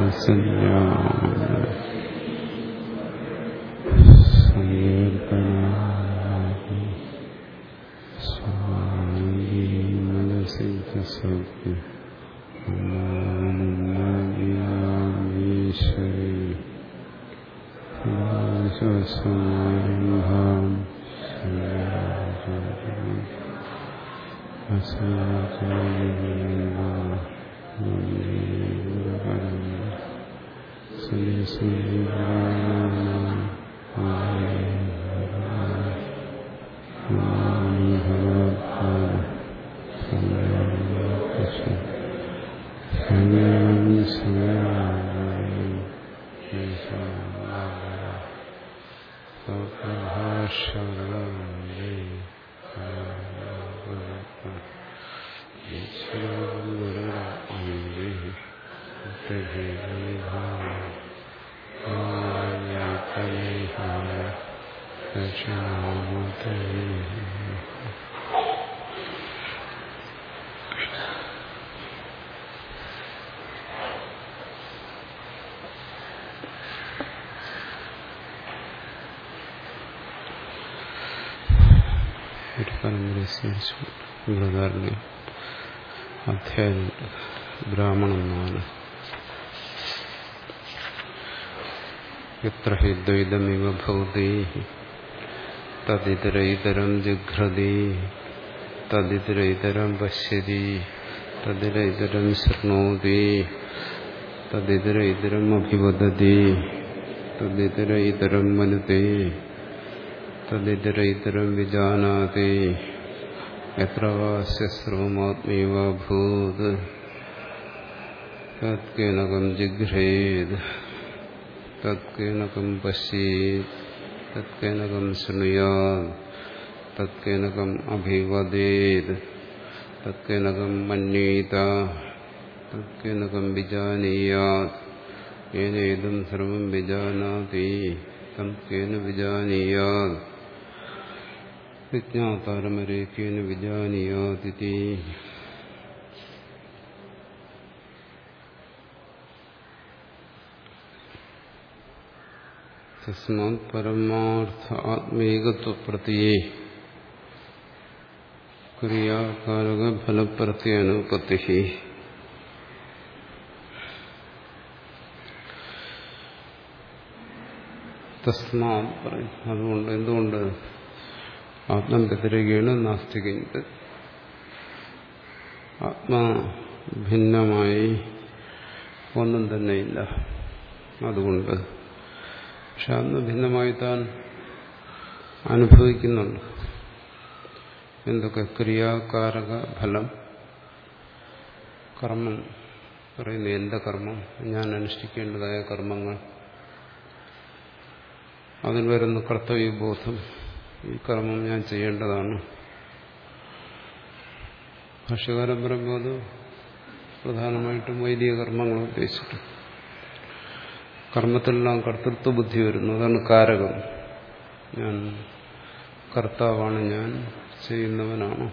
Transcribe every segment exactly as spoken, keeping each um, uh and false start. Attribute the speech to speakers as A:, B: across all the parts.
A: അധ്യായം ബ്രാഹ്മണം നാല്. എത്ര ഹി ദ്വൈതമിവ ഭൗതി തദിതരൈതരം ജിഘ്രതി തദിതരൈതരം പശ്യതി തദിതരൈതരം ശൃണോതി തദിതരൈതരം അഭിവദതി തദിതരൈതരം മനുതേ തദിതരൈതരം വിജാനാതി എത്ര വാസ്യശ്രവമാത്മൈവ ഭൂത് തത്കേനകം ജിഘ്രേത് തത്കേനകം പശ്യേത് തത്കേനകം ശൃണുയാത് തത്കേനകം അഭിവദേത് തത്കേനകം മന്യേത തത്കേനകം വിജാനീയാത് യേനേദം സർവം വിജാനാതി തം കേന വിജാനീയാത് വിജ്ഞാതാരമരേഖേന വിജാനീയാതിഥി. തസ്മാത് പരമാർത്ഥ ആത്മേകത്വപ്രത്യയേ ക്രിയാകാരക ഫലപ്രത്യനുപത്തി. തസ്മാത് പറയും. അതുകൊണ്ട് എന്തുകൊണ്ട് ആത്മം വ്യതിരേകേണ നാസ്തികത്, ആത്മാ ഭിന്നമായി ഒന്നും തന്നെയില്ല. അതുകൊണ്ട് പക്ഷെ ആത്മ ഭിന്നമായി താൻ അനുഭവിക്കുന്നുണ്ട്. എന്തൊക്കെ? ക്രിയാകാരക ഫലം. കർമ്മം പറയുന്നു. എന്റെ കർമ്മം, ഞാൻ അനുഷ്ഠിക്കേണ്ടതായ കർമ്മങ്ങൾ, അതിൽ വരുന്ന കർത്തവ്യബോധം. ഈ കർമ്മം ഞാൻ ചെയ്യേണ്ടതാണ്. ഭാഷ്യകാരൻ പറയുമ്പോൾ അത് പ്രധാനമായിട്ടും വൈദിക കർമ്മങ്ങൾ ഉദ്ദേശിച്ചിട്ട് കർമ്മത്തിലെല്ലാം കർത്തൃത്വ ബുദ്ധി വരുന്നു. അതാണ് കാരകം. ഞാൻ കർത്താവാണ്, ഞാൻ ചെയ്യുന്നവനാണ്.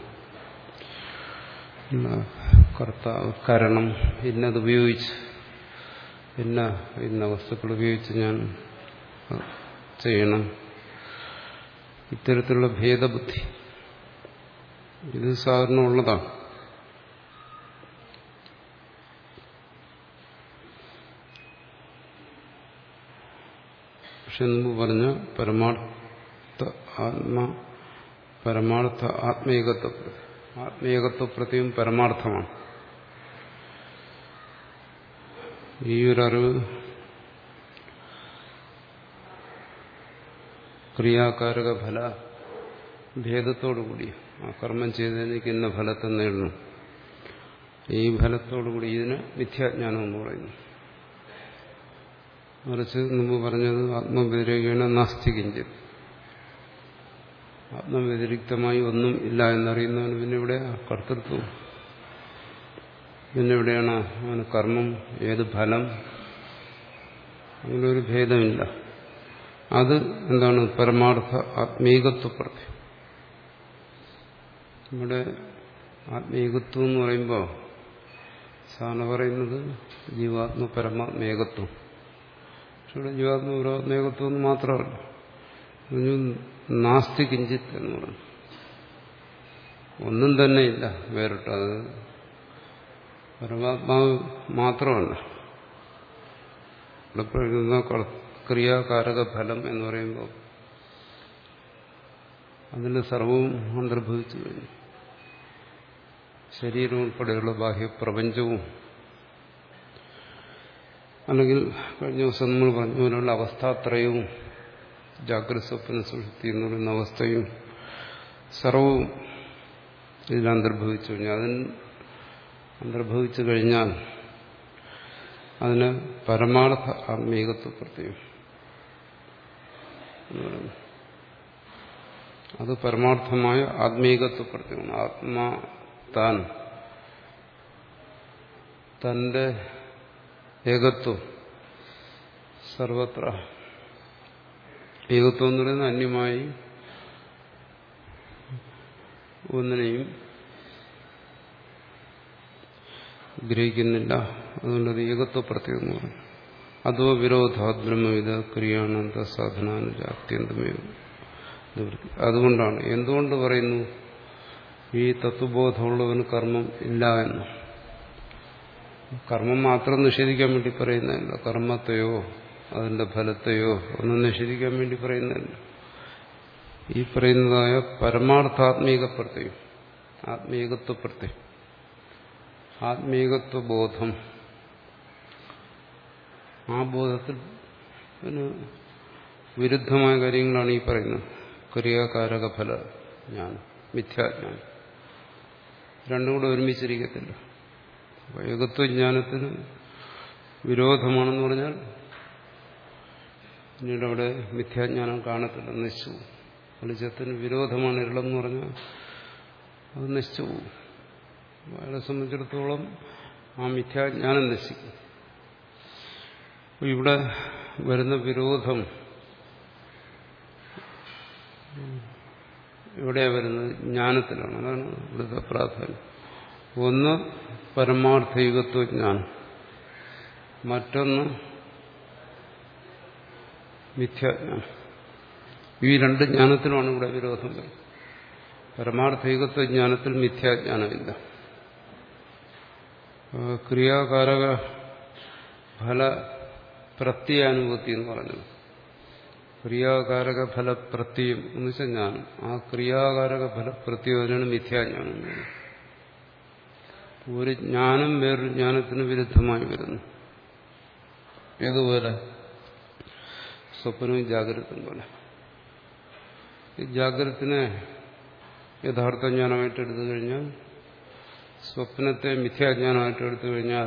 A: കർത്താവ് കരണം, ഇന്നത് ഉപയോഗിച്ച് ഇന്ന ഇന്ന വസ്തുക്കൾ ഉപയോഗിച്ച് ഞാൻ ചെയ്യണം. ഇത്തരത്തിലുള്ള ഭേദബുദ്ധി ഇത് സാധാരണ ഉള്ളതാണ്. പക്ഷെ മുമ്പ് പറഞ്ഞ പരമാർത്ഥ ആത്മ പരമാർത്ഥ ആത്മീകത്വ ആത്മീകത്വപ്രത്യം പരമാർത്ഥമാണ്. ഈ ഒരറിവ് ക്രിയാകാരക ഫല ഭേദത്തോടുകൂടി ആ കർമ്മം ചെയ്തതിലേക്ക് ഇന്ന ഫലത്തെ നേടണം. ഈ ഫലത്തോടുകൂടി ഇതിന് മിഥ്യാജ്ഞാനം എന്ന് പറയുന്നു. മറിച്ച് മുമ്പ് പറഞ്ഞത് ആത്മവ്യതിരേകേണ നാസ്തികിഞ്ചിത്, ആത്മവ്യതിരിക്തമായി ഒന്നും ഇല്ല എന്നറിയുന്നവന് പിന്നെ ഇവിടെ കർത്തൃത്വം, പിന്നെ എവിടെയാണ് അവന് കർമ്മം, ഏത് ഫലം, അങ്ങനൊരു ഭേദമില്ല. അത് എന്താണ്? പരമാർത്ഥ ആത്മീകത്വപ്രത്യം. നമ്മുടെ ആത്മീകത്വം എന്ന് പറയുമ്പോൾ സാധാരണ പറയുന്നത് ജീവാത്മ പരമാത്മ ഏകത്വം. പക്ഷെ ഇവിടെ ജീവാത്മ പരമാത്മ ഏകത്വം എന്ന് മാത്രമല്ല, നാസ്തി കിഞ്ചിത്ത് എന്ന് പറഞ്ഞു. ഒന്നും തന്നെ ഇല്ല വേറിട്ട്. അത് പരമാത്മാവ് മാത്രമല്ല. ഇവിടെ പറയുന്ന ക്രിയാകാരക ഫലം എന്ന് പറയുമ്പോൾ അതിൽ സർവവും അന്തർഭവിച്ചു കഴിഞ്ഞു. ശരീരം ഉൾപ്പെടെയുള്ള ബാഹ്യപ്രപഞ്ചവും, അല്ലെങ്കിൽ കഴിഞ്ഞ ദിവസം നമ്മൾ പറഞ്ഞ പോലുള്ള അവസ്ഥാത്രയവും, ജാഗ്രത സ്വപ്ന സുഷുപ്തി എന്ന് പറയുന്ന അവസ്ഥയും സർവവും ഇതിൽ അന്തർഭവിച്ചു കഴിഞ്ഞാൽ, അതിന് അന്തർഭവിച്ചു കഴിഞ്ഞാൽ അതിന് പരമാർത്ഥ ആത്മീകത്വ പ്രത്യേകം എന്ന് പറയുന്നു. അത് പരമാർത്ഥമായ ആത്മീകത്വ പ്രത്യേകമാണ്. ആത്മാ താൻ തന്റെ ഏകത്വം സർവത്ര, ഏകത്വം എന്ന് പറയുന്നത് അന്യമായി ഒന്നിനെയും ഗ്രഹിക്കുന്നില്ല. അതുകൊണ്ടത് ഏകത്വ പ്രത്യേകം എന്ന് പറയും. അതോ വിരോധാത് ബ്രഹ്മവിധ ക്രിയാനന്ദ സാധനാനുജ അത്യന്തമേവ. അതുകൊണ്ടാണ്, എന്തുകൊണ്ട് പറയുന്നു ഈ തത്വബോധമുള്ളവന് കർമ്മം ഇല്ല എന്ന്? കർമ്മം മാത്രം നിഷേധിക്കാൻ വേണ്ടി പറയുന്നതല്ല, കർമ്മത്തെയോ അതിന്റെ ഫലത്തെയോ ഒന്നും നിഷേധിക്കാൻ വേണ്ടി പറയുന്നതല്ല. ഈ പറയുന്നതായ പരമാർത്ഥാത്മീക പ്രത്യം, ആത്മീകത്വ പ്രത്യം, ആത്മീകത്വ ബോധം, ആ ബോധത്തിൽ പിന്നെ വിരുദ്ധമായ കാര്യങ്ങളാണ് ഈ പറയുന്നത്. ക്രിയാകാരക ഫല ജ്ഞാനം, മിഥ്യാജ്ഞാനം, രണ്ടും കൂടെ ഒരുമിച്ചിരിക്കത്തില്ല. ഏകത്വജ്ഞാനത്തിന് വിരോധമാണെന്ന് പറഞ്ഞാൽ പിന്നീട് അവിടെ മിഥ്യാജ്ഞാനം കാണത്തില്ല, നശിച്ചു പോകും. വെളിച്ചത്തിന് വിരോധമാണ് ഇരുളെന്ന് പറഞ്ഞാൽ അത് നശിച്ചു പോകും. അയാളെ സംബന്ധിച്ചിടത്തോളം ആ മിഥ്യാജ്ഞാനം നശിക്കും. ഇവിടെ വരുന്ന വിരോധം എവിടെയാണ് വരുന്നത്? ജ്ഞാനത്തിലാണ്. അതാണ് ഇവിടുത്തെ പ്രാധാന്യം. ഒന്ന് പരമാർത്ഥയുഗത്വജ്ഞാനം, മറ്റൊന്ന് മിഥ്യാജ്ഞാനം. ഈ രണ്ട് ജ്ഞാനത്തിലുമാണ് ഇവിടെ വിരോധം വരുന്നത്. പരമാർത്ഥയുഗത്വജ്ഞാനത്തിൽ മിഥ്യാജ്ഞാനമില്ല. ക്രിയാകാരക ഫല പ്രത്യയാനുഭൂതി എന്ന് പറഞ്ഞത്, ക്രിയാകാരക ഫലപ്രത്യം എന്ന് വെച്ചാൽ ജ്ഞാനം. ആ ക്രിയാകാരക ഫലപ്രത്യം അതിനാണ് മിഥ്യാജ്ഞാനം. ഒരു ജ്ഞാനം വേറൊരു ജ്ഞാനത്തിന് വിരുദ്ധമായി വരുന്നു. ഏതുപോലെ? സ്വപ്നവും ജാഗ്രതയും പോലെ. ഈ ജാഗ്രതത്തിനെ യഥാർത്ഥ ജ്ഞാനമായിട്ട് എടുത്തു കഴിഞ്ഞാൽ, സ്വപ്നത്തെ മിഥ്യാജ്ഞാനമായിട്ട് എടുത്തു കഴിഞ്ഞാൽ,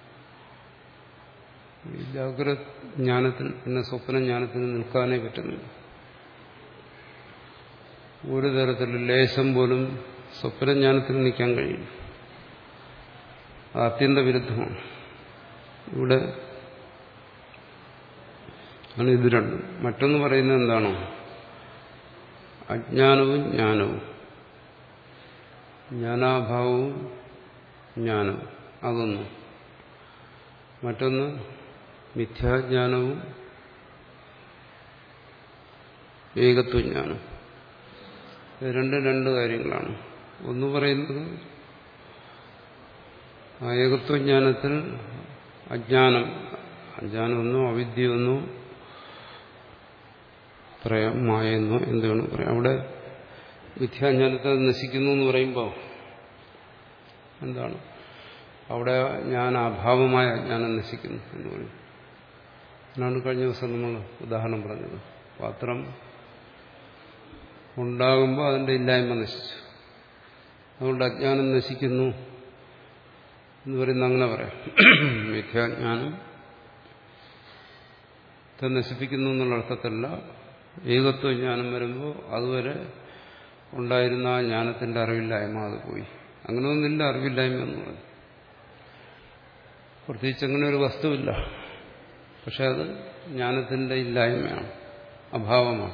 A: ഈ ജാഗ്രത ജ്ഞാനത്തിൽ പിന്നെ സ്വപ്ന ജ്ഞാനത്തിന് നിൽക്കാനേ പറ്റുന്നില്ല. ഒരു തരത്തിലുള്ള ലേശം പോലും സ്വപ്നജ്ഞാനത്തിന് നിൽക്കാൻ കഴിയും. അത് അത്യന്ത വിരുദ്ധമാണ്. ഇവിടെ ആണ് ഇത് രണ്ടും. മറ്റൊന്ന് പറയുന്നത് എന്താണോ? അജ്ഞാനവും ജ്ഞാനവും, ജ്ഞാനാഭാവവും ജ്ഞാനവും, അതൊന്നും. മറ്റൊന്ന് മിഥ്യാജ്ഞാനവും ഏകത്വജ്ഞാനം. ഇത് രണ്ടും രണ്ട് കാര്യങ്ങളാണ്. ഒന്ന് പറയുന്നത് ആ ഏകത്വജ്ഞാനത്തിൽ അജ്ഞാനം, അജ്ഞാനമെന്നോ അവിദ്യയെന്നോ പറയാം, മായെന്നോ എന്താണ് പറയാം. അവിടെ മിഥ്യാജ്ഞാനത്തെ നശിക്കുന്നു എന്ന് പറയുമ്പോൾ എന്താണ്? അവിടെ ജ്ഞാന അഭാവമായ അജ്ഞാനം നശിക്കുന്നു എന്ന് പറയും. എന്നാണ് കഴിഞ്ഞ ദിവസം നമ്മൾ ഉദാഹരണം പറഞ്ഞത്. പാത്രം ഉണ്ടാകുമ്പോൾ അതിൻ്റെ ഇല്ലായ്മ നശിച്ചു, അതുകൊണ്ട് അജ്ഞാനം നശിക്കുന്നു എന്ന് പറയുന്നത് അങ്ങനെ പറയാം. മിഥ്യാജ്ഞാനം നശിപ്പിക്കുന്നു എന്നുള്ള അർത്ഥത്തിലല്ല. ഏകത്വജ്ഞാനം വരുമ്പോൾ അതുവരെ ഉണ്ടായിരുന്ന ആ ജ്ഞാനത്തിന്റെ അറിവില്ലായ്മ അത് പോയി. അങ്ങനെയൊന്നുമില്ല അറിവില്ലായ്മ എന്ന് പറഞ്ഞു. പ്രത്യേകിച്ച് അങ്ങനെ ഒരു വസ്തുവില്ല. പക്ഷെ അത് ജ്ഞാനത്തിന്റെ ഇല്ലായ്മയാണ്, അഭാവമാണ്.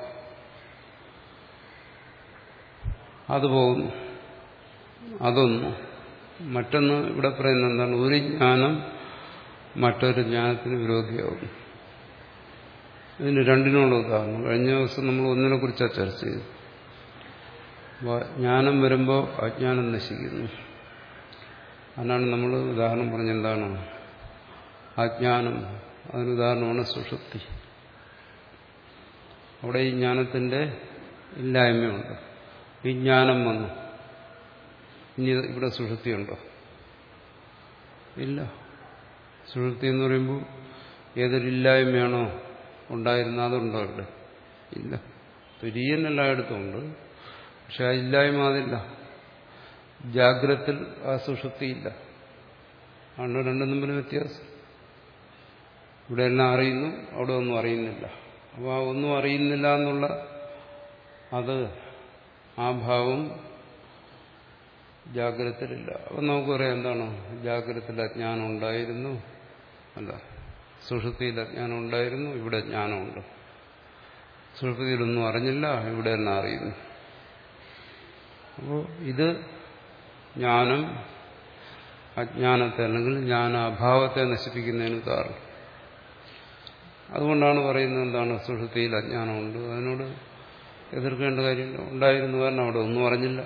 A: അത് പോകുന്നു. അതൊന്നു. മറ്റൊന്ന് ഇവിടെ പറയുന്നത് എന്താണ്? ഒരു ജ്ഞാനം മറ്റൊരു ജ്ഞാനത്തിന് വിരോധിയാവും. ഇതിന് രണ്ടിനുള്ള ഉദാഹരണം കഴിഞ്ഞ ദിവസം നമ്മൾ ഒന്നിനെ കുറിച്ചാണ് ചർച്ച ചെയ്തു. ജ്ഞാനം വരുമ്പോൾ അജ്ഞാനം നശിക്കുന്നു. അതിനാണ് നമ്മൾ ഉദാഹരണം പറഞ്ഞെന്താണ്? അജ്ഞാനം, അതിനുദാഹരണമാണ് സുഷുപ്തി. അവിടെ ഈ ജ്ഞാനത്തിന്റെ ഇല്ലായ്മയുണ്ട്. ഈ ജ്ഞാനം വന്നു, ഇനി ഇവിടെ സുഷുപ്തിയുണ്ടോ? ഇല്ല. സുഷുപ്തി എന്ന് പറയുമ്പോൾ ഏതൊരില്ലായ്മയാണോ ഉണ്ടായിരുന്ന അതുണ്ടോ ഇവിടെ? ഇല്ല. തുര്യൻ എല്ലായിടത്തും ഉണ്ട്, പക്ഷെ ആ ഇല്ലായ്മ അതില്ല. ജാഗ്രത്തിൽ ആ സുഷുപ്തിയില്ല. ആണ് രണ്ടും തമ്മിൽ വ്യത്യാസം. ഇവിടെ എല്ലാം അറിയുന്നു, അവിടെ ഒന്നും അറിയുന്നില്ല. അപ്പോൾ ആ ഒന്നും അറിയുന്നില്ല എന്നുള്ള അത് ആ ഭാവം ജാഗ്രതത്തിലില്ല. അപ്പം നമുക്ക് പറയാം എന്താണ്? ജാഗ്രതത്തിൽ അജ്ഞാനം ഉണ്ടായിരുന്നു, അല്ല സുഷുപ്തിയിൽ അജ്ഞാനം ഉണ്ടായിരുന്നു, ഇവിടെ ജ്ഞാനമുണ്ട്. സുഷുപ്തിയിലൊന്നും അറിഞ്ഞില്ല, ഇവിടെ തന്നെ അറിയുന്നു. അപ്പോൾ ഇത് ജ്ഞാനം അജ്ഞാനത്തെ അല്ലെങ്കിൽ ജ്ഞാനാഭാവത്തെ നശിപ്പിക്കുന്നതിന് കാരണം. അതുകൊണ്ടാണ് പറയുന്നത് എന്താണ്? സുഷുപ്തിയിൽ അജ്ഞാനമുണ്ട്, അതിനോട് എതിർക്കേണ്ട കാര്യമില്ല. ഉണ്ടായിരുന്നു, കാരണം അവിടെ ഒന്നും അറിഞ്ഞില്ല.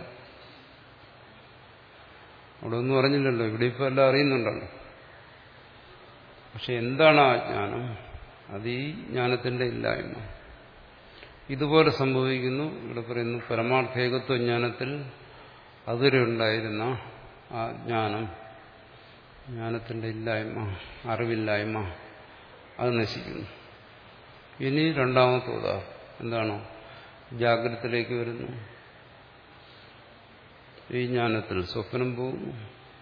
A: അവിടെ ഒന്നും അറിഞ്ഞില്ലല്ലോ, ഇവിടെ ഇപ്പോൾ എല്ലാം അറിയുന്നുണ്ടല്ലോ. പക്ഷെ എന്താണ് ആ ജ്ഞാനം? അത് ഈ ജ്ഞാനത്തിന്റെ ഇല്ലായ്മ. ഇതുപോലെ സംഭവിക്കുന്നു. ഇവിടെ പറയുന്നു പരമാർത്ഥ ഏകത്വ ജ്ഞാനത്തിൽ അതുവരെ ഉണ്ടായിരുന്ന ആ ജ്ഞാനം, ജ്ഞാനത്തിന്റെ ഇല്ലായ്മ, അറിവില്ലായ്മ, അത് നശിക്കുന്നു. ഇനി രണ്ടാമത്തെ ഉദാഹരണം എന്താണ്? ജാഗ്രതത്തിലേക്ക് വരുന്നു. ഈ ജ്ഞാനത്തിൽ സ്വപ്നം പോകുന്നു,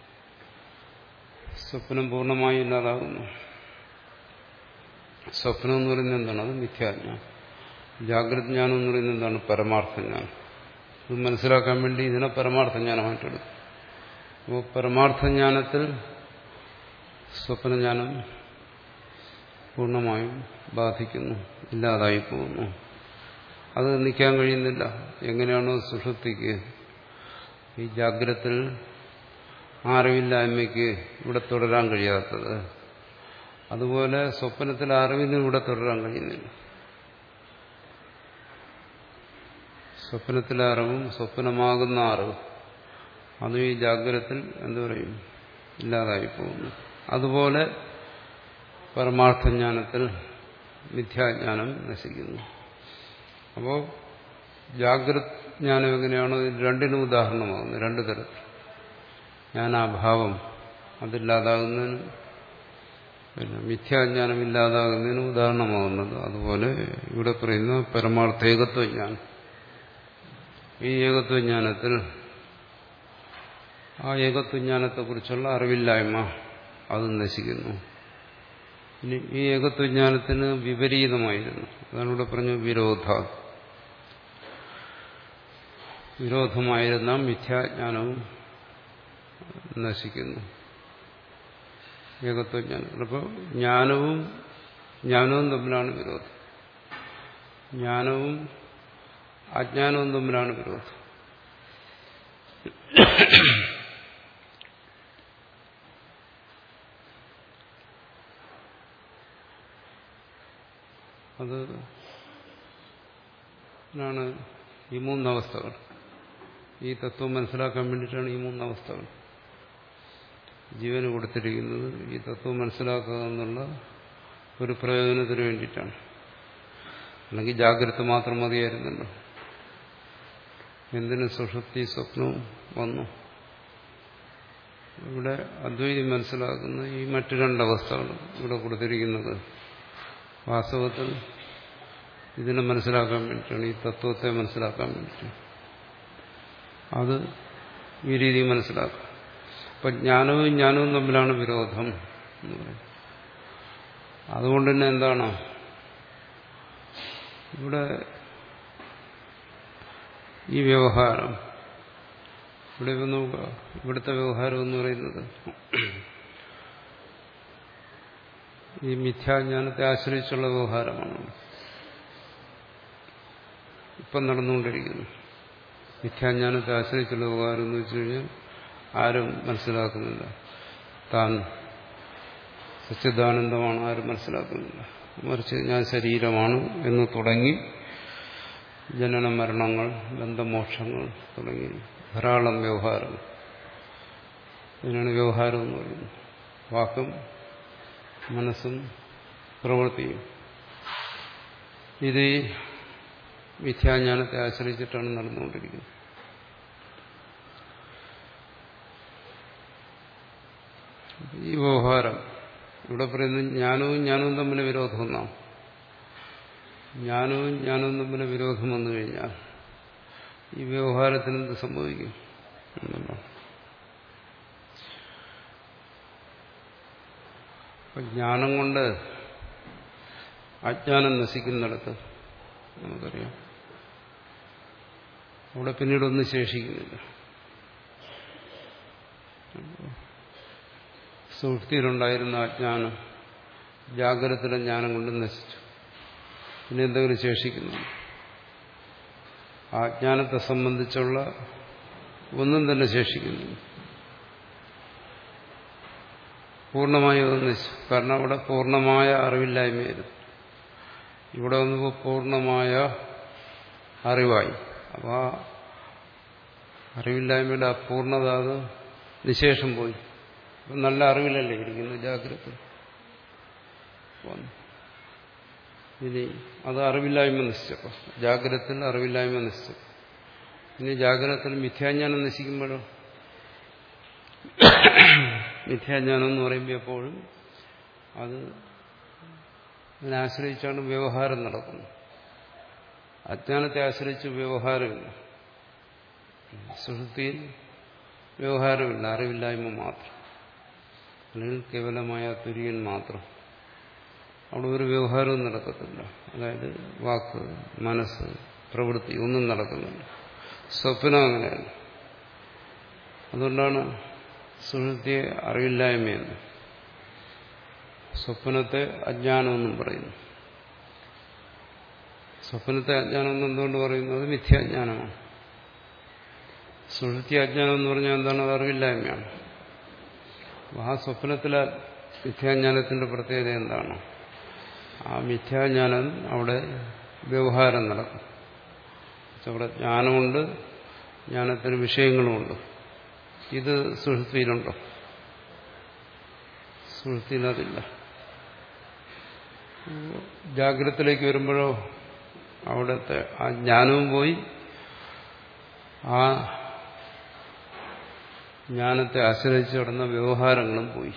A: സ്വപ്നം പൂർണ്ണമായി ഇല്ലാതാകുന്നു. സ്വപ്നം എന്ന് പറയുന്നത് എന്താണ്? അത് മിഥ്യാജ്ഞാനം. ജാഗ്രത ജ്ഞാനം എന്ന് പറയുന്നത് എന്താണ്? പരമാർത്ഥജ്ഞാനം. ഇത് മനസ്സിലാക്കാൻ വേണ്ടി ഇതിനെ പരമാർത്ഥജ്ഞാനമായിട്ടെടുക്കും. അപ്പോൾ പരമാർത്ഥജ്ഞാനത്തിൽ സ്വപ്നജ്ഞാനം പൂർണ്ണമായും ബാധിക്കുന്നു, ഇല്ലാതായി പോകുന്നു. അത് നിൽക്കാൻ കഴിയുന്നില്ല. എങ്ങനെയാണോ സുഷുപ്തിക്ക് ഈ ജാഗ്രതത്തിൽ അറിവില്ലായ്മയ്ക്ക് ഇവിടെ തുടരാൻ കഴിയാത്തത്, അതുപോലെ സ്വപ്നത്തിൽ അറിവിന് ഇവിടെ തുടരാൻ കഴിയുന്നില്ല. സ്വപ്നത്തിലെ അറിവും സ്വപ്നമാകുന്ന അറിവ് അതും ഈ ജാഗ്രതത്തിൽ എന്തു പറയും? ഇല്ലാതായി പോകുന്നു. അതുപോലെ പരമാർത്ഥജ്ഞാനത്തിൽ മിഥ്യാജ്ഞാനം നശിക്കുന്നു. അപ്പോൾ ജാഗ്രത ജ്ഞാനം എങ്ങനെയാണോ ഇത് രണ്ടിനും ഉദാഹരണമാകുന്നത്. രണ്ടു തരത്തിൽ ജ്ഞാനാഭാവം അതില്ലാതാകുന്നതിനും പിന്നെ മിഥ്യാജ്ഞാനം ഇല്ലാതാകുന്നതിനും ഉദാഹരണമാകുന്നത്. അതുപോലെ ഇവിടെ പറയുന്ന പരമാർത്ഥ ഏകത്വജ്ഞാനം, ഈ ഏകത്വജ്ഞാനത്തിൽ ആ ഏകത്വജ്ഞാനത്തെക്കുറിച്ചുള്ള അറിവില്ലായ്മ അത് നശിക്കുന്നു. ഇനി ഈ ഏകത്വജ്ഞാനത്തിന് വിപരീതമായിരുന്നു, അതാണ് ഇവിടെ പറഞ്ഞു വിരോധ വിരോധമായിരുന്ന മിഥ്യാജ്ഞാനവും നശിക്കുന്നു. ഏകത്വജ്ഞാനം. അപ്പോൾ ജ്ഞാനവും ജ്ഞാനവും തമ്മിലാണ് വിരോധം, ജ്ഞാനവും അജ്ഞാനവും തമ്മിലാണ് വിരോധം. അത് ാണ് ഈ മൂന്നവസ്ഥകൾ. ഈ തത്വം മനസ്സിലാക്കാൻ വേണ്ടിയിട്ടാണ് ഈ മൂന്നവസ്ഥകൾ ജീവന് കൊടുത്തിരിക്കുന്നത്. ഈ തത്വം മനസ്സിലാക്കുക എന്നുള്ള ഒരു പ്രയോജനത്തിന് വേണ്ടിയിട്ടാണ്. അല്ലെങ്കിൽ ജാഗ്രത മാത്രം മതിയായിരുന്നല്ലോ. എന്തിന് സുഷുപ്തി സ്വപ്നവും വന്നു? ഇവിടെ അദ്വൈതം മനസ്സിലാക്കുന്ന ഈ മറ്റു രണ്ടവസ്ഥകൾ ഇവിടെ കൊടുത്തിരിക്കുന്നത് വാസ്തവത്തിൽ ഇതിനെ മനസ്സിലാക്കാൻ വേണ്ടിയിട്ടാണ്, ഈ തത്വത്തെ മനസ്സിലാക്കാൻ വേണ്ടിയിട്ടാണ്. അത് ഈ രീതിയിൽ മനസ്സിലാക്കുക. അപ്പം ജ്ഞാനവും ജ്ഞാനവും തമ്മിലാണ് വിരോധം എന്ന് പറയുന്നത്. അതുകൊണ്ട് തന്നെ എന്താണ് ഇവിടെ ഈ വ്യവഹാരം, ഇവിടെ നോക്കുക, ഇവിടുത്തെ വ്യവഹാരം എന്ന് പറയുന്നത് ഈ മിഥ്യാജ്ഞാനത്തെ ആശ്രയിച്ചുള്ള വ്യവഹാരമാണ് ഇപ്പം നടന്നുകൊണ്ടിരിക്കുന്നു. മിഥ്യാജ്ഞാനത്തെ ആശ്രയിച്ചുള്ള വ്യവഹാരം എന്ന് വെച്ച് കഴിഞ്ഞാൽ ആരും മനസ്സിലാക്കുന്നില്ല. താൻ സച്ചിദാനന്ദമാണ്, ആരും മനസ്സിലാക്കുന്നില്ല. മറിച്ച് ഞാൻ ശരീരമാണ് എന്ന് തുടങ്ങി ജനന മരണങ്ങൾ, ബന്ധമോക്ഷങ്ങൾ തുടങ്ങി ധാരാളം വ്യവഹാരങ്ങൾ. ഇതിനാണ് വ്യവഹാരം എന്ന് പറയുന്നത്. വാക്കും മനസ്സും പ്രവൃത്തിയും. ഇത് മിഥ്യാജ്ഞാനത്തെ ആശ്രയിച്ചിട്ടാണ് നടന്നുകൊണ്ടിരിക്കുന്നത്. ഈ വ്യവഹാരം ഇവിടെ പറയുന്നത് ജ്ഞാനവും ജ്ഞാനവും തമ്മിൽ വിരോധം എന്നാണ്. ജ്ഞാനവും ജ്ഞാനവും തമ്മിൽ വിരോധം വന്നു കഴിഞ്ഞാൽ ഈ വ്യവഹാരത്തിന് എന്ത് സംഭവിക്കും എന്നുള്ളതാണ്. ജ്ഞാനം കൊണ്ട് അജ്ഞാനം നശിക്കുന്നിടത്ത് നമുക്കറിയാം അവിടെ പിന്നീടൊന്നും ശേഷിക്കുന്നില്ല. സുഷുപ്തിയിലുണ്ടായിരുന്ന അജ്ഞാനം ജാഗ്രതത്തിലെ ജ്ഞാനം കൊണ്ട് നശിച്ചു. പിന്നെ എന്തെങ്കിലും ശേഷിക്കുന്നു? ആ ജ്ഞാനത്തെ സംബന്ധിച്ചുള്ള ഒന്നും തന്നെ ശേഷിക്കുന്നില്ല. പൂർണ്ണമായി അത് നശിച്ചു. കാരണം അവിടെ പൂർണ്ണമായ അറിവില്ലായ്മയായിരുന്നു. ഇവിടെ വന്നപ്പോൾ പൂർണ്ണമായ അറിവായി. അപ്പോൾ ആ അറിവില്ലായ്മയുടെ അപൂർണത അത് നിശേഷം പോയി. അപ്പം നല്ല അറിവിലല്ലേ ഇരിക്കുന്നത് ജാഗ്രത. ഇനി അത് അറിവില്ലായ്മ നശിച്ചപ്പോൾ ജാഗ്രതത്തിൽ അറിവില്ലായ്മ നശിച്ചു. ഇനി ജാഗ്രതത്തിൽ മിഥ്യാജ്ഞാനം നശിക്കുമ്പോഴോ? മിഥ്യാജ്ഞാനം എന്ന് പറയുമ്പോൾ എപ്പോഴും അത് അതിനാശ്രയിച്ചാണ് വ്യവഹാരം നടക്കുന്നത്. അജ്ഞാനത്തെ ആശ്രയിച്ച് വ്യവഹാരമില്ല. സുഷുപ്തിയിൽ വ്യവഹാരമില്ല, അറിവില്ലായ്മ മാത്രം, അല്ലെങ്കിൽ കേവലമായ തുര്യൻ മാത്രം. അവിടെ ഒരു വ്യവഹാരവും നടക്കത്തില്ല. അതായത് വാക്ക്, മനസ്സ്, പ്രവൃത്തി ഒന്നും നടക്കുന്നില്ല. സ്വപ്നം അങ്ങനെയല്ല. അതുകൊണ്ടാണ് സുഷുപ്തിയെ അറിവില്ലായ്മയെന്ന്, സ്വപ്നത്തെ അജ്ഞാനമെന്നും പറയുന്നു. സ്വപ്നത്തെ അജ്ഞാനമെന്ന് എന്തുകൊണ്ട് പറയുന്നു? അത് മിഥ്യാജ്ഞാനമാണ്. സുഷുപ്തി അജ്ഞാനം എന്ന് പറഞ്ഞാൽ എന്താണ്? അത് അറിവില്ലായ്മയാണ്. ആ സ്വപ്നത്തിലെ മിഥ്യാജ്ഞാനത്തിന്റെ പ്രത്യേകത എന്താണ്? ആ മിഥ്യാജ്ഞാനം അവിടെ വ്യവഹാരം നടക്കും. അവിടെ ജ്ഞാനമുണ്ട്, ജ്ഞാനത്തിന് വിഷയങ്ങളുമുണ്ട്. ഇത് സുഷുപ്തിയിലുണ്ടോ? സുഷുപ്തിയിൽ അതില്ല. ജാഗ്രതത്തിലേക്ക് വരുമ്പോഴോ അവിടുത്തെ ആ ജ്ഞാനവും പോയി, ആ ജ്ഞാനത്തെ ആശ്രയിച്ച് കിടന്ന വ്യവഹാരങ്ങളും പോയി.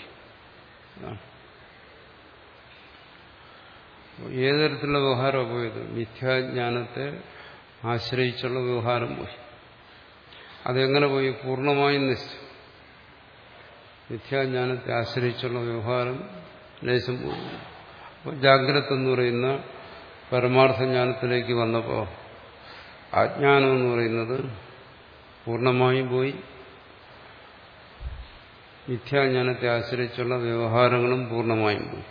A: ഏത് തരത്തിലുള്ള വ്യവഹാരമാണ് പോയത്? മിഥ്യാജ്ഞാനത്തെ ആശ്രയിച്ചുള്ള വ്യവഹാരം പോയി. അതെങ്ങനെ പോയി? പൂർണ്ണമായും നശിച്ചു. മിഥ്യാജ്ഞാനത്തെ ആശ്രയിച്ചുള്ള വ്യവഹാരം ലേശം പോയി. അപ്പോൾ ജാഗ്രത എന്ന് പറയുന്ന പരമാർത്ഥ ജ്ഞാനത്തിലേക്ക് വന്നപ്പോൾ അജ്ഞാനം എന്ന് പറയുന്നത് പൂർണ്ണമായും പോയി. മിഥ്യാജ്ഞാനത്തെ ആശ്രയിച്ചുള്ള വ്യവഹാരങ്ങളും പൂർണ്ണമായും പോയി.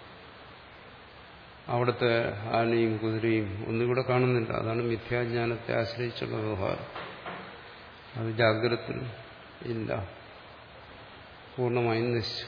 A: അവിടുത്തെ ആനയും കുതിരയും ഒന്നും ഇവിടെ കാണുന്നില്ല. അതാണ് മിഥ്യാജ്ഞാനത്തെ ആശ്രയിച്ചുള്ള വ്യവഹാരം. അത് ജാഗ്രതത്തിൽ ഇല്ല, പൂർണ്ണമായും നശിച്ചു.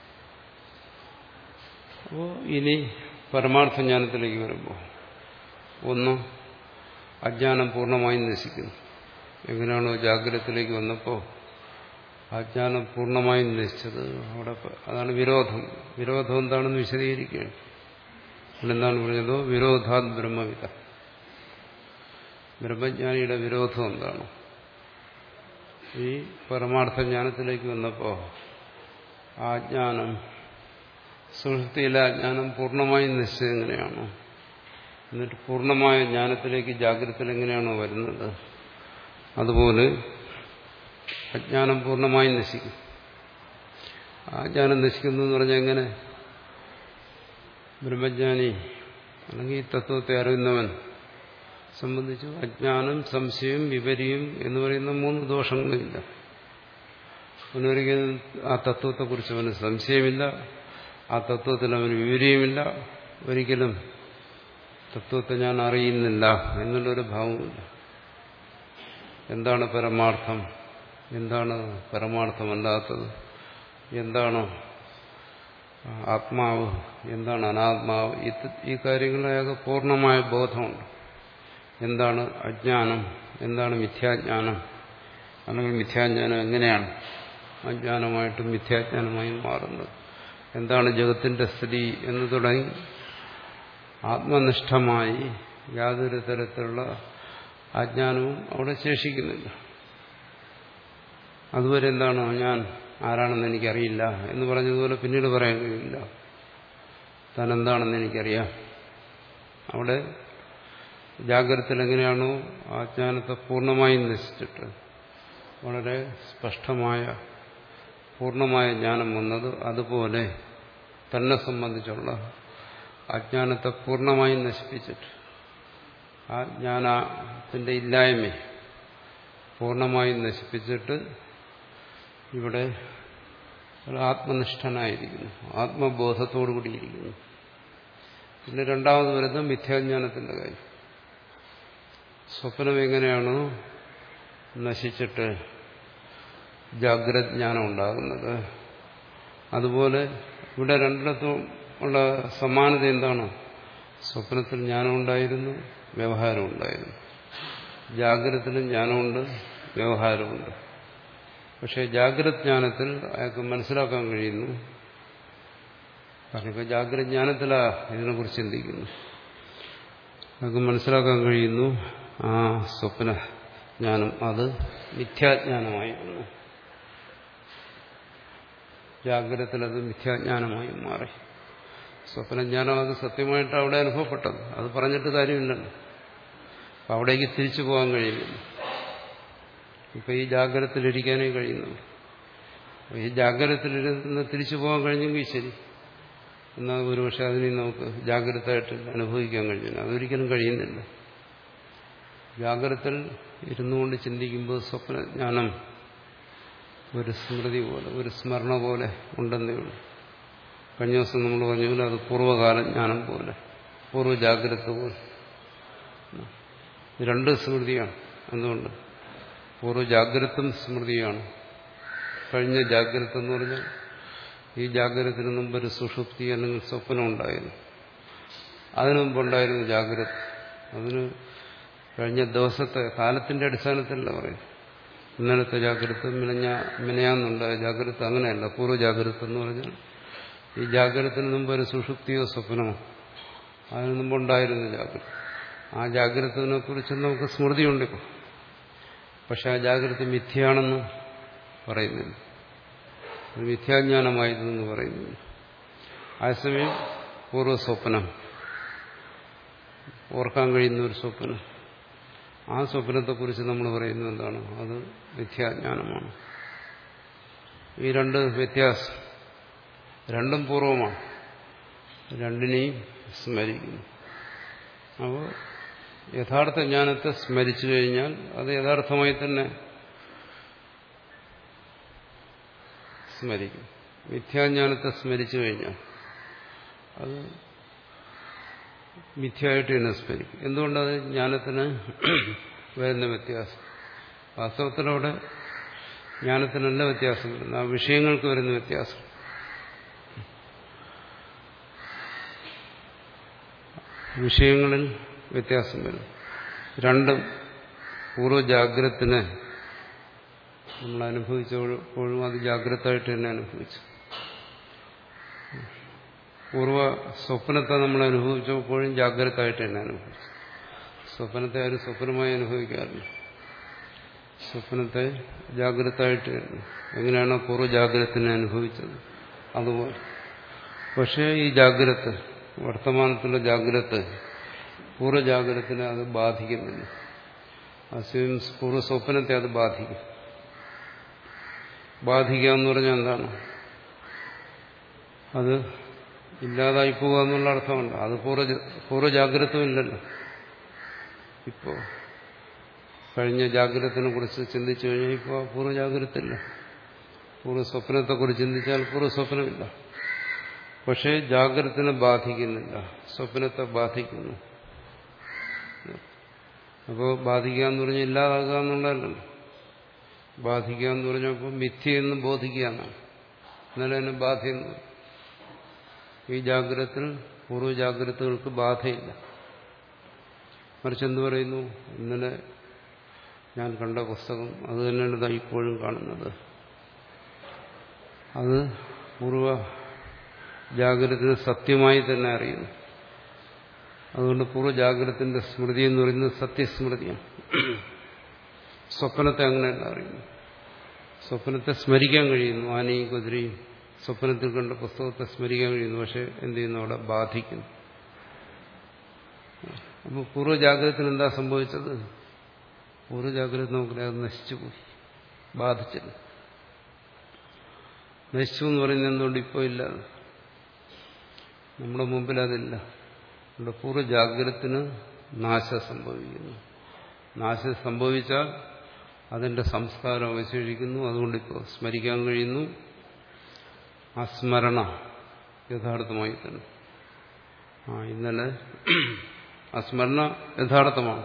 A: അപ്പോൾ ഇനി പരമാർത്ഥ ജ്ഞാനത്തിലേക്ക് വരുമ്പോൾ ഒന്ന്, അജ്ഞാനം പൂർണ്ണമായും നശിക്കുന്നു. എങ്ങനെയാണോ ജാഗ്രതത്തിലേക്ക് വന്നപ്പോൾ അജ്ഞാനം പൂർണ്ണമായും നശിച്ചത്, അവിടെ അതാണ് വിരോധം. വിരോധം എന്താണെന്ന് വിശദീകരിക്കുകയാണ്. എന്താണ് പറഞ്ഞതോ? വിരോധാത് ബ്രഹ്മവിദ. ബ്രഹ്മജ്ഞാനിയുടെ വിരോധം എന്താണ്? ഈ പരമാർത്ഥ ജ്ഞാനത്തിലേക്ക് വന്നപ്പോൾ ആ ജ്ഞാനം, സുഷുപ്തിയിലെ അജ്ഞാനം പൂർണ്ണമായും നശിച്ചത് എങ്ങനെയാണോ, എന്നിട്ട് പൂർണ്ണമായ ജ്ഞാനത്തിലേക്ക് ജാഗ്രതത്തിൽ എങ്ങനെയാണോ വരുന്നത്, അതുപോലെ അജ്ഞാനം പൂർണ്ണമായും നശിക്കും. ആ ജ്ഞാനം നശിക്കുന്നു എന്ന് പറഞ്ഞാൽ എങ്ങനെ? ബ്രഹ്മജ്ഞാനി അല്ലെങ്കിൽ ഈ തത്വത്തെ അറിയുന്നവൻ സംബന്ധിച്ചു അജ്ഞാനം, സംശയം, വിപര്യം എന്ന് പറയുന്ന മൂന്ന് ദോഷങ്ങളില്ല. അവനൊരിക്കലും ആ തത്വത്തെക്കുറിച്ച് അവന് സംശയമില്ല, ആ തത്വത്തിൽ അവന് വിപര്യമില്ല, ഒരിക്കലും തത്വത്തെ ഞാൻ അറിയുന്നില്ല എന്നുള്ളൊരു ഭാവമില്ല. എന്താണ് പരമാർത്ഥം എന്താണ് പരമാർത്ഥമല്ലാത്തത്, എന്താണ് ആത്മാവ്, എന്താണ് അനാത്മാവ്, ഈ കാര്യങ്ങളിൽ അയാൾക്ക് പൂർണ്ണമായ ബോധമുണ്ട്. എന്താണ് അജ്ഞാനം, എന്താണ് മിഥ്യാജ്ഞാനം, അല്ലെങ്കിൽ മിഥ്യാജ്ഞാനം എങ്ങനെയാണ് അജ്ഞാനമായിട്ടും മിഥ്യാജ്ഞാനമായും മാറുന്നത്, എന്താണ് ജഗത്തിന്റെ സ്ഥിതി എന്ന് തുടങ്ങി ആത്മനിഷ്ഠമായി യാതൊരു തരത്തിലുള്ള അജ്ഞാനവും അവിടെ ശേഷിക്കുന്നില്ല. അതുവരെ എന്താണ് ഞാൻ ആരാണെന്ന് എനിക്കറിയില്ല എന്ന് പറഞ്ഞതുപോലെ പിന്നീട് പറയാൻ കഴിയില്ല താൻ എന്താണെന്ന് എനിക്കറിയാം. അവിടെ ജാഗ്രതത്തിൽ എങ്ങനെയാണോ അജ്ഞാനത്തെ പൂർണ്ണമായും നശിച്ചിട്ട് വളരെ സ്പഷ്ടമായ പൂർണ്ണമായ ജ്ഞാനം വന്നത്, അതുപോലെ തന്നെ സംബന്ധിച്ചുള്ള അജ്ഞാനത്തെ പൂർണ്ണമായും നശിപ്പിച്ചിട്ട് ആ ജ്ഞാനത്തിന്റെ ഇല്ലായ്മയെ പൂർണ്ണമായും നശിപ്പിച്ചിട്ട് ഇവിടെ ആത്മനിഷ്ഠനായിരിക്കുന്നു, ആത്മബോധത്തോടു കൂടിയിരിക്കുന്നു. പിന്നെ രണ്ടാമത് വരുന്നത് മിഥ്യാജ്ഞാനത്തിന്റെ കാര്യം. സ്വപ്നം എങ്ങനെയാണോ നശിച്ചിട്ട് ജാഗ്രത ജ്ഞാനം ഉണ്ടാകുന്നത്, അതുപോലെ ഇവിടെ രണ്ടിടത്തും ഉള്ള സമാനത എന്താണ്? സ്വപ്നത്തിൽ ജ്ഞാനം ഉണ്ടായിരുന്നു, വ്യവഹാരം ഉണ്ടായിരുന്നു. ജാഗ്രതത്തിലും ജ്ഞാനമുണ്ട്, വ്യവഹാരമുണ്ട്. പക്ഷെ ജാഗ്രത ജ്ഞാനത്തിൽ അയാൾക്ക് മനസ്സിലാക്കാൻ കഴിയുന്നു, കാരണം ഇപ്പൊ ജാഗ്രത ജ്ഞാനത്തിലാ ഇതിനെക്കുറിച്ച് ചിന്തിക്കുന്നു, അയാൾക്ക് മനസ്സിലാക്കാൻ കഴിയുന്നു ആ സ്വപ്ന ജ്ഞാനം അത് മിഥ്യാജ്ഞാനമായിരുന്നു. ജാഗ്രതത്തിൽ അത് മിഥ്യാജ്ഞാനമായി മാറി. സ്വപ്നജ്ഞാനം അത് സത്യമായിട്ട് അവിടെ അനുഭവപ്പെട്ടത്, അത് പറഞ്ഞിട്ട് കാര്യമില്ലല്ലോ. അപ്പം അവിടേക്ക് തിരിച്ചു പോകാൻ കഴിയുന്നില്ല. ഇപ്പം ഈ ജാഗ്രതത്തിലിരിക്കാനേ കഴിയുന്നുള്ളൂ. ഈ ജാഗ്രതത്തിലിരുന്ന് തിരിച്ചു പോകാൻ കഴിഞ്ഞെങ്കിൽ ശരി, എന്നാൽ ഒരുപക്ഷെ അതിനെ നമുക്ക് ജാഗ്രതയായിട്ട് അനുഭവിക്കാൻ കഴിഞ്ഞില്ല. അതൊരിക്കലും കഴിയുന്നില്ല. ജാഗ്രതത്തിൽ ഇരുന്നുകൊണ്ട് ചിന്തിക്കുമ്പോൾ സ്വപ്നജ്ഞാനം ഒരു സ്മൃതി പോലെ, ഒരു സ്മരണ പോലെ ഉണ്ടെന്നേ ഉള്ളൂ. കഴിഞ്ഞ ദിവസം നമ്മൾ പറഞ്ഞ പോലെ അത് പൂർവ്വകാല ജ്ഞാനം പോലെ, പൂർവ്വ ജാഗ്രത പോലെ. രണ്ട് സ്മൃതിയാണ്. എന്തുകൊണ്ട്? പൂർവ്വ ജാഗ്രതും സ്മൃതിയാണ്. കഴിഞ്ഞ ജാഗ്രത എന്ന് പറഞ്ഞാൽ ഈ ജാഗ്രതത്തിന് മുമ്പ് ഒരു സുഷുപ്തി അല്ലെങ്കിൽ സ്വപ്നം ഉണ്ടായിരുന്നു. അതിനു മുമ്പുണ്ടായിരുന്നു ജാഗ്രത. അതിന് കഴിഞ്ഞ ദിവസത്തെ കാലത്തിന്റെ അടിസ്ഥാനത്തിലല്ല പറയും. ഇന്നലത്തെ ജാഗ്രത, മിനഞ്ഞ മിനയാന്നുണ്ടായ ജാഗ്രത, അങ്ങനെയല്ല. പൂർവ്വ ജാഗ്രത എന്ന് പറഞ്ഞാൽ ഈ ജാഗ്രതത്തിന് മുമ്പ് ഒരു സുഷുപ്തിയോ സ്വപ്നമോ അതിനു മുമ്പുണ്ടായിരുന്നു ജാഗ്രത. ആ ജാഗ്രതത്തിനെ കുറിച്ച് നമുക്ക് സ്മൃതിയുണ്ട് ഇപ്പോൾ. പക്ഷെ ആ ജാഗ്രത മിഥ്യയാണെന്ന് പറയുന്നില്ല, അത് മിഥ്യാജ്ഞാനമായിരുന്നു എന്ന് പറയുന്നില്ല. അതേസമയം പൂർവ്വ സ്വപ്നം, ഓർക്കാൻ കഴിയുന്ന ഒരു സ്വപ്നം, ആ സ്വപ്നത്തെക്കുറിച്ച് നമ്മൾ പറയുന്നത് എന്താണ്? അത് മിഥ്യാജ്ഞാനമാണ്. ഈ രണ്ട് വ്യത്യാസം, രണ്ടും പൂർവ്വമാണ്, രണ്ടിനെയും സ്മരിക്കുന്നു. അപ്പോൾ യഥാർത്ഥ ജ്ഞാനത്തെ സ്മരിച്ചു കഴിഞ്ഞാൽ അത് യഥാർത്ഥമായി തന്നെ സ്മരിക്കും. മിഥ്യാജ്ഞാനത്തെ സ്മരിച്ചു കഴിഞ്ഞാൽ അത് മിഥ്യയായിട്ട് തന്നെ സ്മരിക്കും. എന്തുകൊണ്ടത്? ജ്ഞാനത്തിന് വരുന്ന വ്യത്യാസം. വാസ്തവത്തിലവിടെ ജ്ഞാനത്തിനല്ല വ്യത്യാസം വരുന്നത്, ആ വിഷയങ്ങൾക്ക് വരുന്ന വ്യത്യാസം. വിഷയങ്ങളിൽ വ്യത്യാസം വരും. രണ്ടും പൂർവ്വജാഗ്രതത്തിന് നമ്മൾ അനുഭവിച്ചപ്പോഴും അത് ജാഗ്രതയായിട്ട് തന്നെ അനുഭവിച്ചു. പൂർവ്വ സ്വപ്നത്തെ നമ്മൾ അനുഭവിച്ചപ്പോഴും ജാഗ്രതയായിട്ട് തന്നെ അനുഭവിച്ചു. സ്വപ്നത്തെ ആരും സ്വപ്നമായി അനുഭവിക്കാറില്ല. സ്വപ്നത്തെ ജാഗ്രതയായിട്ട് എങ്ങനെയാണോ പൂർവ്വ ജാഗ്രതത്തിനെ അനുഭവിച്ചത് അതുപോലെ. പക്ഷേ ഈ ജാഗ്രത, വർത്തമാനത്തിലുള്ള ജാഗ്രത പൂർവ്വജാഗ്രതത്തിനെ അത് ബാധിക്കുന്നില്ല. അസ്യം പൂർവ്വ സ്വപ്നത്തെ അത് ബാധിക്കും. ബാധിക്കുക എന്ന് പറഞ്ഞാൽ എന്താണ്? അത് ഇല്ലാതായി പോവുക എന്നുള്ള അർത്ഥമല്ല. അത് പൂർവ്വ പൂർവ്വജാഗ്രതവും ഇല്ലല്ലോ. ഇപ്പോൾ കഴിഞ്ഞ ജാഗ്രതത്തിനെ കുറിച്ച് ചിന്തിച്ചു കഴിഞ്ഞാൽ ഇപ്പോൾ പൂർവ്വജാഗ്രത ഇല്ല. പൂർവ്വ സ്വപ്നത്തെക്കുറിച്ച് ചിന്തിച്ചാൽ പൂർവ്വ സ്വപ്നമില്ല. പക്ഷേ ജാഗ്രതത്തിനെ ബാധിക്കുന്നില്ല, സ്വപ്നത്തെ ബാധിക്കുന്നു. അപ്പോൾ ബാധിക്കുക എന്ന് പറഞ്ഞാൽ ഇല്ലാതാകുക എന്നുള്ളതല്ലല്ലോ. ബാധിക്കുക എന്ന് പറഞ്ഞപ്പോൾ മിഥ്യയെന്ന് ബോധിക്കുക എന്നാണ്. ഇന്നലെ തന്നെ ബാധയെന്ന്. ഈ ജാഗ്രതത്തിൽ പൂർവ്വജാഗ്രതകൾക്ക് ബാധയില്ല. മറിച്ച് എന്ത് പറയുന്നു? ഇന്നലെ ഞാൻ കണ്ട പുസ്തകം അത് തന്നെയാണ് ഇതാ ഇപ്പോഴും കാണുന്നത്. അത് പൂർവ്വ ജാഗ്രതത്തിന് സത്യമായി തന്നെ അറിയുന്നു. അതുകൊണ്ട് പൂർവ്വജാഗ്രതത്തിന്റെ സ്മൃതി എന്ന് പറയുന്നത് സത്യസ്മൃതിയാണ്. സ്വപ്നത്തെ അങ്ങനെയല്ല അറിയുന്നു. സ്വപ്നത്തെ സ്മരിക്കാൻ കഴിയുന്നു. ആനയും കുതിരയും സ്വപ്നത്തിൽ കണ്ട പുസ്തകത്തെ സ്മരിക്കാൻ കഴിയുന്നു. പക്ഷെ എന്ത് ചെയ്യുന്നു? അവിടെ ബാധിക്കുന്നു. അപ്പോൾ പൂർവ്വജാഗ്രതത്തിന് എന്താ സംഭവിച്ചത്? പൂർവ്വജാഗ്രത നോക്കില്ല, അത് നശിച്ചുപോയി, ബാധിച്ചില്ല. നശിച്ചു എന്ന് പറയുന്നത് എന്തുകൊണ്ട് ഇപ്പോൾ ഇല്ല? നമ്മുടെ മുമ്പിൽ അതില്ല. നമ്മുടെ പൂർവ്വജാഗ്രതത്തിന് നാശം സംഭവിക്കുന്നു. നാശം സംഭവിച്ചാൽ അതിന്റെ സംസ്കാരം അവശേഷിക്കുന്നു. അതുകൊണ്ടിപ്പോൾ സ്മരിക്കാൻ കഴിയുന്നു. ആ സ്മരണ യഥാർത്ഥമായി തന്നെ. ആ ഇന്നലെ ആ സ്മരണ യഥാർത്ഥമാണ്.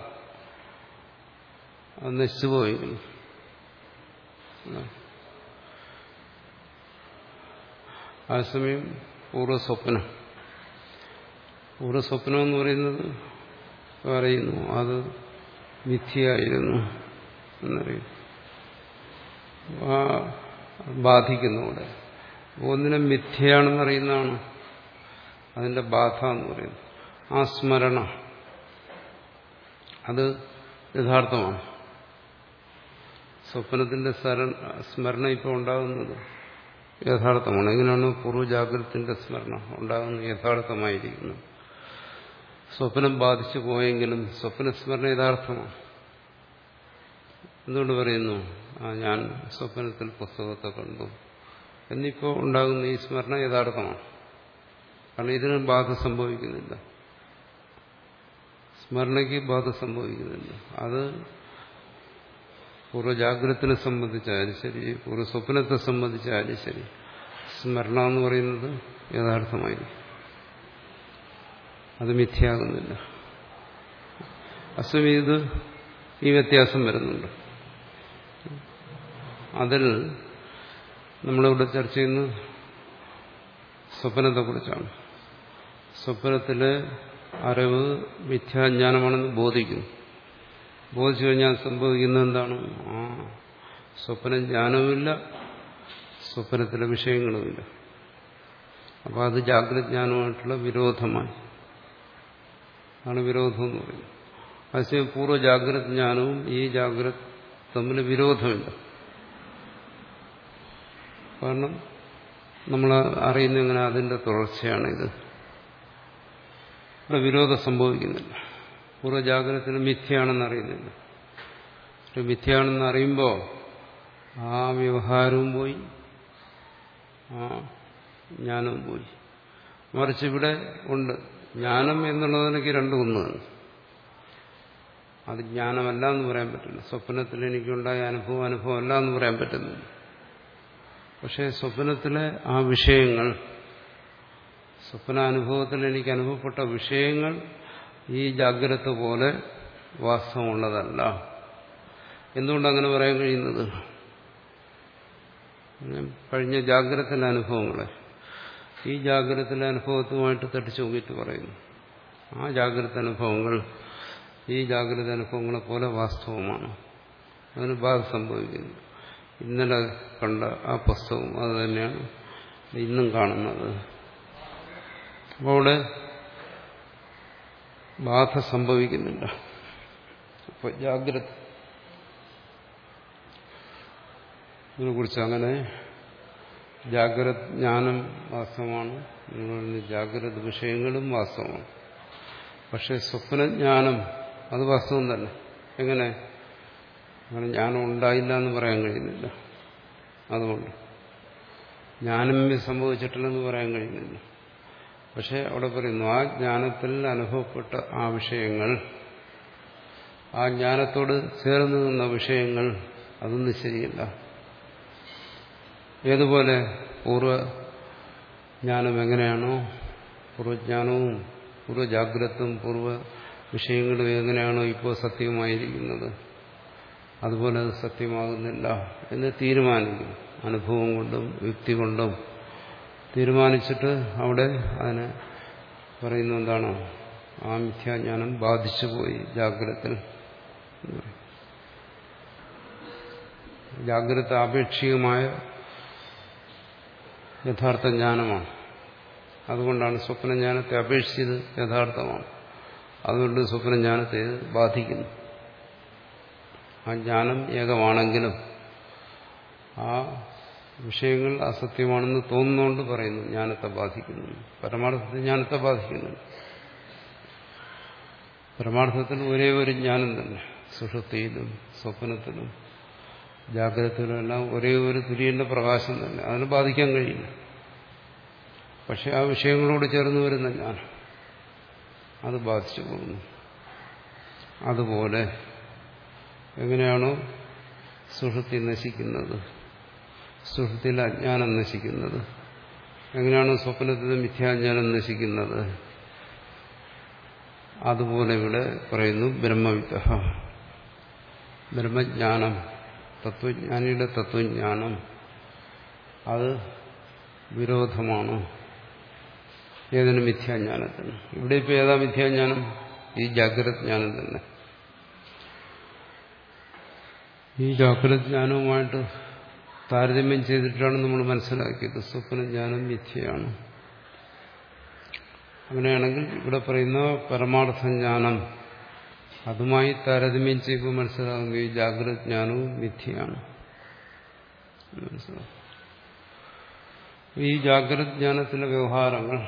A: അത് നശിച്ചുപോയിരിക്കുന്നു. ആ സമയം പൂർവ്വസ്വപ്നം പൂർവ്വസ്വപ്നം എന്ന് പറയുന്നത് പറയുന്നു അത് മിഥ്യയായിരുന്നു എന്നറിയുന്നു. ആ ബാധിക്കുന്നു. അവിടെ ഒന്നിനെ മിഥ്യയാണെന്നറിയുന്നതാണ് അതിന്റെ ബാധ എന്ന് പറയുന്നത്. ആ സ്മരണ അത് യഥാർത്ഥമാണ്. സ്വപ്നത്തിന്റെ സ്മരണ ഇപ്പോൾ ഉണ്ടാകുന്നത് യഥാർത്ഥമാണ്. എങ്ങനെയാണ് പൂർവ്വജാഗ്രതത്തിന്റെ സ്മരണ ഉണ്ടാകുന്നത്? യഥാർത്ഥമായിരിക്കുന്നു. സ്വപ്നം ബാധിച്ചു പോയെങ്കിലും സ്വപ്നസ്മരണ യഥാർത്ഥമാണ്. എന്തുകൊണ്ട് പറയുന്നു? ആ ഞാൻ സ്വപ്നത്തിൽ പുസ്തകത്തെ കണ്ടു എന്നിപ്പോൾ ഉണ്ടാകുന്ന ഈ സ്മരണ യഥാർത്ഥമാണ്. കാരണം ഇതിന് ബാധ സംഭവിക്കുന്നില്ല. സ്മരണയ്ക്ക് ബാധ സംഭവിക്കുന്നില്ല. അത് പൂർവ്വജാഗ്രതത്തിനെ സംബന്ധിച്ചായാലും ശരി, പൂർവ്വസ്വപ്നത്തെ സംബന്ധിച്ചായാലും ശരി, സ്മരണ എന്ന് പറയുന്നത് യഥാർത്ഥമായിരിക്കും. അത് മിഥ്യയാകുന്നില്ല. അസ്വമി ഇത് ഈ വ്യത്യാസം വരുന്നുണ്ട്. അതിൽ നമ്മളിവിടെ ചർച്ച ചെയ്യുന്നത് സ്വപ്നത്തെക്കുറിച്ചാണ്. സ്വപ്നത്തിലെ അറിവ് മിഥ്യാജ്ഞാനമാണെന്ന് ബോധിക്കുന്നു. ബോധിച്ചു കഴിഞ്ഞാൽ സംഭവിക്കുന്നത് എന്താണ്? ആ സ്വപ്നം ജ്ഞാനവുമില്ല, സ്വപ്നത്തിലെ വിഷയങ്ങളുമില്ല. അപ്പോൾ അത് ജാഗ്രജ്ഞാനമായിട്ടുള്ള വിരോധമായി ആണ് വിരോധം എന്ന് പറയുന്നത്. അതേസമയം പൂർവ്വജാഗ്രത ജ്ഞാനവും ഈ ജാഗ്രത തമ്മിൽ വിരോധമില്ല. കാരണം നമ്മൾ അറിയുന്ന എങ്ങനെ അതിന്റെ തുടർച്ചയാണിത്. ഇവിടെ വിരോധം സംഭവിക്കുന്നില്ല. പൂർവ്വജാഗ്രതത്തിന് മിഥ്യയാണെന്ന് അറിയുന്നില്ല. മിഥ്യയാണെന്ന് അറിയുമ്പോൾ ആ വ്യവഹാരവും പോയി, ആ ജ്ഞാനവും പോയി. മറിച്ച് ഇവിടെ ഉണ്ട് ജ്ഞാനം എന്നുള്ളതിനൊക്കെ രണ്ടും ഒന്നാണ്. അത് ജ്ഞാനമല്ല എന്ന് പറയാൻ പറ്റില്ല. സ്വപ്നത്തിൽ എനിക്കുണ്ടായ അനുഭവം അനുഭവം അല്ല എന്ന് പറയാൻ പറ്റുന്നില്ല. പക്ഷേ സ്വപ്നത്തിലെ ആ വിഷയങ്ങൾ, സ്വപ്നാനുഭവത്തിൽ എനിക്ക് അനുഭവപ്പെട്ട വിഷയങ്ങൾ ഈ ജാഗ്രത പോലെ വാസ്തവമുള്ളതല്ല. എന്തുകൊണ്ടങ്ങനെ പറയാൻ കഴിയുന്നത്? കഴിഞ്ഞ ജാഗ്രതത്തിലെ അനുഭവങ്ങളെ ഈ ജാഗ്രതത്തിലെ അനുഭവത്തുമായിട്ട് തട്ടിച്ചു നോക്കിയിട്ട് പറയുന്നു. ആ ജാഗ്രത അനുഭവങ്ങൾ ഈ ജാഗ്രത അനുഭവങ്ങളെ പോലെ വാസ്തവമാണ്. അതിന് ബാധ സംഭവിക്കുന്നു. ഇന്നലെ കണ്ട ആ പുസ്തകം അത് തന്നെയാണ് ഇന്നും കാണുന്നത്. അപ്പോൾ അവിടെ ബാധ സംഭവിക്കുന്നില്ല. അപ്പോൾ ജാഗ്രത ഇതിനെക്കുറിച്ച് അങ്ങനെ ജാഗ്രത ജ്ഞാനം വാസ്തവമാണ്. ജാഗ്രത വിഷയങ്ങളും വാസ്തവമാണ്. പക്ഷെ സ്വപ്നജ്ഞാനം അത് വാസ്തവം തന്നെ. എങ്ങനെ? അങ്ങനെ ജ്ഞാനം ഉണ്ടായില്ല എന്ന് പറയാൻ കഴിയുന്നില്ല. അതുകൊണ്ട് ജ്ഞാനം സംഭവിച്ചിട്ടില്ലെന്ന് പറയാൻ കഴിയുന്നില്ല. പക്ഷെ അവിടെ പറയുന്നു ആ ജ്ഞാനത്തിൽ അനുഭവപ്പെട്ട ആ വിഷയങ്ങൾ, ആ ജ്ഞാനത്തോട് ചേർന്ന് നിന്ന വിഷയങ്ങൾ, അതൊന്നും ശരിയല്ല. ഏതുപോലെ പൂർവ്വജ്ഞാനം എങ്ങനെയാണോ, പൂർവ്വജ്ഞാനവും പൂർവ്വജാഗ്രതയും പൂർവ്വ വിഷയങ്ങളും എങ്ങനെയാണോ ഇപ്പോൾ സത്യമായിരിക്കുന്നത്, അതുപോലെ അത് സത്യമാകുന്നില്ല എന്ന് തീരുമാനിക്കും. അനുഭവം കൊണ്ടും യുക്തി കൊണ്ടും തീരുമാനിച്ചിട്ട് അവിടെ അതിനെ പറയുന്ന എന്താണ്, ആ മിഥ്യാജ്ഞാനം ബാധിച്ചുപോയി ജാഗ്രതത്തിൽ. ജാഗ്രത ആപേക്ഷികമായ യഥാർത്ഥ ജ്ഞാനമാണ്. അതുകൊണ്ടാണ് സ്വപ്നജ്ഞാനത്തെ അപേക്ഷിച്ചത് യഥാർത്ഥമാണ്. അതുകൊണ്ട് സ്വപ്നജ്ഞാനത്തെ ബാധിക്കുന്നു. ആ ജ്ഞാനം ഏകമാണെങ്കിലും ആ വിഷയങ്ങൾ അസത്യമാണെന്ന് തോന്നുന്നതുകൊണ്ട് പറയുന്നു ജ്ഞാനത്തെ ബാധിക്കുന്നു. പരമാർത്ഥത്തിൽ ജ്ഞാനത്തെ ബാധിക്കുന്നു. പരമാർത്ഥത്തിൽ ഒരേ ഒരു ജ്ഞാനം തന്നെ. സുഷുപ്തിയിലും സ്വപ്നത്തിലും ജാഗ്രതയിലും എല്ലാം ഒരേ ഒരു തുര്യന്റെ പ്രകാശം തന്നെ. അതിനെ ബാധിക്കാൻ കഴിയില്ല. പക്ഷെ ആ വിഷയങ്ങളോട് ചേർന്ന് വരുന്ന ജ്ഞാനം അത് ബാധിച്ചു പോകുന്നു. അതുപോലെ എങ്ങനെയാണോ സുഷുപ്തി നശിക്കുന്നത്, സുഷുപ്തിയിലെ അജ്ഞാനം നശിക്കുന്നത്, എങ്ങനെയാണോ സ്വപ്നത്തിലെ മിഥ്യാജ്ഞാനം നശിക്കുന്നത്, അതുപോലെ ഇവിടെ പറയുന്നു ബ്രഹ്മവിദ്യ, ബ്രഹ്മജ്ഞാനം, തത്വജ്ഞാനിയുടെ തത്വജ്ഞാനം അത് വിരോധമാണ് ഏതിനും മിഥ്യാജ്ഞാനത്തിന്. ഇവിടെ ഇപ്പോൾ ഏതാ മിഥ്യാജ്ഞാനം? ഈ ജാഗ്രത ജ്ഞാനം തന്നെ. ഈ ജാഗ്രത ജ്ഞാനവുമായിട്ട് താരതമ്യം ചെയ്തിട്ടാണ് നമ്മൾ മനസ്സിലാക്കിയത് സ്വപ്നജ്ഞാനം മിഥ്യയാണ്. അങ്ങനെയാണെങ്കിൽ ഇവിടെ പറയുന്ന പരമാർത്ഥജ്ഞാനം അതുമായി താരതമ്യം ചെയ്യുമ്പോൾ മനസ്സിലാകുന്നത് ഈ ജാഗ്രത ജ്ഞാനവും മിഥ്യയാണ്. മനസ്സിലാവും. ഈ ജാഗ്രത ജ്ഞാനത്തിലെ വ്യവഹാരങ്ങൾ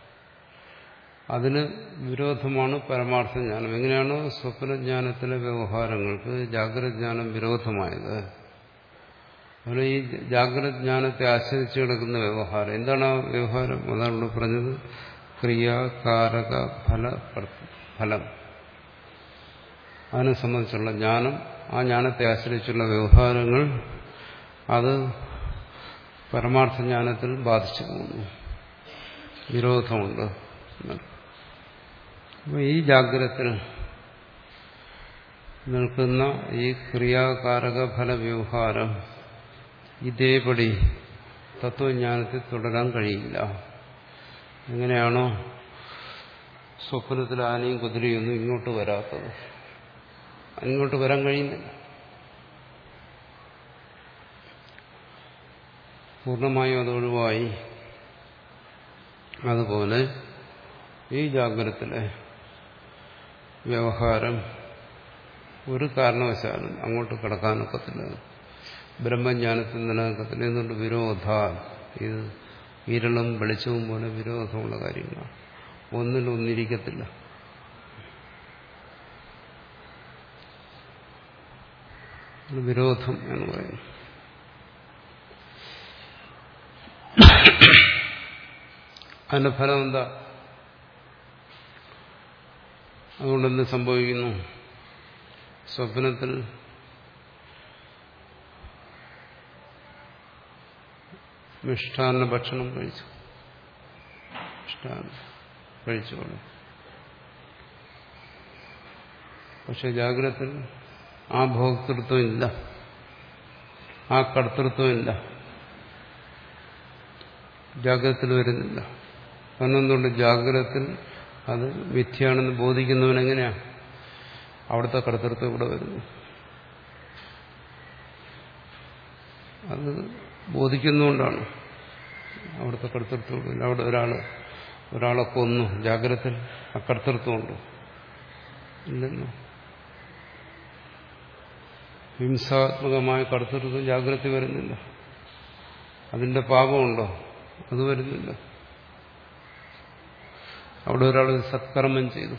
A: അതിന് വിരോധമാണ് പരമാർത്ഥജ്ഞാനം. എങ്ങനെയാണോ സ്വപ്നജ്ഞാനത്തിലെ വ്യവഹാരങ്ങൾക്ക് ജാഗ്രത ജ്ഞാനം വിരോധമായത്, അതുപോലെ ഈ ജാഗ്രത ജ്ഞാനത്തെ ആശ്രയിച്ചു കിടക്കുന്ന വ്യവഹാരം എന്താണ്? ആ വ്യവഹാരം അതാണ് പറഞ്ഞത്, ക്രിയാകാരക ഫല ഫലം. അതിനെ സംബന്ധിച്ചുള്ള ജ്ഞാനം, ആ ജ്ഞാനത്തെ ആശ്രയിച്ചുള്ള വ്യവഹാരങ്ങൾ അത് പരമാർത്ഥജ്ഞാനത്തിൽ ബാധിച്ചു പോകുന്നു, വിരോധമുണ്ട്. അപ്പോൾ ഈ ജാഗ്രതത്തിൽ നിൽക്കുന്ന ഈ ക്രിയാകാരക ഫല വ്യവഹാരം ഇതേപടി തത്വജ്ഞാനത്തിൽ തുടരാൻ കഴിയില്ല. എങ്ങനെയാണോ സ്വപ്നത്തിൽ ആനയും കുതിരയൊന്നും ഇങ്ങോട്ട് വരാത്തത്, ഇങ്ങോട്ട് വരാൻ കഴിയുന്നില്ല. പൂർണ്ണമായും അത് ഒഴിവായി. അതുപോലെ ഈ ജാഗ്രതത്തിലെ വ്യവഹാരം ഒരു കാരണവശാലും അങ്ങോട്ട് കടക്കാനൊക്കത്തില്ല, ബ്രഹ്മജ്ഞാനത്തിൽ നിലനിൽക്കത്തില്ല. എന്നുകൊണ്ട് വിരോധ, ഇത് വിരളും വെളിച്ചവും പോലെ വിരോധമുള്ള കാര്യങ്ങളാണ്. ഒന്നിലൊന്നിരിക്കത്തില്ല. വിരോധം എന്ന് പറയുന്നു. അതിന്റെ ഫലം എന്താ? അതുകൊണ്ടെന്ത് സംഭവിക്കുന്നു? സ്വപ്നത്തിൽ മിഷ്ടാന്ന ഭക്ഷണം കഴിച്ചു, മിഷ്ടാന്നം കഴിച്ചോളൂ. പക്ഷെ ജാഗ്രതത്തിൽ ആ ഭോക്തൃത്വം ഇല്ല, ആ കർത്തൃത്വം ഇല്ല, ജാഗ്രതത്തിൽ വരുന്നില്ല. കാരണം എന്തുകൊണ്ട്? ജാഗ്രതത്തിൽ അത് മിഥ്യയാണെന്ന് ബോധിക്കുന്നവനെങ്ങനെയാ അവിടുത്തെ കർത്തൃത്വം ഇവിടെ വരുന്നു? അത് ബോധിക്കുന്നുകൊണ്ടാണ് അവിടുത്തെ കർത്തൃത്വം. അവിടെ ഒരാള് ഒരാളെ കൊന്നു, ജാഗ്രതത്തിൽ ആ കർത്തൃത്വമുണ്ടോ? ഇല്ലല്ലോ. ഹിംസാത്മകമായ കർത്തൃത്വം ജാഗ്രത വരുന്നില്ല. അതിന്റെ പാപമുണ്ടോ? അത് വരുന്നില്ല. അവിടെ ഒരാൾ സത്കർമ്മം ചെയ്തു,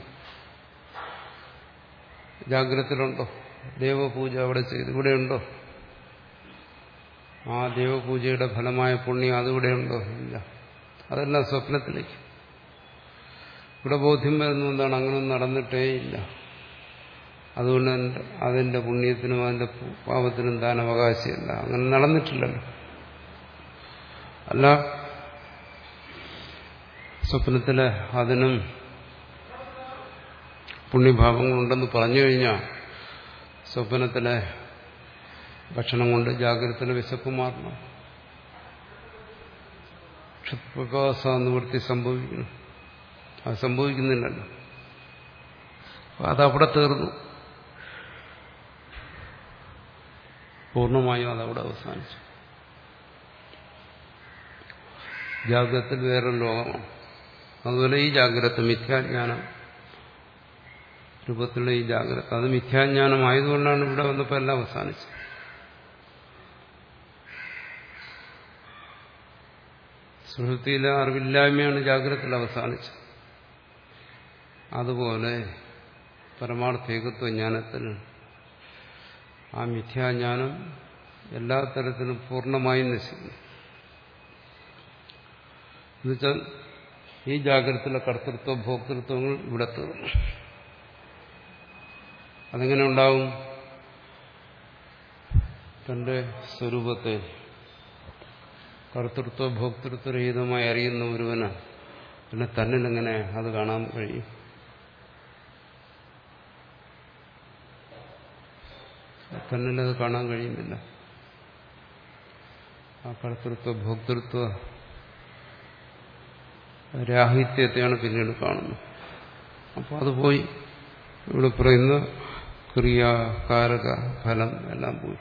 A: ജാഗ്രതത്തിലുണ്ടോ? ദേവപൂജ അവിടെ ചെയ്തു, ഇവിടെയുണ്ടോ? ആ ദേവപൂജയുടെ ഫലമായ പുണ്യം അതിവിടെയുണ്ടോ? ഇല്ല. അതെല്ലാം സ്വപ്നത്തിലേക്ക്. ഇവിടെ ബോധ്യം വരുന്ന എന്താണ്? അങ്ങനെയൊന്നും നടന്നിട്ടേ ഇല്ല. അതുകൊണ്ട് അതിന്റെ പുണ്യത്തിനും അതിന്റെ പാപത്തിനും താൻ അവകാശമില്ല. അങ്ങനെ നടന്നിട്ടില്ലല്ലോ. അല്ല, സ്വപ്നത്തിലെ അതിനും പുണ്യഭാവങ്ങളുണ്ടെന്ന് പറഞ്ഞു കഴിഞ്ഞാൽ സ്വപ്നത്തിലെ ഭക്ഷണം കൊണ്ട് ജാഗ്രതത്തിലെ വിശപ്പ് മാറണം. ക്ഷുത്പിപാസ നിവൃത്തി സംഭവിക്കണം. അത് സംഭവിക്കുന്നില്ലല്ലോ. അതവിടെ തീർന്നു. പൂർണ്ണമായും അതവിടെ അവസാനിച്ചു. ജാഗ്രതത്തിൽ വേറൊരു ലോകമാണ്. അതുപോലെ ഈ ജാഗ്രത മിഥ്യാജ്ഞാനം രൂപത്തിലുള്ള ഈ ജാഗ്രത അത് മിഥ്യാജ്ഞാനമായതുകൊണ്ടാണ് ഇവിടെ വന്നപ്പോൾ എല്ലാം അവസാനിച്ചത്. സുഷുപ്തിയിലെ അറിവില്ലായ്മയാണ് ജാഗ്രതത്തിൽ അവസാനിച്ചത്. അതുപോലെ പരമാർത്ഥ ഏകത്വജ്ഞാനത്തിൽ ആ മിഥ്യാജ്ഞാനം എല്ലാ തരത്തിലും പൂർണ്ണമായും നശിക്കുന്നു. എന്നുവെച്ചാൽ ഈ ജാഗ്രതത്തിലെ കർത്തൃത്വ ഭോക്തൃത്വങ്ങൾ ഇവിടെ തീർന്നു. അതെങ്ങനെ ഉണ്ടാവും? തന്റെ സ്വരൂപത്തെ കർത്തൃത്വ ഭോക്തൃത്വരഹിതമായി അറിയുന്ന ഒരുവന് പിന്നെ തന്നിലെങ്ങനെ അത് കാണാൻ കഴിയും? തന്നിലത് കാണാൻ കഴിയുന്നില്ല. ആ കർത്തൃത്വ ഭോക്തൃത്വ രാഹിത്യത്തെയാണ് പിന്നീട് കാണുന്നത്. അപ്പോൾ അത് പോയി. ഇവിടെ പറയുന്ന ക്രിയാകാരക ഫലം എല്ലാം പോയി.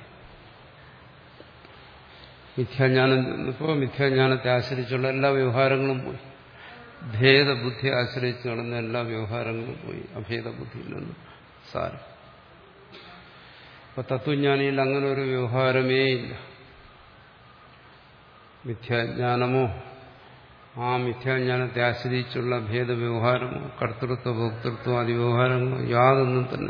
A: മിഥ്യാജ്ഞാനം ഇപ്പോൾ മിഥ്യാജ്ഞാനത്തെ ആശ്രയിച്ചുള്ള എല്ലാ വ്യവഹാരങ്ങളും പോയി. ഭേദബുദ്ധി ആശ്രയിച്ച് നടന്ന എല്ലാ വ്യവഹാരങ്ങളും പോയി. അഭേദബുദ്ധിയിൽ നിന്ന് സാരം. അപ്പൊ തത്വജ്ഞാനിയിൽ അങ്ങനെ ഒരു വ്യവഹാരമേ ഇല്ല. മിഥ്യാജ്ഞാനമോ ആ മിഥ്യാജ്ഞാനത്തെ ആശ്രയിച്ചുള്ള ഭേദവ്യവഹാരമോ കർത്തൃത്വ ഭോക്തൃത്വ ആദി വ്യവഹാരങ്ങളോ യാതൊന്നും തന്നെ.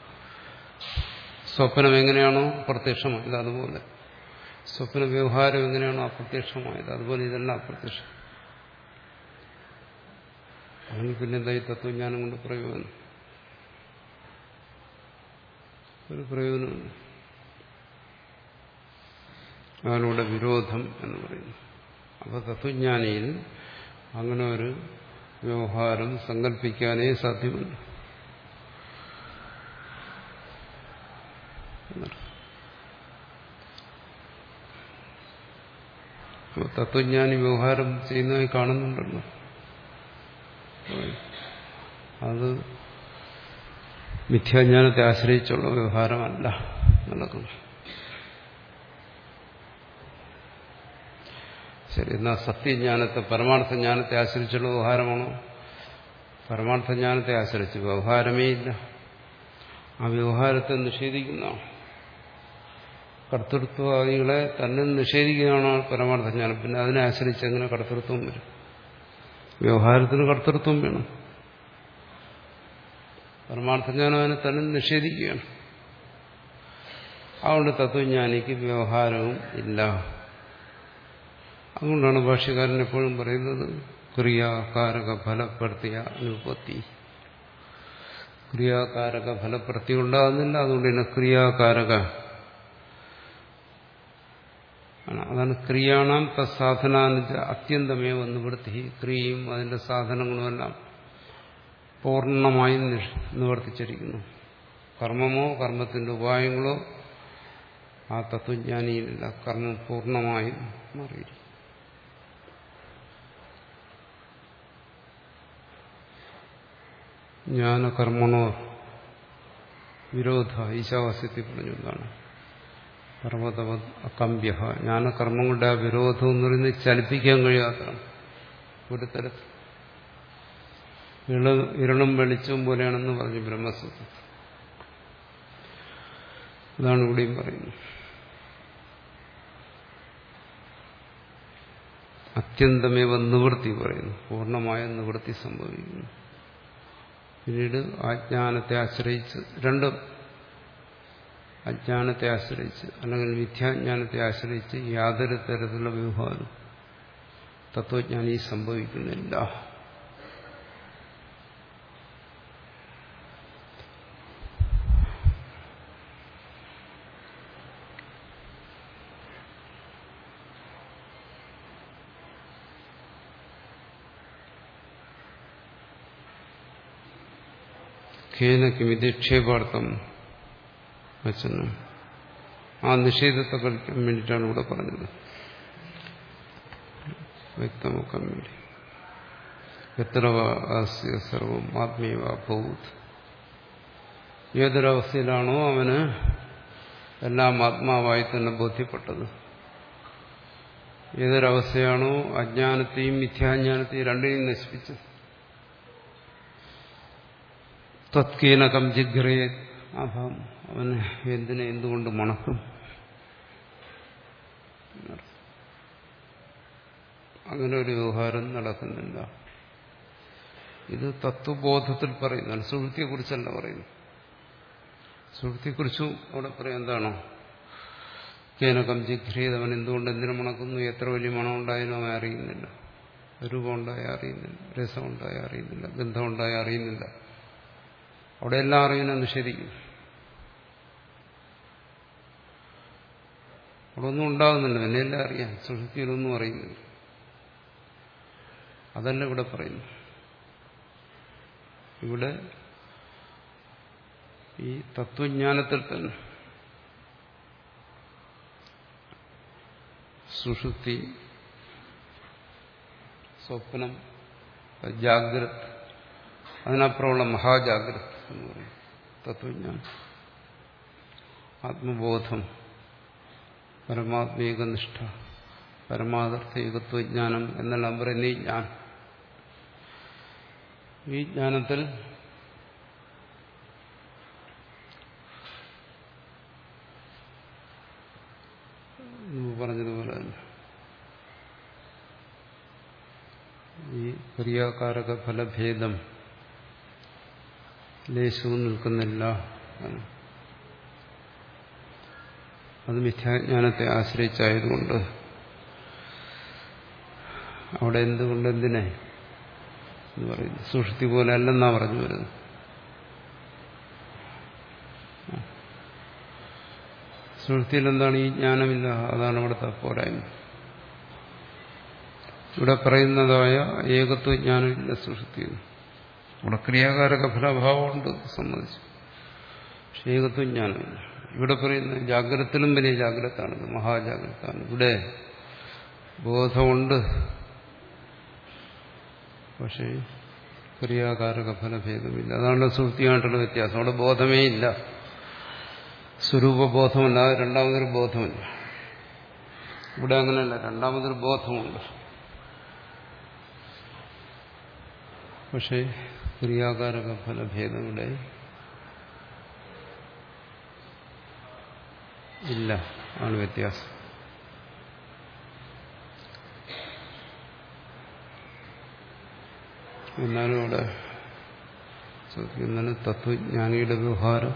A: സ്വപ്നം എങ്ങനെയാണോ പ്രത്യക്ഷമായത് അതുപോലെ, സ്വപ്ന വ്യവഹാരം എങ്ങനെയാണോ അപ്രത്യക്ഷമായത് അതുപോലെ ഇതെല്ലാം അപ്രത്യക്ഷം. അങ്ങനെ പിന്നെന്താ ഈ തത്വജ്ഞാനം കൊണ്ട് പ്രയോജനം? ഒരു പ്രയോജനമില്ല. അതിലൂടെ വിരോധം എന്ന് പറയുന്നു. അപ്പോൾ തത്വജ്ഞാനിയിൽ അങ്ങനെ ഒരു വ്യവഹാരം സങ്കല്പിക്കാനേ സാധ്യമല്ല. തത്വജ്ഞാനി വ്യവഹാരം ചെയ്യുന്നതായി കാണുന്നുണ്ടല്ലോ. അത് മിഥ്യാജ്ഞാനത്തെ ആശ്രയിച്ചുള്ള വ്യവഹാരമല്ല നടക്കുന്നത്. ശരി, എന്നാൽ സത്യജ്ഞാനത്തെ പരമാർത്ഥജ്ഞാനത്തെ ആശ്രയിച്ചുള്ള വ്യവഹാരമാണോ? പരമാർത്ഥജ്ഞാനത്തെ ആശ്രയിച്ച് വ്യവഹാരമേ ഇല്ല. ആ വ്യവഹാരത്തെ നിഷേധിക്കുന്നതാണ്. കർത്തൃത്വാദികളെ തന്നെ നിഷേധിക്കുന്നതാണ് പരമാർത്ഥജ്ഞാനം. പിന്നെ അതിനെ ആശ്രയിച്ച് എങ്ങനെ കർത്തൃത്വം വരും? വ്യവഹാരത്തിന് കർത്തൃത്വം വേണം. പരമാർത്ഥജ്ഞാനം അതിനെ തന്നെ നിഷേധിക്കുകയാണ്. അതുകൊണ്ട് തത്വജ്ഞാനിക്ക് വ്യവഹാരവും ഇല്ല. അതുകൊണ്ടാണ് ഭാഷ്യകാരൻ എപ്പോഴും പറയുന്നത് ക്രിയാകാരക ഫലപ്രത്യ അനുപത്തി. ക്രിയാകാരക ഫലപ്രത്യ ഉണ്ടാകുന്നില്ല. അതുകൊണ്ട് തന്നെ ക്രിയാകാരക അതാണ് ക്രിയാണാം തസാധനാനുജ അത്യന്തമേ നിവൃത്തി. ക്രിയയും അതിന്റെ സാധനങ്ങളുമെല്ലാം പൂർണ്ണമായും നിവർത്തിച്ചിരിക്കുന്നു. കർമ്മമോ കർമ്മത്തിന്റെ ഉപായങ്ങളോ ആ തത്വജ്ഞാനിയിലില്ല. കർമ്മം പൂർണ്ണമായും മാറിയിരിക്കും. ജ്ഞാനകർമ്മണോ വിരോധ ഈശാവാസ്യത്തിൽ പറഞ്ഞു. എന്താണ് പർവ്വതവ അകമ്പ്യ. ജ്ഞാനകർമ്മങ്ങളുടെ ആ വിരോധം എന്ന് പറയുന്നത് ചലിപ്പിക്കാൻ കഴിയാത്തതാണ്. ഒരു തരത്തിൽ ഇരളും വെളിച്ചവും പോലെയാണെന്ന് പറഞ്ഞു ബ്രഹ്മസൂത്രത്തിൽ. അതാണ് ഇവിടെയും പറയുന്നത്. അത്യന്തമേവ നിവൃത്തി പറയുന്നു. പൂർണ്ണമായ നിവൃത്തി സംഭവിക്കുന്നു. പിന്നീട് അജ്ഞാനത്തെ ആശ്രയിച്ച്, രണ്ടും അജ്ഞാനത്തെ ആശ്രയിച്ച് അല്ലെങ്കിൽ മിഥ്യാജ്ഞാനത്തെ ആശ്രയിച്ച് യാതൊരു തരത്തിലുള്ള വ്യവഹാരം തത്വജ്ഞാനി സംഭവിക്കുന്നില്ല. കേന കിമിതിക്ഷേപാർത്ഥം വച്ചനം ആ നിഷേധത്തെ കളിക്കാൻ വേണ്ടിയിട്ടാണ് ഇവിടെ പറഞ്ഞത്, വ്യക്തമാക്കാൻ വേണ്ടി. എത്ര സർവം ആത്മീയ ഭൂത്, ഏതൊരവസ്ഥയിലാണോ അവന് എല്ലാം ആത്മാവായി തന്നെ ബോധ്യപ്പെട്ടത്, ഏതൊരവസ്ഥയാണോ അജ്ഞാനത്തെയും മിഥ്യാജ്ഞാനത്തെയും രണ്ടിനെയും നശിപ്പിച്ചത്, തത്കേനകം ജിഗ്രേ അഭാം, അവന് എന്തിനെ എന്തുകൊണ്ട് മണക്കും, അങ്ങനെ ഒരു വ്യവഹാരം നടക്കുന്നില്ല. ഇത് തത്വബോധത്തിൽ പറയുന്നതാണ്, സുഹൃത്തിയെക്കുറിച്ചല്ല പറയുന്നു. സുഹൃത്തിയെക്കുറിച്ചും അവിടെ പറയാം എന്താണോ, കേനകം ജിഘ്രീത്, അവൻ എന്തുകൊണ്ട് എന്തിനു മണക്കുന്നു, എത്ര വലിയ മണം ഉണ്ടായാലും അവൻ അറിയുന്നില്ല, രൂപം ഉണ്ടായ അറിയുന്നില്ല, രസം ഉണ്ടായ അറിയുന്നില്ല, ഗന്ധം ഉണ്ടായ അറിയുന്നില്ല. അവിടെ എല്ലാം അറിവിനെ നിഷേധിക്കും. അവിടെ ഒന്നും ഉണ്ടാകുന്നില്ല, എന്നെല്ലാം അറിയാം, സുഷുപ്തിയിലൊന്നും അറിയുന്നില്ല. അതല്ല ഇവിടെ പറയുന്നു. ഇവിടെ ഈ തത്വജ്ഞാനത്തിൽ തന്നെ സുഷുപ്തി, സ്വപ്നം, ജാഗ്രത്, അതിനപ്പുറമുള്ള മഹാജാഗ്രത് എന്ന് പറയും തത്വജ്ഞാനം, ആത്മബോധം, പരമാത്മീകനിഷ്ഠ, പരമാർത്ഥ ഏകത്വജ്ഞാനം എന്നെല്ലാം പറയുന്ന ഈ ജ്ഞാനം. ഈ ജ്ഞാനത്തിൽ പറഞ്ഞതുപോലെ തന്നെ ഈ ക്രിയാകാരക ഫലഭേദം ലേശവും നിൽക്കുന്നില്ല. അത് മിഥ്യാജ്ഞാനത്തെ ആശ്രയിച്ചായതുകൊണ്ട് അവിടെ എന്തുകൊണ്ട് എന്തിനെ എന്ന് പറയുന്നു, സുഷുപ്തി പോലെ അല്ലെന്നാ പറഞ്ഞു വരുന്നത്. സുഷുപ്തിയിൽ എന്താണ് ഈ ജ്ഞാനമില്ല, അതാണ് അവിടുത്തെ പോരായ്മ. ഇവിടെ പറയുന്നതായ ഏകത്വ ജ്ഞാനമില്ല സുഷുപ്തിയിൽ. അവിടെ ക്രിയാകാരക ഫലഭാവമുണ്ട്, സമ്മതിച്ചു, പക്ഷെ ഏകത്വ ജ്ഞാനമില്ല. ഇവിടെ പറയുന്ന ജാഗ്രതത്തിലും വലിയ ജാഗ്രതാണ്, മഹാജാഗ്രതാണ്. ഇവിടെ ബോധമുണ്ട്, പക്ഷേ ക്രിയാകാരക ഫലഭേദമില്ല. അതാണ് സുഷുപ്തിയായിട്ടുള്ള വ്യത്യാസം. അവിടെ ബോധമേ ഇല്ല, സ്വരൂപബോധമല്ലാതെ രണ്ടാമതൊരു ബോധമില്ല. ഇവിടെ അങ്ങനെയല്ല, രണ്ടാമതൊരു ബോധമുണ്ട്, പക്ഷേ ക്രിയാകാരക ഫലഭേദം ഇവിടെ ഇല്ല, ആണ് വ്യത്യാസം. എന്നാലും അവിടെ ചോദിക്കുന്നതിന് തത്വജ്ഞാനിയുടെ വ്യവഹാരം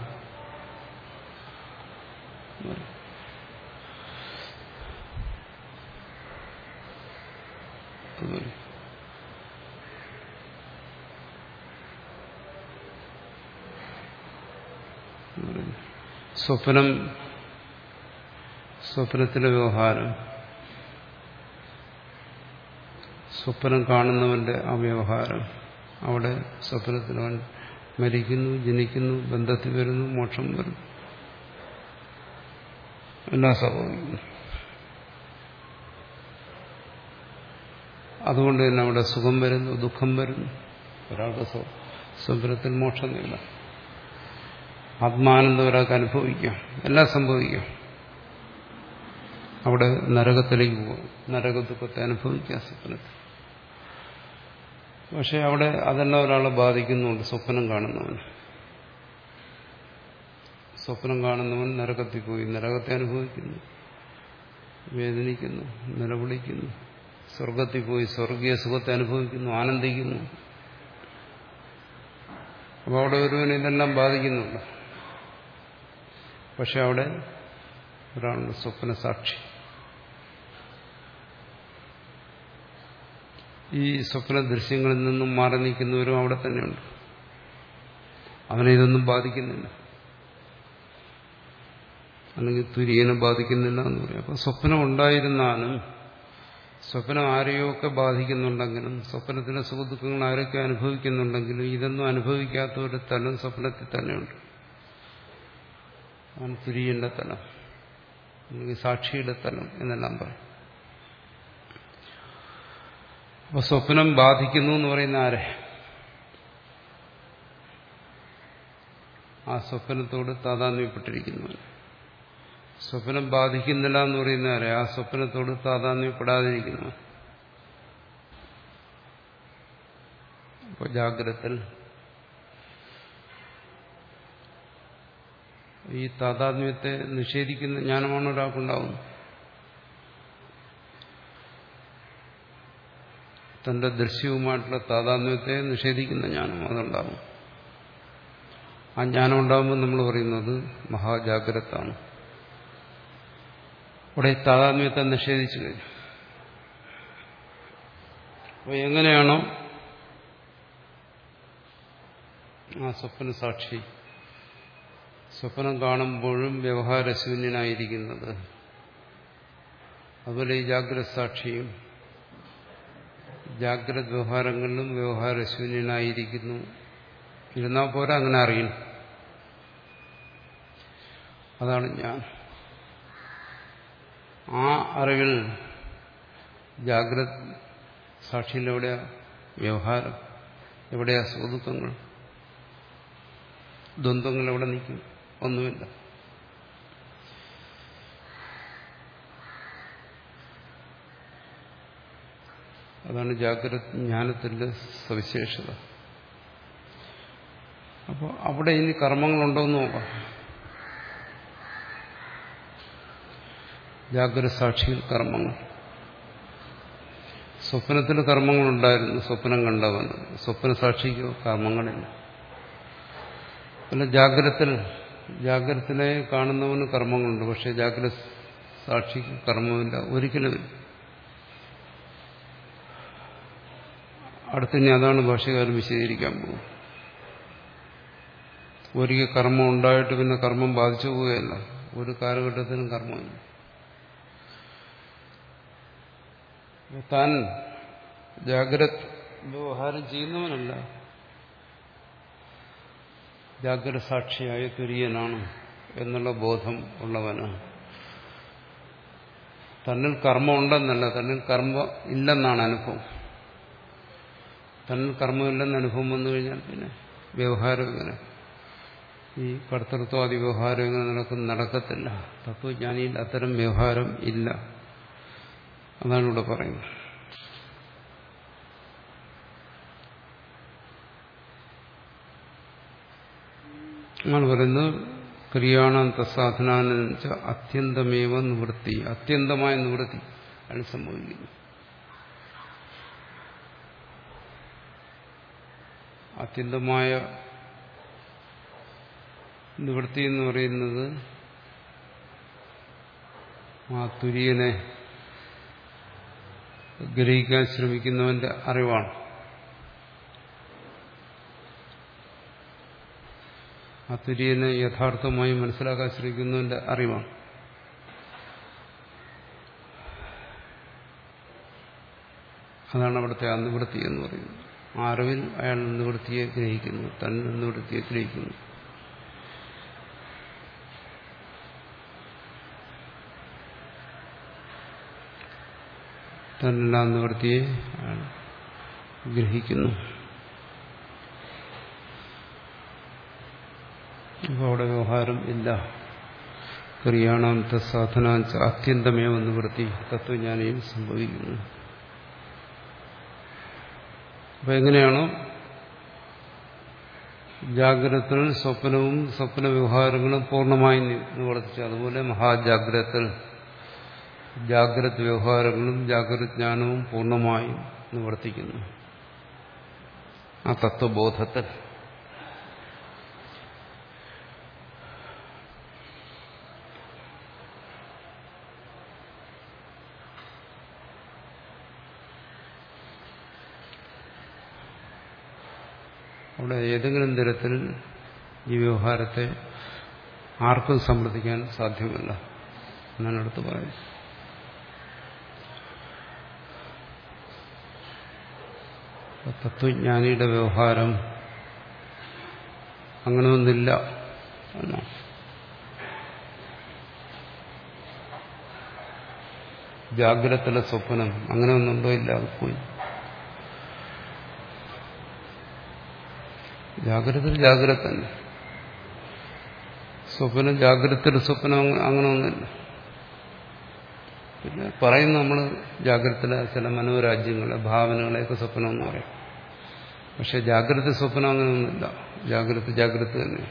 A: സ്വപ്നം, സ്വപ്നത്തിലെ വ്യവഹാരം, സ്വപ്നം കാണുന്നവന്റെ ആ വ്യവഹാരം, അവിടെ സ്വപ്നത്തിലവൻ മരിക്കുന്നു, ജനിക്കുന്നു, ബന്ധത്തിൽ വരുന്നു, മോക്ഷം വരുന്നു, എല്ലാം സംഭവിക്കുന്നു. അതുകൊണ്ട് തന്നെ അവിടെ സുഖം വരുന്നു, ദുഃഖം വരുന്നു. ഒരാളുടെ സ്വപ്നത്തിൽ മോക്ഷം നേടാം, ആത്മാനന്ദം ഒരാൾക്ക് അനുഭവിക്കാം, എല്ലാം സംഭവിക്കാം. അവിടെ നരകത്തിലേക്ക് പോകും, നരക ദുഃഖത്തെ അനുഭവിക്കാം സ്വപ്നത്തിൽ. പക്ഷെ അവിടെ അതെല്ലാം ഒരാളെ ബാധിക്കുന്നുണ്ട്. സ്വപ്നം കാണുന്നവൻ സ്വപ്നം കാണുന്നവൻ നരകത്തിൽ പോയി നരകത്തെ അനുഭവിക്കുന്നു, വേദനിക്കുന്നു, നിലവിളിക്കുന്നു. സ്വർഗത്തിൽ പോയി സ്വർഗീയ സുഖത്തെ അനുഭവിക്കുന്നു, ആനന്ദിക്കുന്നു. അപ്പോൾ അവിടെ ഒരുവന് ഇതെല്ലാം ബാധിക്കുന്നുണ്ട്. പക്ഷെ അവിടെ ഒരാളുടെ സ്വപ്ന സാക്ഷി. ഈ സ്വപ്ന ദൃശ്യങ്ങളിൽ നിന്നും മാറി നിൽക്കുന്നവരും അവിടെ തന്നെയുണ്ട്. അവനെ ഇതൊന്നും ബാധിക്കുന്നില്ല, അല്ലെങ്കിൽ തുര്യനെ ബാധിക്കുന്നില്ല എന്ന് പറയാം. അപ്പം സ്വപ്നം ഉണ്ടായിരുന്നാലും, സ്വപ്നം ആരെയൊക്കെ ബാധിക്കുന്നുണ്ടെങ്കിലും, സ്വപ്നത്തിലെ സുഖദുഃഖങ്ങൾ ആരൊക്കെ അനുഭവിക്കുന്നുണ്ടെങ്കിലും, ഇതൊന്നും അനുഭവിക്കാത്ത ഒരു തലം സ്വപ്നത്തിൽ തന്നെയുണ്ട്. അവൻ തുര്യന്റെ തലം. അല്ലെങ്കിൽ സാക്ഷിയുടെ തലം എന്നെല്ലാം പറയും. അപ്പൊ സ്വപ്നം ബാധിക്കുന്നു എന്ന് പറയുന്ന ആരെ? ആ സ്വപ്നത്തോട് താതാത്മ്യപ്പെട്ടിരിക്കുന്നവൻ. സ്വപ്നം ബാധിക്കുന്നില്ല എന്ന് പറയുന്ന ആരെ? ആ സ്വപ്നത്തോട് താതാത്മ്യപ്പെടാതിരിക്കുന്നവൻ. അപ്പോൾ ജാഗ്രതയിൽ ഈ താതാത്മ്യത്തെ നിഷേധിക്കുന്ന ജ്ഞാനമാണ് ഒരാൾക്കുണ്ടാവുന്നത്. തന്റെ ദൃശ്യവുമായിട്ടുള്ള താതാത്മ്യത്തെ നിഷേധിക്കുന്ന ജ്ഞാനം അതുണ്ടാവും. ആ ജ്ഞാനം ഉണ്ടാകുമ്പോൾ നമ്മൾ പറയുന്നത് മഹാജാഗ്രതാണ്. ഇവിടെ താതാത്മ്യത്തെ നിഷേധിച്ചു കഴിഞ്ഞു. അപ്പോൾ എങ്ങനെയാണോ ആ സ്വപ്ന സാക്ഷി സ്വപ്നം കാണുമ്പോഴും വ്യവഹാരശൂന്യനായിരിക്കുന്നത്, അതുപോലെ ഈ ജാഗ്രത സാക്ഷിയും ജാഗ്രത വ്യവഹാരങ്ങളിലും വ്യവഹാരശൂന്യനായിരിക്കുന്നു. ഇരുന്നാൽ പോരാ, അങ്ങനെ അറിയണം. അതാണ് ഞാൻ. ആ അറിവിൽ ജാഗ്രത സാക്ഷിയിൽ എവിടെയാ വ്യവഹാരം, എവിടെയാ സ്വതത്വങ്ങൾ, ദ്വന്ദ്ങ്ങൾ എവിടെ നിൽക്കും? ഒന്നുമില്ല. അതാണ് ജാഗ്രത ജ്ഞാനത്തിന്റെ സവിശേഷത. അപ്പോൾ അവിടെ ഇനി കർമ്മങ്ങളുണ്ടോയെന്ന് നോക്കാം. ജാഗ്രത സാക്ഷിയിൽ കർമ്മങ്ങൾ. സ്വപ്നത്തിൽ കർമ്മങ്ങളുണ്ടായിരുന്നു, സ്വപ്നം കണ്ടവൻ. സ്വപ്ന സാക്ഷിക്കോ കർമ്മങ്ങളില്ല. പിന്നെ ജാഗ്രതത്തിൽ ജാഗ്രതത്തിനെ കാണുന്നവന് കർമ്മങ്ങളുണ്ട്, പക്ഷെ ജാഗ്രത സാക്ഷിക്ക് കർമ്മമില്ല, ഒരിക്കലുമില്ല. അടുത്തിനി അതാണ് ഭാഷ്യകാരൻ വിശദീകരിക്കാൻ പോകും. ഒരിക്കൽ കർമ്മം ഉണ്ടായിട്ട് പിന്നെ കർമ്മം ബാധിച്ചു പോവുകയല്ല, ഒരു കാലഘട്ടത്തിനും കർമ്മമില്ല. താൻ ജാഗ്രത വ്യവഹാരം ചെയ്യുന്നവനല്ല, ജാഗ്രത സാക്ഷിയായ തുര്യനാണ് എന്നുള്ള ബോധം ഉള്ളവന്. തന്നിൽ കർമ്മം ഉണ്ടെന്നല്ല, തന്നിൽ കർമ്മം ഇല്ലെന്നാണ് അനുഭവം. തന്നിൽ കർമ്മമില്ലെന്ന് അനുഭവം വന്നു കഴിഞ്ഞാൽ പിന്നെ വ്യവഹാരം എങ്ങനെ, ഈ കർത്തൃത്വാദി വ്യവഹാരം എങ്ങനെ നടക്കും? നടക്കത്തില്ല. തത്വജ്ഞാനിയിൽ അത്തരം വ്യവഹാരം ഇല്ല. അതാണ് ഇവിടെ പറയുന്നത്. നമ്മൾ പറയുന്നത് ക്രിയാണാം തസാധനാന അത്യന്തമേവ നിവൃത്തി, അത്യന്തമായ നിവൃത്തി ആണ് സംഭവിക്കുന്നത്. അത്യന്തമായ നിവൃത്തി എന്ന് പറയുന്നത് ആ തുര്യനെ ഗ്രഹിക്കാൻ ശ്രമിക്കുന്നവന്റെ അറിവാണ്. ആ തുര്യനെ യഥാർത്ഥമായി മനസ്സിലാക്കാൻ ശ്രമിക്കുന്നവന്റെ അറിവാണ്. അതാണ് അവിടുത്തെ ആ നിവൃത്തി എന്ന് പറയുന്നത്. ആ അറിവിൽ അയാൾ നിവൃത്തിയെ ഗ്രഹിക്കുന്നു, തന്നെ നിവൃത്തിയെ ഗ്രഹിക്കുന്നു. തന്നെല്ലാം നിവൃത്തിയെ അയാൾ ഗ്രഹിക്കുന്നു. അപ്പോൾ അവിടെ വ്യവഹാരം ഇല്ല. ക്രിയാണാം തസാധനാഞ്ച അത്യന്തമേവ നിവൃത്തി തത്വജ്ഞാനിയും സംഭവിക്കുന്നു. അപ്പൊ എങ്ങനെയാണോ ജാഗ്രതത്തിൽ സ്വപ്നവും സ്വപ്ന വ്യവഹാരങ്ങളും പൂർണ്ണമായി നിവർത്തിച്ചു, അതുപോലെ മഹാജാഗ്രതത്തിൽ ജാഗ്രത വ്യവഹാരങ്ങളും ജാഗ്രത ജ്ഞാനവും പൂർണ്ണമായും നിവർത്തിക്കുന്നു. ആ തത്വബോധത്തിൽ അവിടെ ഏതെങ്കിലും തരത്തിൽ ഈ വ്യവഹാരത്തെ ആർക്കും സമ്മർദ്ദിക്കാൻ സാധ്യമല്ല എന്നാണ് അടുത്ത് പറയുന്നത്. തത്വജ്ഞാനിയുടെ വ്യവഹാരം അങ്ങനെ ഒന്നില്ല എന്നാണ്. ജാഗ്രതത്തിലെ സ്വപ്നം അങ്ങനെ ഒന്നുണ്ടോ? ഇല്ല, അത് പോയി. ജാഗ്രത ജാഗ്രത തന്നെ. സ്വപ്നം ജാഗ്രതത്തിലെ സ്വപ്നം അങ്ങനെ ഒന്നുമില്ല. പിന്നെ പറയുന്നു നമ്മൾ ജാഗ്രതത്തിലെ ചില മനോരാജ്യങ്ങളെ ഭാവനകളെയൊക്കെ സ്വപ്നം എന്ന് പറയും. പക്ഷെ ജാഗ്രത സ്വപ്നം അങ്ങനെയൊന്നുമില്ല. ജാഗ്രത ജാഗ്രത തന്നെ.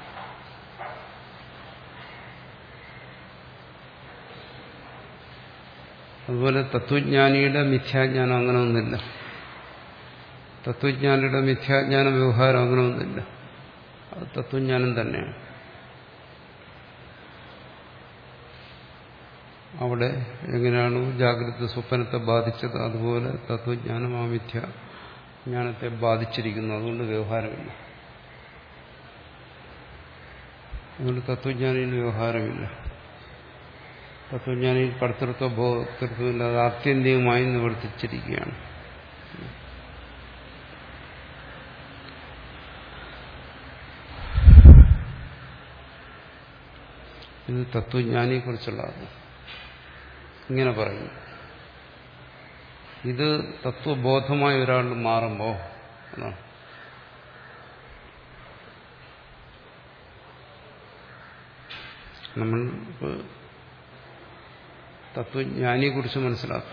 A: അതുപോലെ തത്വജ്ഞാനിയുടെ മിഥ്യാജ്ഞാനം അങ്ങനെ ഒന്നില്ല. തത്വജ്ഞാനിയുടെ മിഥ്യാജ്ഞാന വ്യവഹാരം അങ്ങനെ ഒന്നില്ല. അത് തത്വജ്ഞാനം തന്നെയാണ്. അവിടെ എങ്ങനെയാണോ ജാഗ്രത സ്വപ്നത്തെ ബാധിച്ചത് അതുപോലെ തത്വജ്ഞാനം ആ മിഥ്യാജ്ഞാനത്തെ ബാധിച്ചിരിക്കുന്നു. അതുകൊണ്ട് വ്യവഹാരമില്ല. അതുകൊണ്ട് തത്വജ്ഞാനിയിൽ വ്യവഹാരമില്ല. തത്വജ്ഞാനിയിൽ കർത്തൃത്വ ഭോക്തൃത്വമില്ല. അത് ആത്യന്തികമായി നിവർത്തിച്ചിരിക്കുകയാണ്. ഇത് തത്വജ്ഞാനിയെ കുറിച്ചുള്ളതാണ്. ഇങ്ങനെ പറയുന്നു. ഇത് തത്വബോധമായ ഒരാൾ മാറുമ്പോ എന്നാണ്. നമ്മൾ തത്വജ്ഞാനിയെ കുറിച്ച് മനസ്സിലാക്കും.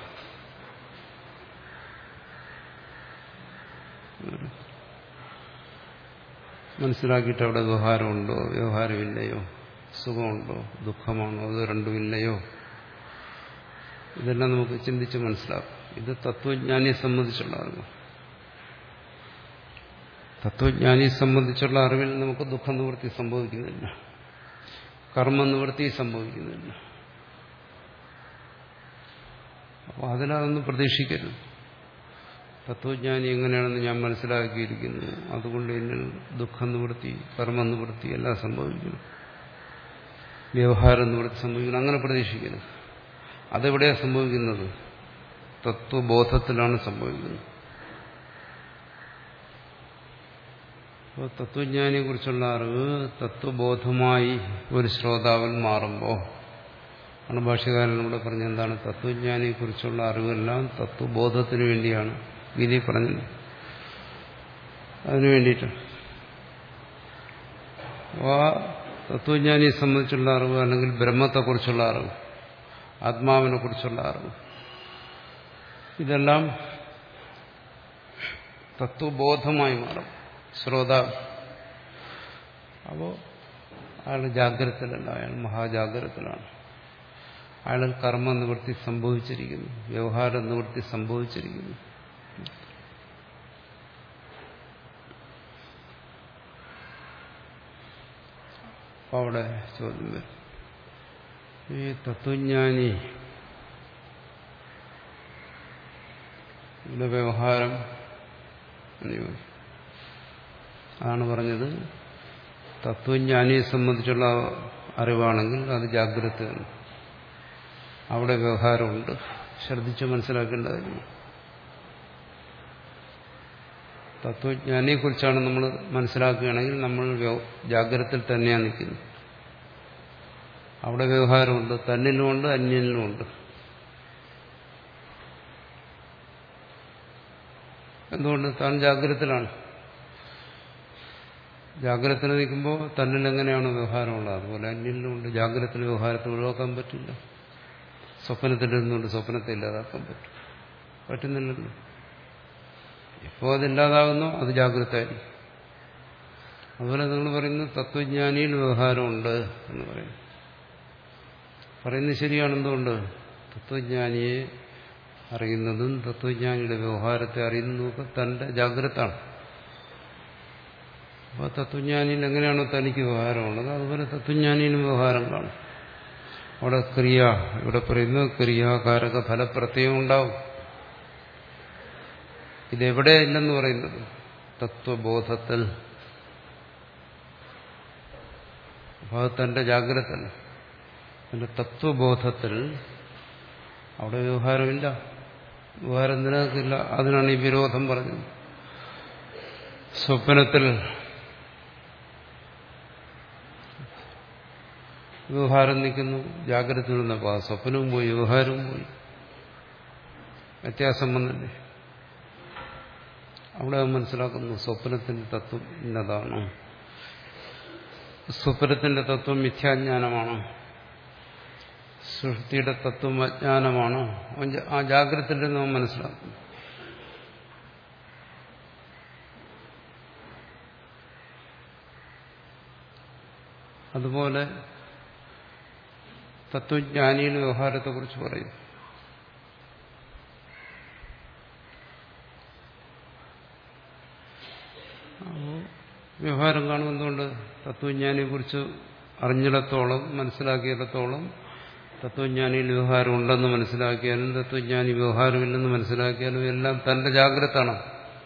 A: മനസ്സിലാക്കിയിട്ട് അവിടെ വ്യവഹാരമുണ്ടോ വ്യവഹാരമില്ലയോ, സുഖമുണ്ടോ ദുഃഖമാണോ അത് രണ്ടുമില്ലയോ, ഇതെല്ലാം നമുക്ക് ചിന്തിച്ച് മനസ്സിലാക്കും. ഇത് തത്വജ്ഞാനിയെ സംബന്ധിച്ചുള്ള അറിവ്. തത്വജ്ഞാനിയെ സംബന്ധിച്ചുള്ള അറിവിൽ നമുക്ക് ദുഃഖ നിവൃത്തി സംഭവിക്കുന്നില്ല, കർമ്മനിവൃത്തി സംഭവിക്കുന്നില്ല. അപ്പോൾ അതിലതൊന്നും പ്രതീക്ഷിക്കരുത്. തത്വജ്ഞാനി എങ്ങനെയാണെന്ന് ഞാൻ മനസ്സിലാക്കിയിരിക്കുന്നു, അതുകൊണ്ട് എന്നിൽ ദുഃഖനിവൃത്തി കർമ്മനിവൃത്തി എല്ലാം സംഭവിക്കുന്നു, വ്യവഹാര നിവൃത്തി സംഭവിക്കുന്നു, അങ്ങനെ പ്രതീക്ഷിക്കരുത്. അതെവിടെയാണ് സംഭവിക്കുന്നത്? തത്വബോധത്തിലാണ് സംഭവിക്കുന്നത്. അപ്പോൾ തത്വജ്ഞാനിയെ കുറിച്ചുള്ള അറിവ് തത്വബോധമായി ഒരു ശ്രോതാവിൽ മാറുമ്പോൾ ആണ് ഭാഷ്യകാരൻ ഇവിടെ പറഞ്ഞത്. എന്താണ്? തത്വജ്ഞാനിയെ കുറിച്ചുള്ള അറിവെല്ലാം തത്വബോധത്തിന് വേണ്ടിയാണ് ഗീതയിൽ പറഞ്ഞത്. അതിനു വേണ്ടിയിട്ടാണ്. ആ തത്വജ്ഞാനിയെ സംബന്ധിച്ചുള്ള അറിവ് അല്ലെങ്കിൽ ബ്രഹ്മത്തെക്കുറിച്ചുള്ള അറിവ്, ആത്മാവിനെ കുറിച്ചുള്ള അറിവ്, ഇതെല്ലാം തത്വബോധമായി മാറും ശ്രോതാവ്. അപ്പോൾ അയാൾ ജാഗ്രതത്തിലല്ല, അയാൾ മഹാജാഗ്രതത്തിലാണ്. അയാളിൽ കർമ്മ നിവൃത്തി സംഭവിച്ചിരിക്കുന്നു, വ്യവഹാര നിവൃത്തി സംഭവിച്ചിരിക്കുന്നു. അപ്പോൾ അവിടെ ചോദ്യം വരും, ഈ തത്വജ്ഞാനി ഇവിടെ വ്യവഹാരം എന്ന് ചോദിച്ചു. അതാണ് പറഞ്ഞത്, തത്വജ്ഞാനിയെ സംബന്ധിച്ചുള്ള അറിവാണെങ്കിൽ അത് ജാഗ്രതയാണ്, അവിടെ വ്യവഹാരമുണ്ട്. ശ്രദ്ധിച്ച് മനസ്സിലാക്കേണ്ടതായിരുന്നു. തത്വജ്ഞാനിയെക്കുറിച്ചാണ് നമ്മൾ മനസ്സിലാക്കുകയാണെങ്കിൽ നമ്മൾ ജാഗ്രതയിൽ തന്നെയാണ് നിൽക്കുന്നത്. അവിടെ വ്യവഹാരമുണ്ട്, തന്നിലുമുണ്ട് അന്യനിലുമുണ്ട്. എന്തുകൊണ്ട്? താൻ ജാഗ്രതത്തിലാണ്. ജാഗ്രതത്തിൽ നിൽക്കുമ്പോൾ തന്നിൽ എങ്ങനെയാണ് വ്യവഹാരമുള്ളത്, അതുപോലെ അന്യനിലുമുണ്ട്. ജാഗ്രതത്തിൽ വ്യവഹാരത്തെ ഒഴിവാക്കാൻ പറ്റില്ല. സ്വപ്നത്തിലിരുന്നുകൊണ്ട് സ്വപ്നത്തെ ഇല്ലാതാക്കാൻ പറ്റും? പറ്റുന്നില്ലല്ലോ. എപ്പോൾ അതില്ലാതാകുന്നോ അത് ജാഗ്രതയായിരിക്കും. അതുപോലെ നിങ്ങൾ പറയുന്നു തത്വജ്ഞാനിയിൽ വ്യവഹാരമുണ്ട് എന്ന് പറയുന്നു. പറയുന്നത് ശരിയാണ്. എന്തുകൊണ്ട്? തത്വജ്ഞാനിയെ അറിയുന്നതും തത്വജ്ഞാനിയുടെ വ്യവഹാരത്തെ അറിയുന്നതും തന്റെ ജാഗ്രതാണ്. അപ്പോൾ തത്വജ്ഞാനിയിൽ എങ്ങനെയാണോ തനിക്ക് വ്യവഹാരമുള്ളത് അതുപോലെ തത്വജ്ഞാനിയിലും വ്യവഹാരം കാണും. അവിടെ ക്രിയ, ഇവിടെ പറയുന്ന ക്രിയാകാരക ഫലപ്രത്യയം ഉണ്ടാവും. ഇതെവിടെ ഇല്ലെന്ന് പറയുന്നത്? തത്വബോധത്തിൽ. അപ്പോൾ അത് തന്റെ ജാഗ്രതല്ല, തന്റെ തത്വബോധത്തിൽ അവിടെ വ്യവഹാരമില്ല, വ്യവഹാരം നിലനിൽക്കില്ല. അതിനാണ് ഈ വിരോധം പറഞ്ഞത്. സ്വപ്നത്തിൽ വ്യവഹാരം നിൽക്കുന്നു, ജാഗ്രത നിന്നപ്പോൾ ആ സ്വപ്നവും പോയി വ്യവഹാരവും പോയി. വ്യത്യാസം വന്നില്ലേ? അവിടെ മനസ്സിലാക്കുന്നു സ്വപ്നത്തിന്റെ തത്വം ഇന്നതാണ്. സ്വപ്നത്തിന്റെ തത്വം മിഥ്യാജ്ഞാനമാണ്, സുഷുപ്തിയുടെ തത്വം അജ്ഞാനമാണ്. ആ ജാഗ്രതയിൽ നാം മനസ്സിലാക്കുന്നു. അതുപോലെ തത്വജ്ഞാനിയുടെ വ്യവഹാരത്തെക്കുറിച്ച് പറയും. വ്യവഹാരം കാണുന്നതുകൊണ്ട് തത്വജ്ഞാനിയെക്കുറിച്ച് അറിഞ്ഞിടത്തോളം മനസ്സിലാക്കിയിടത്തോളം തത്വജ്ഞാനിയിൽ വ്യവഹാരം ഉണ്ടെന്ന് മനസ്സിലാക്കിയാലും തത്വജ്ഞാനി വ്യവഹാരമില്ലെന്ന് മനസ്സിലാക്കിയാലും എല്ലാം തന്റെ ജാഗ്രതാണ്.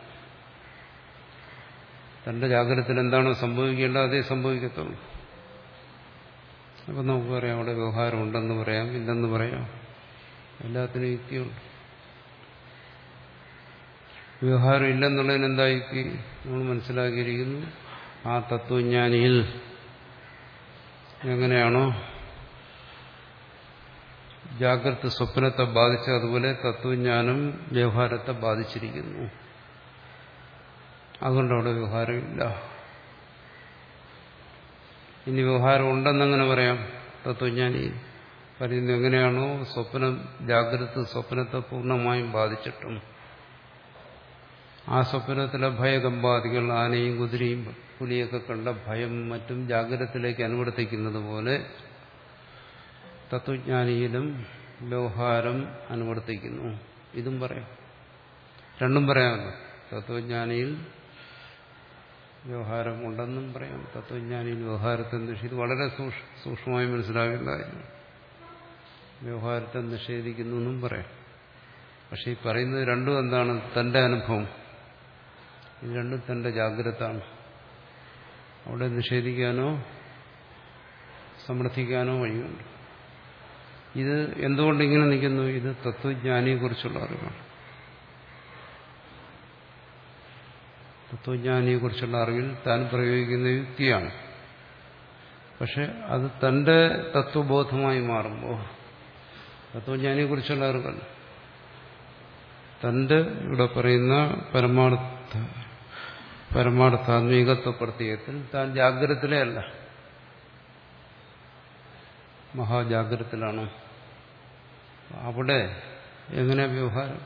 A: തന്റെ ജാഗ്രതയിൽ എന്താണോ സംഭവിക്കേണ്ടത് അതേ സംഭവിക്കത്തുള്ളൂ. അപ്പം നമുക്ക് പറയാം അവിടെ വ്യവഹാരം ഉണ്ടെന്ന് പറയാം, ഇല്ലെന്ന് പറയാം. എല്ലാത്തിനും യുക്തിയുണ്ട്. വ്യവഹാരം ഇല്ലെന്നുള്ളതിന് എന്താ യുക്തി? നമ്മൾ മനസ്സിലാക്കിയിരിക്കുന്നു ആ തത്വജ്ഞാനിയിൽ എങ്ങനെയാണോ ജാഗ്രത സ്വപ്നത്തെ ബാധിച്ച അതുപോലെ തത്വജ്ഞാനം വ്യവഹാരത്തെ ബാധിച്ചിരിക്കുന്നു. അതുകൊണ്ട് അവിടെ വ്യവഹാരമില്ല. ഇനി വ്യവഹാരം ഉണ്ടെന്നെങ്ങനെ പറയാം? തത്വജ്ഞാനി പറയുന്നത് എങ്ങനെയാണോ സ്വപ്നം ജാഗ്രത സ്വപ്നത്തെ പൂർണ്ണമായും ബാധിച്ചിട്ടും ആ സ്വപ്നത്തിലെ ഭയകമ്പാദികൾ ആനയും കുതിരയും പുലിയൊക്കെ കണ്ട ഭയം മറ്റും ജാഗ്രതത്തിലേക്ക് അനുവർത്തിക്കുന്നത് പോലെ തത്വജ്ഞാനിയിലും വ്യവഹാരം അനുവർത്തിക്കുന്നു. ഇതും പറയാം, രണ്ടും പറയാമല്ലോ. തത്വജ്ഞാനിയിൽ വ്യവഹാരം ഉണ്ടെന്നും പറയാം, തത്വജ്ഞാനിയിൽ വ്യവഹാരത്തെ നിഷേധിക്കും. ഇത് വളരെ സൂക്ഷ്മമായി മനസ്സിലാക്കേണ്ടതായിരുന്നു. വ്യവഹാരത്തെ നിഷേധിക്കുന്നു എന്നും പറയാം. പക്ഷെ ഈ പറയുന്നത് രണ്ടും എന്താണ്? തന്റെ അനുഭവം. ഇത് രണ്ടും തന്റെ ജാഗ്രതാണ്. അവിടെ നിഷേധിക്കാനോ സമർത്ഥിക്കാനോ വഴിയുണ്ട്. ഇത് എന്തുകൊണ്ട് ഇങ്ങനെ നിൽക്കുന്നു? ഇത് തത്വജ്ഞാനിയെക്കുറിച്ചുള്ള അറിവാണ്. തത്വജ്ഞാനിയെക്കുറിച്ചുള്ള അറിവിൽ താൻ പ്രയോഗിക്കുന്ന യുക്തിയാണ്. പക്ഷെ അത് തന്റെ തത്വബോധമായി മാറുമ്പോൾ തത്വജ്ഞാനിയെക്കുറിച്ചുള്ള അറിവല്ല, തന്റെ ഇവിടെ പറയുന്ന പരമാർത്ഥ പരമാർത്ഥാത്മീകത്വ പ്രത്യയത്തിൽ താൻ ജാഗ്രതത്തിലേ അല്ല, മഹാജാഗ്രതത്തിലാണ്. അവിടെ എങ്ങനെ വ്യവഹാരം?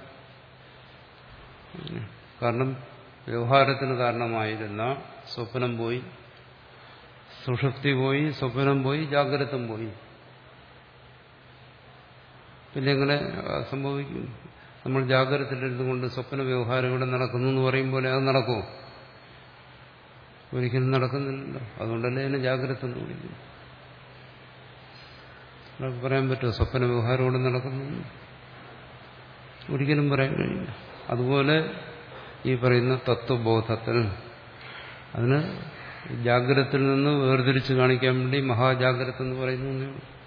A: കാരണം വ്യവഹാരത്തിന് കാരണമായിരുന്ന സ്വപ്നം പോയി, സുഷുപ്തി പോയി, സ്വപ്നം പോയി, ജാഗ്രതം പോയി. പിന്നെ എങ്ങനെ സംഭവിക്കും? നമ്മൾ ജാഗ്രതയിലിരുന്നുകൊണ്ട് സ്വപ്ന വ്യവഹാരം ഇവിടെ നടക്കുന്നു എന്ന് പറയുമ്പോൾ അത് നടക്കുമോ? ഒരിക്കലും നടക്കുന്നില്ലല്ലോ. അതുകൊണ്ടല്ലേ അതിനെ ജാഗ്രത എന്ന് വിളിക്കുന്നു. നമുക്ക് പറയാൻ പറ്റുമോ സ്വപ്ന വ്യവഹാരം ഇവിടെ നടക്കുന്നു? ഒരിക്കലും പറയാൻ കഴിയില്ല. അതുപോലെ ഈ പറയുന്ന തത്വബോധത്തിൽ അതിന് ജാഗ്രതയിൽ നിന്ന് വേർതിരിച്ച് കാണിക്കാൻ വേണ്ടി മഹാജാഗ്രത എന്ന് പറയുന്നു.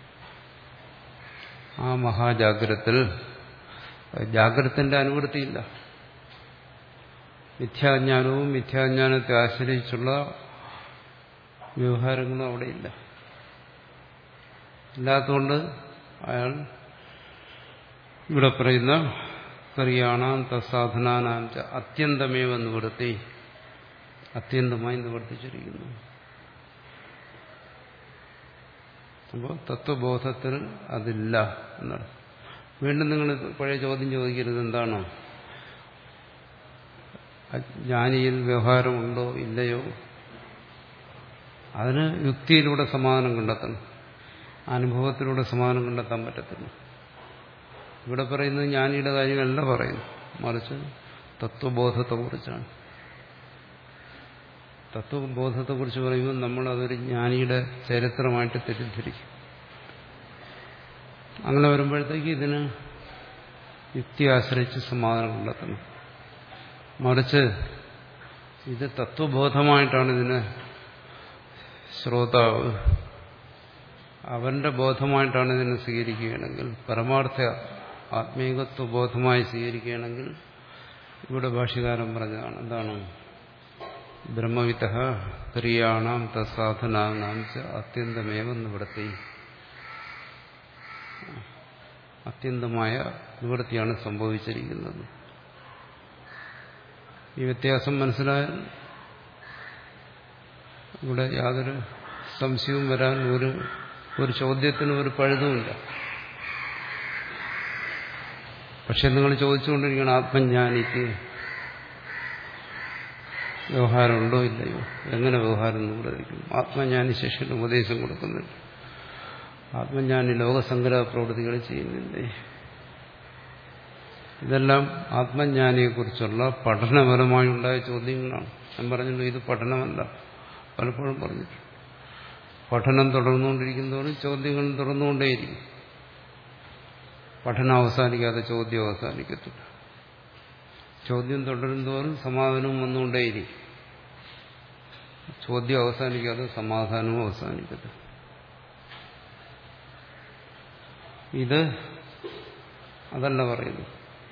A: ആ മഹാജാഗ്രതത്തിൽ ജാഗ്രതത്തിന്റെ അനുവൃത്തിയില്ല. മിഥ്യാജ്ഞാനവും മിഥ്യാജ്ഞാനത്തെ ആശ്രയിച്ചുള്ള വ്യവഹാരങ്ങളും അവിടെയില്ല. ഇല്ലാത്തതുകൊണ്ട് അയാൾ ഇവിടെ പറയുന്ന ക്രിയാണാം തസാധനാനാം ച അത്യന്തമേവ നിവൃത്തി, അത്യന്തമായി നിവർത്തിച്ചിരിക്കുന്നു. അപ്പോൾ തത്വബോധത്തിൽ അതില്ല എന്നർത്ഥം. വീണ്ടും നിങ്ങൾ പഴയ ചോദ്യം ചോദിക്കരുത്, എന്താണോ ജ്ഞാനിയിൽ വ്യവഹാരമുണ്ടോ ഇല്ലയോ? അതിന് യുക്തിയിലൂടെ സമാധാനം കണ്ടെത്തണം, അനുഭവത്തിലൂടെ സമാധാനം കണ്ടെത്താൻ പറ്റത്തില്ല. ഇവിടെ പറയുന്നത് ജ്ഞാനിയുടെ കാര്യമല്ല പറയുന്നു, മറിച്ച് തത്വബോധത്തെക്കുറിച്ചാണ്. തത്വബോധത്തെക്കുറിച്ച് പറയുമ്പോൾ നമ്മൾ അതൊരു ജ്ഞാനിയുടെ ചരിത്രമായിട്ട് തെറ്റിദ്ധരിക്കും. അങ്ങനെ വരുമ്പോഴത്തേക്ക് ഇതിന് യുക്തി ആശ്രയിച്ച് സമാധാനം കണ്ടെത്തണം. മറിച്ച് ഇത് തത്വബോധമായിട്ടാണ് ഇതിന് ശ്രോതാവ് അവന്റെ ബോധമായിട്ടാണ് ഇതിനെ സ്വീകരിക്കുകയാണെങ്കിൽ, പരമാർത്ഥ ആത്മീകത്വബോധമായി സ്വീകരിക്കുകയാണെങ്കിൽ ഇവിടെ ഭാഷ്യകാരൻ പറഞ്ഞതാണ് എന്താണ്? ബ്രഹ്മവിത്തഃ ക്രിയാണാം തസാധനാനാം ച അത്യന്തമേവ നിവൃത്തി. അത്യന്തമായ നിവൃത്തിയാണ് സംഭവിച്ചിരിക്കുന്നത്. ഈ വ്യത്യാസം മനസ്സിലായാൽ ഇവിടെ യാതൊരു സംശയവും വരാൻ ഒരു ഒരു ചോദ്യത്തിനും ഒരു പഴുതുമില്ല. പക്ഷെ നിങ്ങൾ ചോദിച്ചുകൊണ്ടിരിക്കണം, ആത്മജ്ഞാനിക്ക് വ്യവഹാരമുണ്ടോ ഇല്ലയോ, എങ്ങനെ വ്യവഹാരം നിർവഹിക്കും? ആത്മജ്ഞാനി ശിഷ്യന് ഉപദേശം കൊടുക്കുന്നില്ല, ആത്മജ്ഞാനി ലോകസംഗ്രഹ പ്രവൃത്തികൾ ചെയ്യുന്നില്ലേ? ഇതെല്ലാം ആത്മജ്ഞാനിയെക്കുറിച്ചുള്ള പഠനപരമായി ഉണ്ടായ ചോദ്യങ്ങളാണ്. ഞാൻ പറഞ്ഞല്ലോ, ഇത് പഠനമല്ല. പലപ്പോഴും പറഞ്ഞിട്ടുണ്ട്, പഠനം തുടർന്നുകൊണ്ടിരിക്കുന്നതോറും ചോദ്യങ്ങളും തുടർന്നുകൊണ്ടേയിരിക്കും. പഠനം അവസാനിക്കാതെ ചോദ്യം അവസാനിക്കത്തില്ല. ചോദ്യം തുടരുന്നതോറും സമാധാനവും വന്നുകൊണ്ടേയിരിക്കും. ചോദ്യം അവസാനിക്കാതെ സമാധാനവും അവസാനിക്കത്തില്ല. ഇത് അതല്ല പറയുന്നു.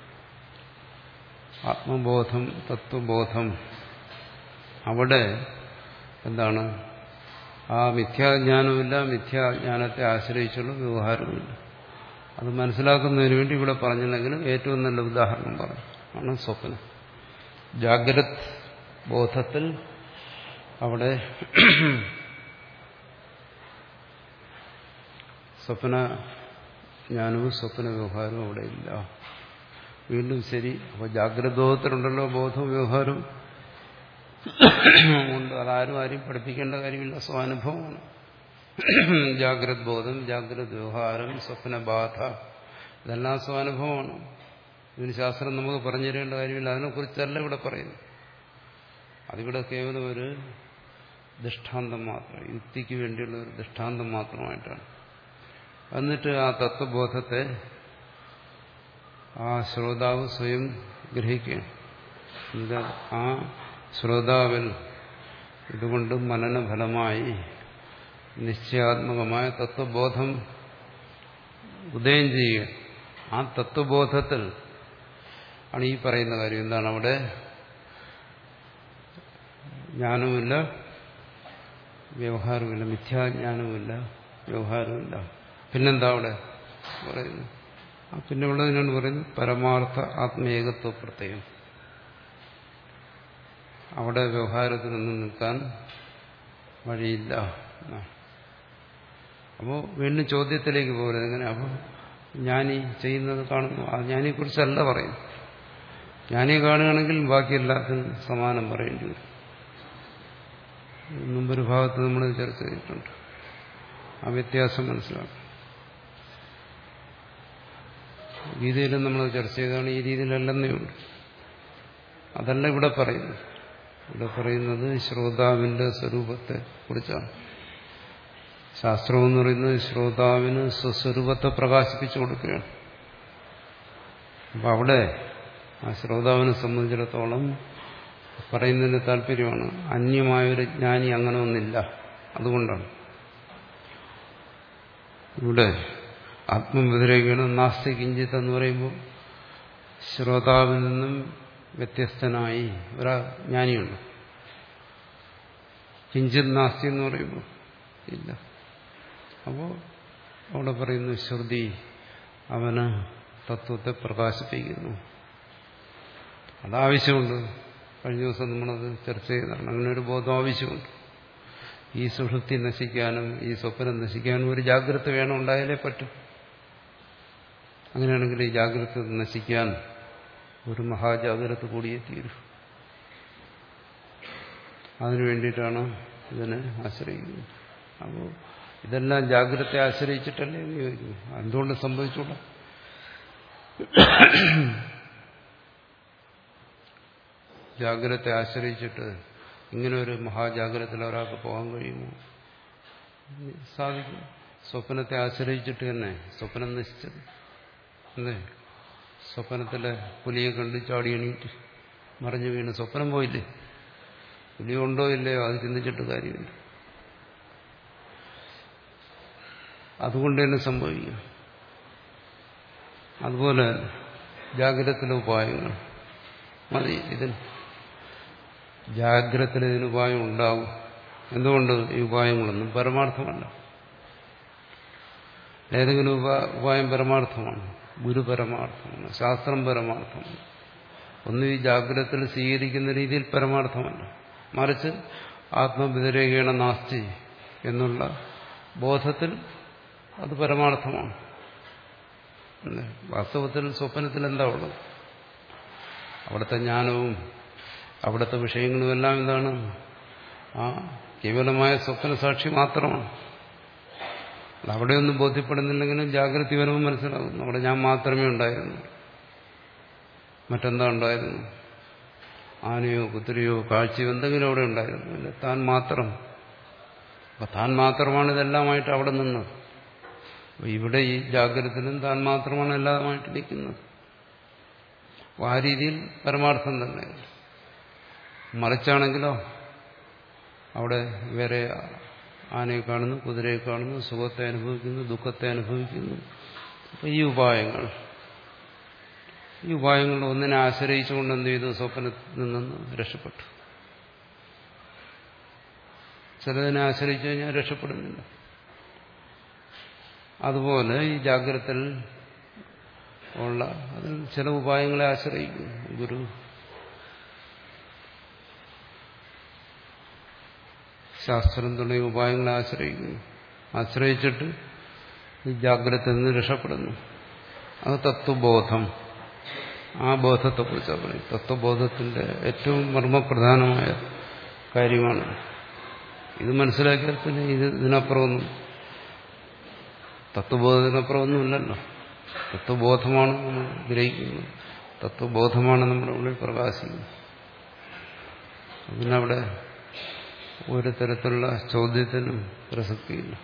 A: ആത്മബോധം, തത്വബോധം, അവിടെ എന്താണ്? ആ മിഥ്യാജ്ഞാനമില്ല, മിഥ്യാജ്ഞാനത്തെ ആശ്രയിച്ചുള്ള വ്യവഹാരമില്ല. അത് മനസ്സിലാക്കുന്നതിന് വേണ്ടി ഇവിടെ പറഞ്ഞില്ലെങ്കിലും ഏറ്റവും നല്ല ഉദാഹരണം പറഞ്ഞു ആണ് സ്വപ്നം. ജാഗ്രത് ബോധത്തിൽ അവിടെ സ്വപ്ന ജ്ഞാനവും സ്വപ്ന വ്യവഹാരവും അവിടെ ഇല്ല. വീണ്ടും ശരി, അപ്പോൾ ജാഗ്രത ബോധത്തിലുണ്ടല്ലോ ബോധവും വ്യവഹാരവും ഉണ്ട്. അതാരും ആരും പഠിപ്പിക്കേണ്ട കാര്യമില്ല, സ്വാനുഭവമാണ്. ജാഗ്രത് ബോധം, ജാഗ്രത് വ്യവഹാരം, സ്വപ്നബാധ, ഇതെല്ലാം സ്വാനുഭവമാണ്. ഇതിന് ശാസ്ത്രം നമുക്ക് പറഞ്ഞു തരേണ്ട കാര്യമില്ല. അതിനെക്കുറിച്ചല്ല ഇവിടെ പറയുന്നു. അതിവിടെ കേവലം ഒരു ദൃഷ്ടാന്തം മാത്രം, യുക്തിക്ക് വേണ്ടിയുള്ള ഒരു ദൃഷ്ടാന്തം മാത്രമായിട്ടാണ്. എന്നിട്ട് ആ തത്വബോധത്തെ ആ ശ്രോതാവ് സ്വയം ഗ്രഹിക്കുകയാണ്. എന്താ ആ ശ്രോതാവിൽ ഇതുകൊണ്ട് മനനഫലമായി നിശ്ചയാത്മകമായ തത്വബോധം ഉദയം ചെയ്യുക. ആ തത്വബോധത്തിൽ ആണ് ഈ പറയുന്ന കാര്യം. എന്താണ്? അവിടെ ജ്ഞാനവുമില്ല, വ്യവഹാരവുമില്ല, മിഥ്യാജ്ഞാനവുമില്ല, വ്യവഹാരവുമില്ല. പിന്നെന്താ അവിടെ പറയുന്നു? പിന്നെ ഉള്ളതിനാണ് പറയുന്നത് പരമാർത്ഥ ആത്മേകത്വ പ്രത്യയം. അവിടെ വ്യവഹാരത്തിനൊന്നും നിൽക്കാൻ വഴിയില്ല. അപ്പോൾ വീണ്ടും ചോദ്യത്തിലേക്ക് പോകരുത്. എങ്ങനെ? അപ്പോൾ ജ്ഞാനി ചെയ്യുന്നത് കാണുന്നു, ആ ജ്ഞാനിയെക്കുറിച്ചല്ല പറയുന്നു. ജ്ഞാനിയെ കാണുകയാണെങ്കിൽ ബാക്കി എല്ലാത്തിനും സമാനം പറയേണ്ടി വരും. മുമ്പൊരു ഭാഗത്ത് നമ്മൾ ചർച്ച ചെയ്തിട്ടുണ്ട്. ആ വ്യത്യാസം മനസ്സിലാക്കും. ഗീതയിലും നമ്മൾ ചർച്ച ചെയ്താണ്. ഈ രീതിയിലല്ലെന്നേ ഉള്ളൂ. അതല്ല ഇവിടെ പറയുന്നത്. ഇവിടെ പറയുന്നത് ശ്രോതാവിന്റെ സ്വരൂപത്തെ കുറിച്ചാണ്. ശാസ്ത്രം എന്ന് പറയുന്നത് ശ്രോതാവിന് സ്വസ്വരൂപത്തെ പ്രകാശിപ്പിച്ചു കൊടുക്കുകയാണ്. അപ്പം അവിടെ ആ ശ്രോതാവിനെ സംബന്ധിച്ചിടത്തോളം പറയുന്നതിന് താല്പര്യമാണ്, അന്യമായൊരു ജ്ഞാനി അങ്ങനെ ഒന്നില്ല. അതുകൊണ്ടാണ് ഇവിടെ ആത്മവ്യതിരേകണം നാസ്തി കിഞ്ചിത്ത് എന്ന് പറയുമ്പോൾ ശ്രോതാവിൽ നിന്നും വ്യത്യസ്തനായി ഒരാ ജ്ഞാനിയുണ്ട്. കിഞ്ചിത് നാസ്തി എന്ന് പറയുമ്പോൾ ഇല്ല. അപ്പോൾ അവിടെ പറയുന്നു ശ്രുതി അവന് തത്വത്തെ പ്രകാശിപ്പിക്കുന്നു. അതാവശ്യമുണ്ട്. കഴിഞ്ഞ ദിവസം നമ്മളത് ചർച്ച ചെയ്തതാണ്. അങ്ങനെ ഒരു ബോധം ആവശ്യമുണ്ട്. ഈ സുഷുപ്തി നശിക്കാനും ഈ സ്വപ്നം നശിക്കാനും ഒരു ജാഗ്രത വേണം, ഉണ്ടായാലേ പറ്റും. അങ്ങനെയാണെങ്കിൽ ഈ ജാഗ്രത നശിക്കാൻ ഒരു മഹാജാഗ്രത കൂടിയേ തീരൂ. അതിനു വേണ്ടിയിട്ടാണ് ഇതിനെ ആശ്രയിക്കുന്നത്. അപ്പോൾ ഇതെല്ലാം ജാഗ്രതയെ ആശ്രയിച്ചിട്ടല്ലേ എന്ന് ചോദിക്കുന്നു. എന്തുകൊണ്ട് സംഭവിച്ചൂടാ? ജാഗ്രതയെ ആശ്രയിച്ചിട്ട് ഇങ്ങനെ ഒരു മഹാജാഗ്രതയിൽ ഒരാൾക്ക് പോകാൻ കഴിയുമോ? സാധിക്കും. സ്വപ്നത്തെ ആശ്രയിച്ചിട്ട് തന്നെ സ്വപ്നം നശിച്ചത് അല്ലേ? സ്വപ്നത്തിലെ പുലിയെ കണ്ട് ചാടി എണീറ്റ് മറിഞ്ഞു വീണ് സ്വപ്നം പോയില്ലേ? പുലി ഉണ്ടോ ഇല്ലയോ അത് ചിന്തിച്ചിട്ട് കാര്യമില്ല. അതുകൊണ്ട് തന്നെ സംഭവിക്കും. അതുപോലെ ജാഗ്രതത്തിലെ ഉപായങ്ങൾ മതി. ഇതിന് ജാഗ്രതത്തിൽ ഇതിന് ഉപായം ഉണ്ടാവും. എന്തുകൊണ്ട്? ഈ ഉപായങ്ങളൊന്നും പരമാർത്ഥമല്ല. ഏതെങ്കിലും ഉപായം പരമാർത്ഥമാണ്. ഗുരു പരമാർത്ഥമാണ്, ശാസ്ത്രം പരമാർത്ഥമാണ്. ഒന്നും ഈ ജാഗ്രതത്തിൽ സ്വീകരിക്കുന്ന രീതിയിൽ പരമാർത്ഥമല്ല, മറിച്ച് ആത്മവിതരേകേണ നാസ്തി എന്നുള്ള ബോധത്തിൽ അത് പരമാർത്ഥമാണ്. വാസ്തവത്തിൽ സ്വപ്നത്തിൽ എന്താ ഉള്ളത്? അവിടുത്തെ ജ്ഞാനവും അവിടുത്തെ വിഷയങ്ങളും എല്ലാം എന്താണ്? ആ കേവലമായ സ്വപ്ന സാക്ഷി മാത്രമാണ്. അവിടെയൊന്നും ബോധ്യപ്പെടുന്നില്ലെങ്കിലും ജാഗ്രത വരവും മനസ്സിലാകുന്നു. അവിടെ ഞാൻ മാത്രമേ ഉണ്ടായിരുന്നു, മറ്റെന്താ ഉണ്ടായിരുന്നു? ആനയോ കുതിരയോ കാഴ്ചയോ എന്തെങ്കിലും അവിടെ ഉണ്ടായിരുന്നു? ഇല്ല, താൻ മാത്രം. അപ്പൊ താൻ മാത്രമാണ് ഇതെല്ലാമായിട്ട് അവിടെ നിന്നത്. ഇവിടെ ഈ ജാഗ്രതത്തിലും താൻ മാത്രമാണ് എല്ലാമായിട്ട് നിൽക്കുന്നത്. അപ്പോൾ ആ രീതിയിൽ പരമാർത്ഥം തന്നെ. മറിച്ചാണെങ്കിലോ അവിടെ വേറെ ആനയെ കാണുന്നു, കുതിരയെ കാണുന്നു, സുഖത്തെ അനുഭവിക്കുന്നു, ദുഃഖത്തെ അനുഭവിക്കുന്നു. അപ്പൊ ഈ ഉപായങ്ങൾ ഈ ഉപായങ്ങൾ ഒന്നിനെ ആശ്രയിച്ചുകൊണ്ട് എന്ത് ചെയ്തു? സ്വപ്നത്തിൽ നിന്ന് രക്ഷപ്പെട്ടു. ചിലതിനെ ആശ്രയിച്ചു കഴിഞ്ഞാൽ രക്ഷപ്പെടുന്നില്ല. അതുപോലെ ഈ ജാഗ്രതയിൽ ഉള്ള അതിൽ ചില ഉപായങ്ങളെ ആശ്രയിക്കുന്നു. ഗുരു, ശാസ്ത്രം തുടങ്ങിയ ഉപായങ്ങളെ ആശ്രയിക്കുന്നു. ആശ്രയിച്ചിട്ട് ഈ ജാഗ്രതയിൽ നിന്ന് രക്ഷപ്പെടുന്നു. അത് തത്വബോധം. ആ ബോധത്തെക്കുറിച്ചാണ് പറയുന്നത്. തത്വബോധത്തിന്റെ ഏറ്റവും മർമ്മപ്രധാനമായ കാര്യമാണ്. ഇത് മനസ്സിലാക്കിയാൽ പിന്നെ ഇത് ഇതിനപ്പുറമൊന്നും, തത്വബോധത്തിനപ്പുറമൊന്നുമില്ലല്ലോ. തത്വബോധമാണ് നമ്മൾ ഗ്രഹിക്കുന്നത്, തത്വബോധമാണ് നമ്മുടെ ഉള്ളിൽ പ്രകാശിക്കുന്നത്. പിന്നെ അവിടെ ഒരു തരത്തിലുള്ള ചോദ്യത്തിനും പ്രസക്തിയില്ല.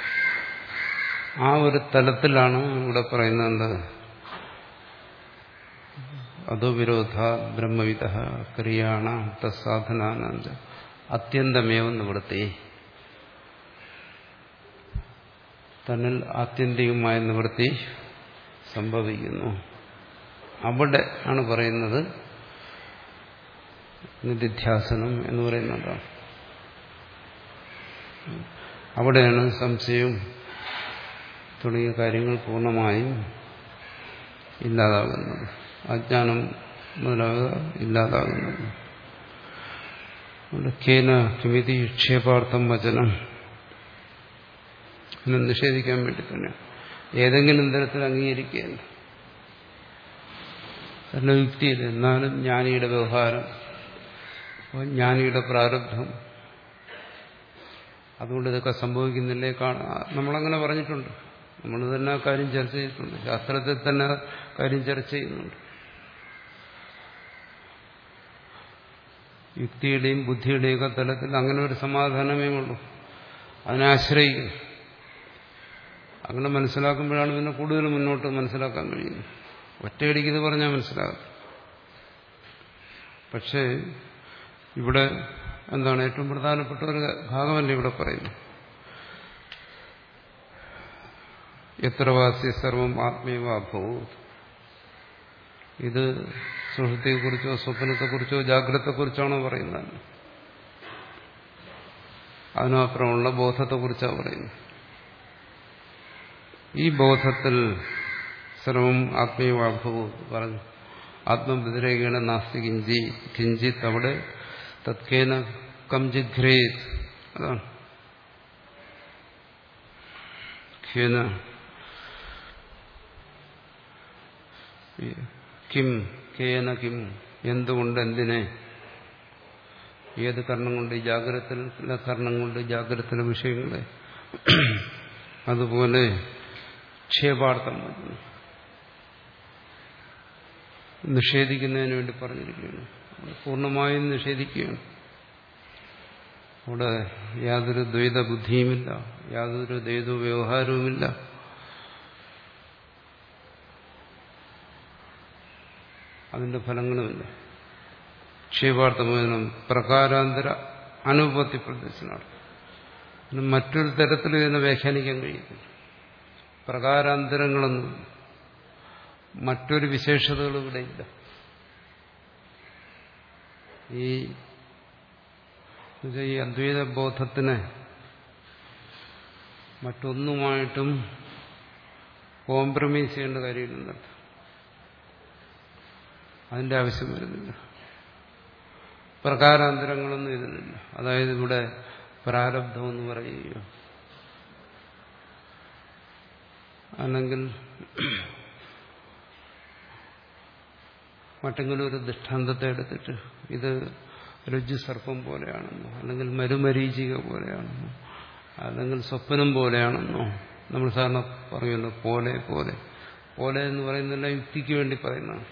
A: ആ ഒരു തലത്തിലാണ് ഇവിടെ പറയുന്നത് എന്താ? അതോ വിരോധ ബ്രഹ്മവിദ ക്രിയാണ തസാധനാനന്ദ അത്യന്തമേവ നിവൃത്തി. തന്നിൽ ആത്യന്തികമായ നിവൃത്തി സംഭവിക്കുന്നു. അവിടെ ആണ് പറയുന്നത് നിധിധ്യാസനം എന്ന് പറയുന്നതാണ്. അവിടെയാണ് സംശയവും തുടങ്ങിയ കാര്യങ്ങൾ പൂർണ്ണമായും ഇല്ലാതാകുന്നത്, അജ്ഞാനം മുതലാകുക ഇല്ലാതാകുന്നത്. കേന കിമിതി ക്ഷേപാർത്ഥം വചനം എന്നെ നിഷേധിക്കാൻ വേണ്ടി തന്നെ ഏതെങ്കിലും തരത്തിൽ അംഗീകരിക്കുകയല്ല. എന്ന യുക്തിയിൽ എന്നാലും ജ്ഞാനിയുടെ വ്യവഹാരം, ജ്ഞാനിയുടെ പ്രാരബ്ധം, അതുകൊണ്ട് ഇതൊക്കെ സംഭവിക്കുന്നില്ലേ? നമ്മളങ്ങനെ പറഞ്ഞിട്ടുണ്ട്. നമ്മൾ തന്നെ ആ കാര്യം ചർച്ച ചെയ്തിട്ടുണ്ട്. ശാസ്ത്രത്തിൽ തന്നെ കാര്യം ചർച്ച ചെയ്യുന്നുണ്ട്. യുക്തിയുടെയും ബുദ്ധിയുടെയും ഒക്കെ തലത്തിൽ അങ്ങനെ ഒരു സമാധാനമേ ഉള്ളൂ. അതിനെ ആശ്രയിക്കും. അങ്ങനെ മനസ്സിലാക്കുമ്പോഴാണ് പിന്നെ കൂടുതൽ മുന്നോട്ട് മനസ്സിലാക്കാൻ കഴിയുന്നത്. ഒറ്റയടിക്ക് ഇത് പറഞ്ഞാൽ മനസ്സിലാകും. പക്ഷേ ഇവിടെ എന്താണ് ഏറ്റവും പ്രധാനപ്പെട്ട ഒരു ഭാഗമല്ലേ ഇവിടെ പറയുന്നത്? എത്ര വാസ്യ സർവം ആത്മീയവാഭൂത്. ഇത് സുഷുപ്തിയെക്കുറിച്ചോ സ്വപ്നത്തെക്കുറിച്ചോ ജാഗ്രതത്തെക്കുറിച്ചാണോ പറയുന്നത്? അതിനപ്പുറമുള്ള ബോധത്തെക്കുറിച്ചാണ് പറയുന്നത്. ഈ ബോധത്തിൽ സർവം ആത്മീയവാഭൂത് പറഞ്ഞു. ആത്മവിതിരേകേണ നാസ്തി കിഞ്ചി കിഞ്ചിത്. അവിടെ തത്കേന കംജിഘ്രേത്. അതാണ് കേന കിം കേന കിം. എന്തുകൊണ്ട്, എന്തിനെ, ഏത് കർണം കൊണ്ട്? ഈ ജാഗ്രതത്തിലെ കർണം കൊണ്ട്, ജാഗ്രതത്തിലെ വിഷയങ്ങളെ. അതുപോലെ ക്ഷേപാർത്ഥം നിഷേധിക്കുന്നതിന് വേണ്ടി പറഞ്ഞിരിക്കുകയാണ്. പൂർണ്ണമായും നിഷേധിക്കുകയാണ്. അവിടെ യാതൊരു ദ്വൈത ബുദ്ധിയുമില്ല, യാതൊരു ദ്വൈത വ്യവഹാരവുമില്ല. അതിന്റെ ഫലങ്ങളുമില്ല. ക്ഷേപാർത്ഥമോചനം പ്രകാരാന്തര അനുപത്തി പ്രദർശനമാണ്. മറ്റൊരു തരത്തിൽ ഇതിനെ വ്യാഖ്യാനിക്കാൻ കഴിയത്തില്ല. പ്രകാരാന്തരങ്ങളൊന്നും, മറ്റൊരു വിശേഷതകളും ഇവിടെ ഇല്ല. ഈ ഈ അദ്വൈത ബോധത്തിന് മറ്റൊന്നുമായിട്ടും കോംപ്രമൈസ് ചെയ്യേണ്ട കാര്യമില്ലെന്നർത്ഥം. അതിന്റെ ആവശ്യം വരുന്നില്ല. പ്രകാരാന്തരങ്ങളൊന്നും ഇതിനില്ല. അതായത് ഇവിടെ പ്രാരബ്ധം എന്ന് പറയുകയോ അല്ലെങ്കിൽ മറ്റെങ്കിലും ഒരു ദൃഷ്ടാന്തത്തെ എടുത്തിട്ട് ഇത് രജ്ജു സർപ്പം പോലെയാണെന്നോ അല്ലെങ്കിൽ മരുമരീചിക പോലെയാണെന്നോ അല്ലെങ്കിൽ സ്വപ്നം പോലെയാണെന്നോ നമ്മൾ സാധാരണ പറയുമല്ലോ പോലെ പോലെ പോലെ എന്ന് പറയുന്നില്ല, യുക്തിക്ക് വേണ്ടി പറയുന്നതാണ്.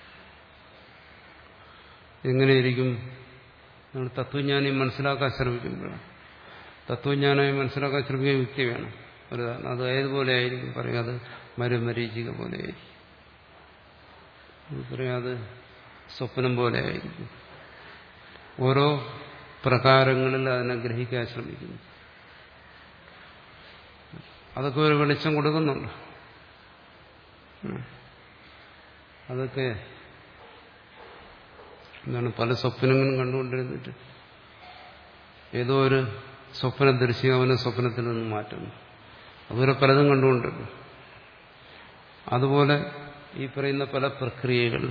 A: എങ്ങനെയിരിക്കും? നമ്മൾ തത്വജ്ഞാനി മനസ്സിലാക്കാൻ ശ്രമിക്കുമ്പോഴാണ്. തത്വജ്ഞാനമായി മനസ്സിലാക്കാൻ ശ്രമിക്കാൻ യുക്തി വേണം. ഒരു അത് ഏതുപോലെ ആയിരിക്കും പറയും, അത് മരുമരീചിക പോലെയായിരിക്കും, പറയും അത് സ്വപ്നം പോലെ ആയിരിക്കും. ഓരോ പ്രകാരങ്ങളിൽ അതിനെ ഗ്രഹിക്കാൻ ശ്രമിക്കുന്നു. അതൊക്കെ ഒരു വെളിച്ചം കൊടുക്കുന്നുണ്ട്. അതൊക്കെ എന്താണ്, പല സ്വപ്നങ്ങളും കണ്ടുകൊണ്ടിരുന്നിട്ട് ഏതോ ഒരു സ്വപ്ന ദൃശ്യം അവനെ സ്വപ്നത്തിൽ നിന്ന് മാറ്റുന്നു. അതുപോലെ പലതും കണ്ടുകൊണ്ടിരുന്നു. അതുപോലെ ഈ പറയുന്ന പല പ്രക്രിയകൾ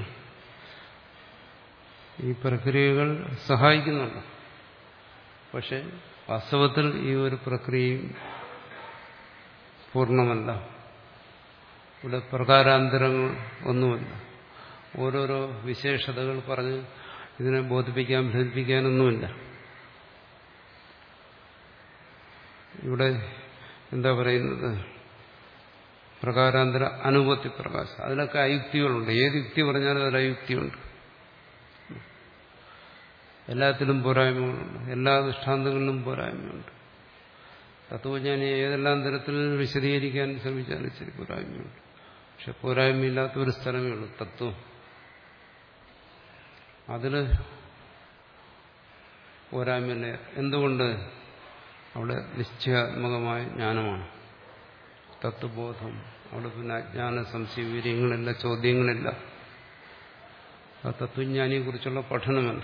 A: ഈ പ്രക്രിയകൾ സഹായിക്കുന്നുണ്ട്. പക്ഷെ വാസ്തവത്തിൽ ഈ ഒരു പ്രക്രിയയും പൂർണ്ണമല്ല. ഇവിടെ പ്രകാരാന്തരങ്ങൾ ഒന്നുമില്ല. ഓരോരോ വിശേഷതകൾ പറഞ്ഞ് ഇതിനെ ബോധിപ്പിക്കാൻ ധരിപ്പിക്കാനൊന്നുമില്ല. ഇവിടെ എന്താ പറയുന്നത്, പ്രകാരാന്തര അനുഭൂതി പ്രകാശം. അതിലൊക്കെ അയുക്തികളുണ്ട്. ഏത് യുക്തി പറഞ്ഞാലും അതിൽ അയുക്തിയുണ്ട്. എല്ലാത്തിലും പോരായ്മകളുണ്ട്. എല്ലാ ദൃഷ്ടാന്തങ്ങളിലും പോരായ്മയുണ്ട്. തത്വജ്ഞാനി ഏതെല്ലാം തരത്തിൽ വിശദീകരിക്കാൻ ശ്രമിച്ചാലും ശരി പോരായ്മയുണ്ട്. പക്ഷെ പോരായ്മയില്ലാത്ത ഒരു സ്ഥലമേ ഉള്ളൂ, തത്വം. അതില് പോരായ്മയില്ല. എന്തുകൊണ്ട്? അവിടെ നിശ്ചയാത്മകമായ ജ്ഞാനമാണ്, തത്വബോധം. അവിടെ പിന്നെ അജ്ഞാന സംശയ വീര്യങ്ങളില്ല, ചോദ്യങ്ങളില്ല. ആ തത്വജ്ഞാനിയെ കുറിച്ചുള്ള പഠനമല്ല,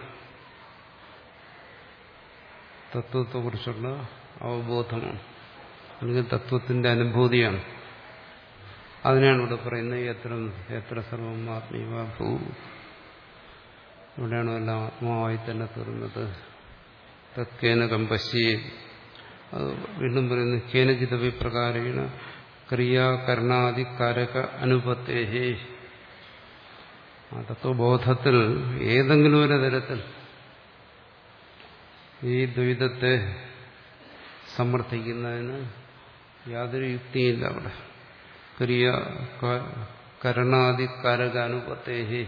A: തത്വത്തെക്കുറിച്ചുള്ള അവബോധമാണ്, അല്ലെങ്കിൽ തത്വത്തിന്റെ അനുഭൂതിയാണ്. അതിനാണ് ഇവിടെ പറയുന്നത് എത്ര എത്ര സർവം ആത്മീയ ഭൂ. ഇവിടെയാണോ എല്ലാം ആത്മാവായി തന്നെ തീർന്നത്. തത്കേനകം പശ്യേ. അത് വീണ്ടും പറയുന്നു, കേനചിതവിപ്രകാരേണ ക്രിയാകരണാദികാരക അനുപത്തേഹേ. ആ തത്വബോധത്തിൽ ഏതെങ്കിലും ഒരു തരത്തിൽ ഈ ദ്വൈതത്തെ സമർത്ഥിക്കുന്നതിന് യാതൊരു യുക്തിയില്ല. അവിടെ ക്രിയ കരണാദികാരക അനുപത്തേഹി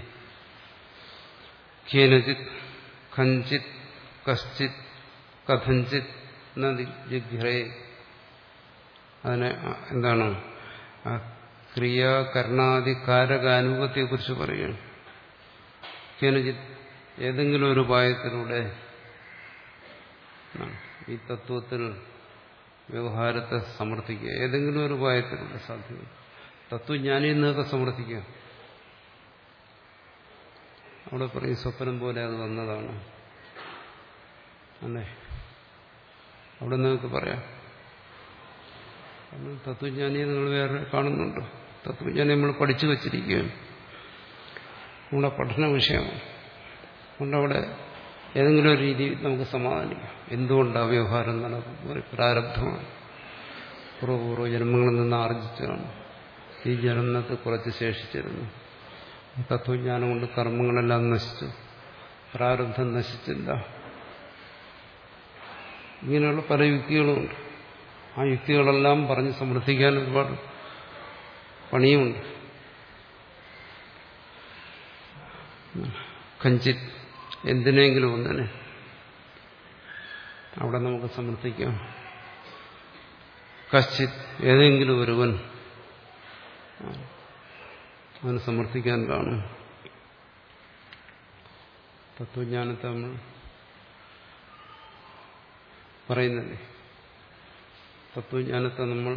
A: കേനചിത് കഞ്ചിത് കശ്ചിത് കഥഞ്ചിത് ജിഘ്രേ. അതിനെ എന്താണ്, ആ ക്രിയാകരണാദികാരക അനുഭവത്തെ കുറിച്ച് പറയുകയാണ്. കേനചിത് ഏതെങ്കിലും ഒരു ഉപായത്തിലൂടെ ഈ തത്വത്തിൽ വ്യവഹാരത്തെ സമർത്ഥിക്കുക. ഏതെങ്കിലും ഒരു ഉപായത്തിലൂടെ സാധ്യത. തത്വജ്ഞാനിയിൽ നിന്നൊക്കെ സമർത്ഥിക്കുക. അവിടെ പറയും സ്വപ്നം പോലെ അത് വന്നതാണ് അല്ലേ, അവിടെ നിങ്ങൾക്ക് പറയാം. കാരണം തത്വജ്ഞാനിയെ നിങ്ങൾ വേറെ കാണുന്നുണ്ടോ? തത്വജ്ഞാനി നമ്മൾ പഠിച്ചു വച്ചിരിക്കുകയാണ്, നമ്മുടെ പഠന വിഷയമാണ്. അതുകൊണ്ടവിടെ ഏതെങ്കിലും ഒരു രീതി നമുക്ക് സമാധാനിക്കാം. എന്തുകൊണ്ടാണ് വ്യവഹാരം നടക്കും? ഒരു പ്രാരബ്ധമാണ്, പൂർവ്വപൂർവ്വ ജന്മങ്ങളിൽ നിന്ന് ആർജിച്ചതാണ്. ഈ ജന്മത്തെ കുറച്ച് ശേഷിച്ചിരുന്നു. തത്വജ്ഞാനം കൊണ്ട് കർമ്മങ്ങളെല്ലാം നശിച്ചു, പ്രാരബ്ധം നശിച്ചില്ല. ഇങ്ങനെയുള്ള പല യുക്തികളുമുണ്ട്. ആ യുക്തികളെല്ലാം പറഞ്ഞ് സമർത്ഥിക്കാൻ ഒരുപാട് പണിയുമുണ്ട്. കഞ്ചിത് എന്തിനെങ്കിലും ഒന്നിനെ അവിടെ നമുക്ക് സമർത്ഥിക്കാം. കശ്ചിത് ഏതെങ്കിലും ഒരുവൻ അവന് സമർത്ഥിക്കാൻ കാണും. തത്വജ്ഞാനത്തെ നമ്മൾ പറയുന്നില്ലേ, തത്വജ്ഞാനത്തെ നമ്മൾ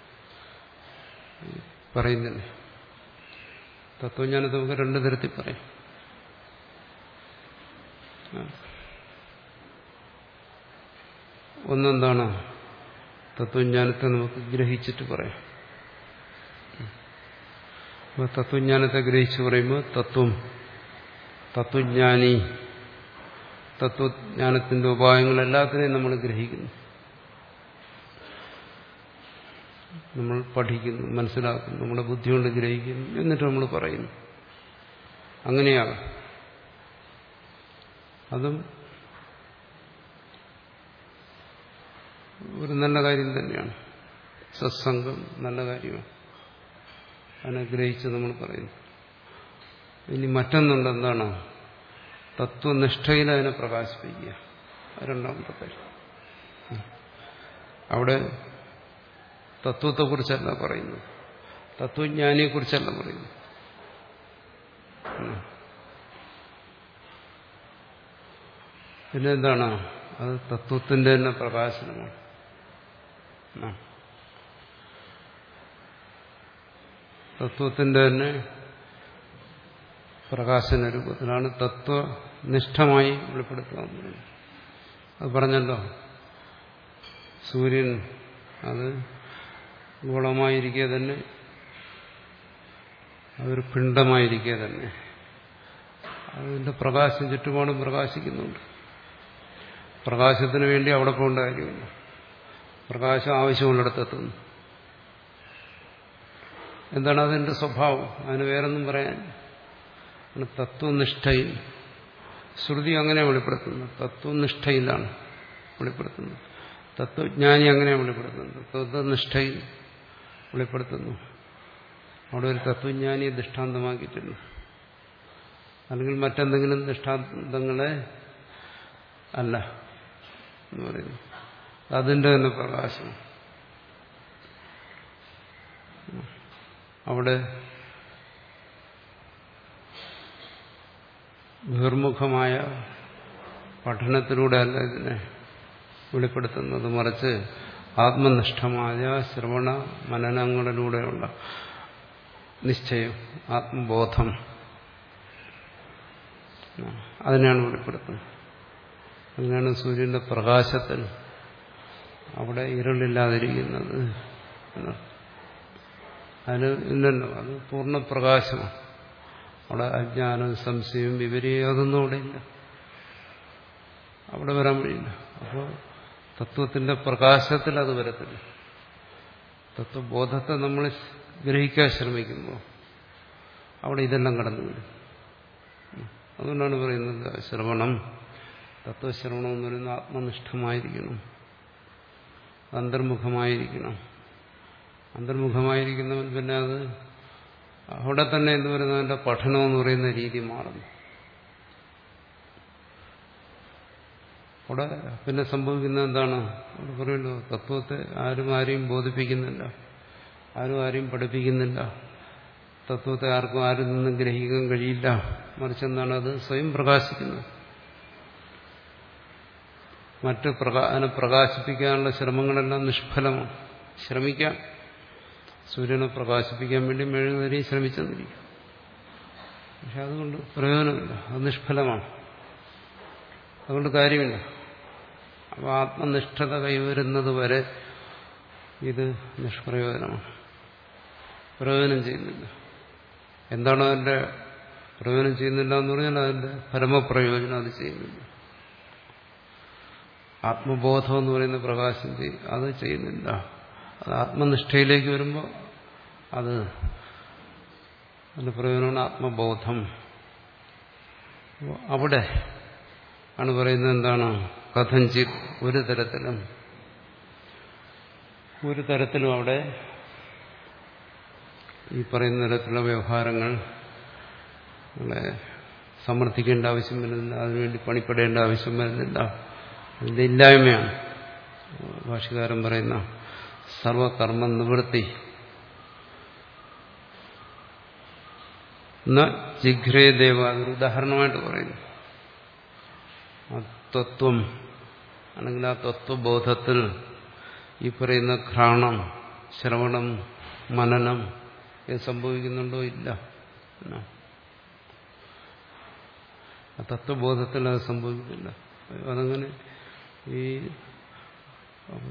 A: പറയുന്നില്ലേ, തത്വജ്ഞാനത്തെ നമുക്ക് രണ്ടു തരത്തിൽ പറയാം. ഒന്നെന്താണ്, തത്വജ്ഞാനത്തെ നമുക്ക് ഗ്രഹിച്ചിട്ട് പറയാം. അപ്പോൾ തത്വജ്ഞാനത്തെ ഗ്രഹിച്ചു പറയുമ്പോൾ തത്വം, തത്വജ്ഞാനി, തത്വജ്ഞാനത്തിന്റെ ഉപായങ്ങളെല്ലാത്തിനെയും നമ്മൾ ഗ്രഹിക്കുന്നു, നമ്മൾ പഠിക്കുന്നു, മനസ്സിലാക്കുന്നു, നമ്മുടെ ബുദ്ധി കൊണ്ട് ഗ്രഹിക്കുന്നു, എന്നിട്ട് നമ്മൾ പറയുന്നു. അങ്ങനെയാകാം. അതും ഒരു നല്ല കാര്യം തന്നെയാണ്. സത്സംഗം നല്ല കാര്യമാണ്. അതിനെ ഗ്രഹിച്ച് നമ്മൾ പറയുന്നു. ഇനി മറ്റൊന്നുണ്ട്, എന്താണ്? തത്വനിഷ്ഠയിൽ അതിനെ പ്രകാശിപ്പിക്കുക. രണ്ടാമത്തെ കാര്യം. അവിടെ തത്വത്തെക്കുറിച്ചല്ല പറയുന്നത്, തത്വജ്ഞാനിയെക്കുറിച്ചല്ല പറയുന്നത്. പിന്നെ എന്താണ്? അത് തത്വത്തിന്റെ തന്നെ പ്രകാശനമാണ്. തത്വത്തിന്റെ തന്നെ പ്രകാശന രൂപത്തിലാണ് തത്വനിഷ്ഠമായി വെളിപ്പെടുത്തുക. അത് പറഞ്ഞല്ലോ, സൂര്യൻ അത് ഗോളമായിരിക്കെ തന്നെ, അതൊരു പിണ്ഡമായിരിക്കെ തന്നെ അതിന്റെ പ്രകാശം ചുറ്റുപാടും പ്രകാശിക്കുന്നുണ്ട്. പ്രകാശത്തിന് വേണ്ടി അവിടെ പോകേണ്ട കാര്യമില്ല. പ്രകാശം ആവശ്യമുള്ളിടത്തെത്തുന്നു. എന്താണ് അതിന്റെ സ്വഭാവം? അതിന് വേറൊന്നും പറയാൻ. തത്വനിഷ്ഠയിൽ ശ്രുതി അങ്ങനെ വെളിപ്പെടുത്തുന്നു. തത്വനിഷ്ഠയിലാണ് വെളിപ്പെടുത്തുന്നത്. തത്വജ്ഞാനി അങ്ങനെ വെളിപ്പെടുത്തുന്നത്. തത്വനിഷ്ഠയിൽ വെളിപ്പെടുത്തുന്നു. അവിടെ ഒരു തത്വജ്ഞാനിയെ ദൃഷ്ടാന്തമാക്കിയിട്ടുണ്ട്. അല്ലെങ്കിൽ മറ്റെന്തെങ്കിലും ദൃഷ്ടാന്തങ്ങളെ അല്ല എന്ന് പറയുന്നു. അതിന്റെ തന്നെ പ്രകാശം. അവിടെ ബഹിർമുഖമായ പഠനത്തിലൂടെ അല്ല ഇതിനെ വെളിപ്പെടുത്തുന്നത്, മറിച്ച് ആത്മനിഷ്ഠമായ ശ്രവണ മനനങ്ങളിലൂടെയുള്ള നിശ്ചയം, ആത്മബോധം, അതിനാണ് വെളിപ്പെടുത്തുന്നത്. അതിനാണ് സൂര്യന്റെ പ്രകാശത്തിൽ അവിടെ ഇരുളില്ലാതിരിക്കുന്നത്. അതിന് ഇല്ലല്ലോ, അത് പൂർണ്ണപ്രകാശമാണ്. അവിടെ അജ്ഞാനം, സംശയം, വിപരീയം അതൊന്നും അവിടെ ഇല്ല, അവിടെ വരാൻ വഴിയില്ല. അപ്പോൾ തത്വത്തിന്റെ പ്രകാശത്തിൽ അത് വരത്തില്ല. തത്വബോധത്തെ നമ്മൾ ഗ്രഹിക്കാൻ ശ്രമിക്കുമ്പോൾ അവിടെ ഇതെല്ലാം കടന്നു വരും. അതുകൊണ്ടാണ് പറയുന്നത് ശ്രവണം, തത്വശ്രവണം എന്ന് പറയുന്നത് ആത്മനിഷ്ഠമായിരിക്കണം, അന്തർമുഖമായിരിക്കണം. അന്തർമുഖമായിരിക്കുന്നവൻ പിന്നെ അത് അവിടെ തന്നെ എന്ന് പറയുന്നത് അതിന്റെ പഠനം എന്ന് പറയുന്ന രീതി മാറുന്നു. അവിടെ പിന്നെ സംഭവിക്കുന്നത് എന്താണ്? അവിടെ പറയുമല്ലോ, തത്വത്തെ ആരും ആരെയും ബോധിപ്പിക്കുന്നില്ല, ആരും ആരെയും പഠിപ്പിക്കുന്നില്ല. തത്വത്തെ ആർക്കും ആരിൽ നിന്നും ഗ്രഹിക്കാൻ കഴിയില്ല. മറിച്ച് എന്താണ്? അത് സ്വയം പ്രകാശിക്കുന്നത്. മറ്റ് പ്രകാ അതിനെ പ്രകാശിപ്പിക്കാനുള്ള ശ്രമങ്ങളെല്ലാം നിഷ്ഫലമാണ്. ശ്രമിക്കാം, സൂര്യനെ പ്രകാശിപ്പിക്കാൻ വേണ്ടി മെഴുകുതിരി ശ്രമിച്ചെന്നിരിക്കും, പക്ഷെ അതുകൊണ്ട് പ്രയോജനമില്ല, അത് നിഷ്ഫലമാണ്. അതുകൊണ്ട് കാര്യമില്ല. അപ്പോൾ ആത്മനിഷ്ഠത കൈവരുന്നത് വരെ ഇത് നിഷ്പ്രയോജനമാണ്, പ്രയോജനം ചെയ്യുന്നില്ല. എന്താണോ അതിന്റെ പ്രയോജനം ചെയ്യുന്നില്ല എന്ന് പറഞ്ഞാൽ അതിന്റെ പരമപ്രയോജനം അത് ചെയ്യുന്നില്ല. ആത്മബോധം എന്ന് പറയുന്ന പ്രകാശം അത് ചെയ്യുന്നില്ല. അത് ആത്മനിഷ്ഠയിലേക്ക് വരുമ്പോൾ അത് അതിന്റെ പ്രയോജനമാണ് ആത്മബോധം. അവിടെ ആണ് പറയുന്നത് എന്താണ്? കഥഞ്ചിത് ഒരു തരത്തിലും ഒരു തരത്തിലും അവിടെ ഈ പറയുന്ന തരത്തിലുള്ള വ്യവഹാരങ്ങൾ നമ്മളെ സമർത്ഥിക്കേണ്ട ആവശ്യം വരുന്നില്ല, അതിനുവേണ്ടി പണിപ്പെടേണ്ട ആവശ്യം വരുന്നില്ല. അതിന്റെ ഇല്ലായ്മയാണ് ഭാഷ്യകാരൻ പറയുന്ന സർവകർമ്മ നിവൃത്തി. ന ജിഘ്രേ ദേവ, അതൊരു ഉദാഹരണമായിട്ട് പറയുന്നു. ആ തത്വം അല്ലെങ്കിൽ ആ തത്വബോധത്തിൽ ഈ പറയുന്ന ഘ്രാണം, ശ്രവണം, മനനം ഇത് സംഭവിക്കുന്നുണ്ടോ? ഇല്ല. ആ തത്വബോധത്തിൽ അത് സംഭവിക്കുന്നില്ല. അതങ്ങനെ ഈ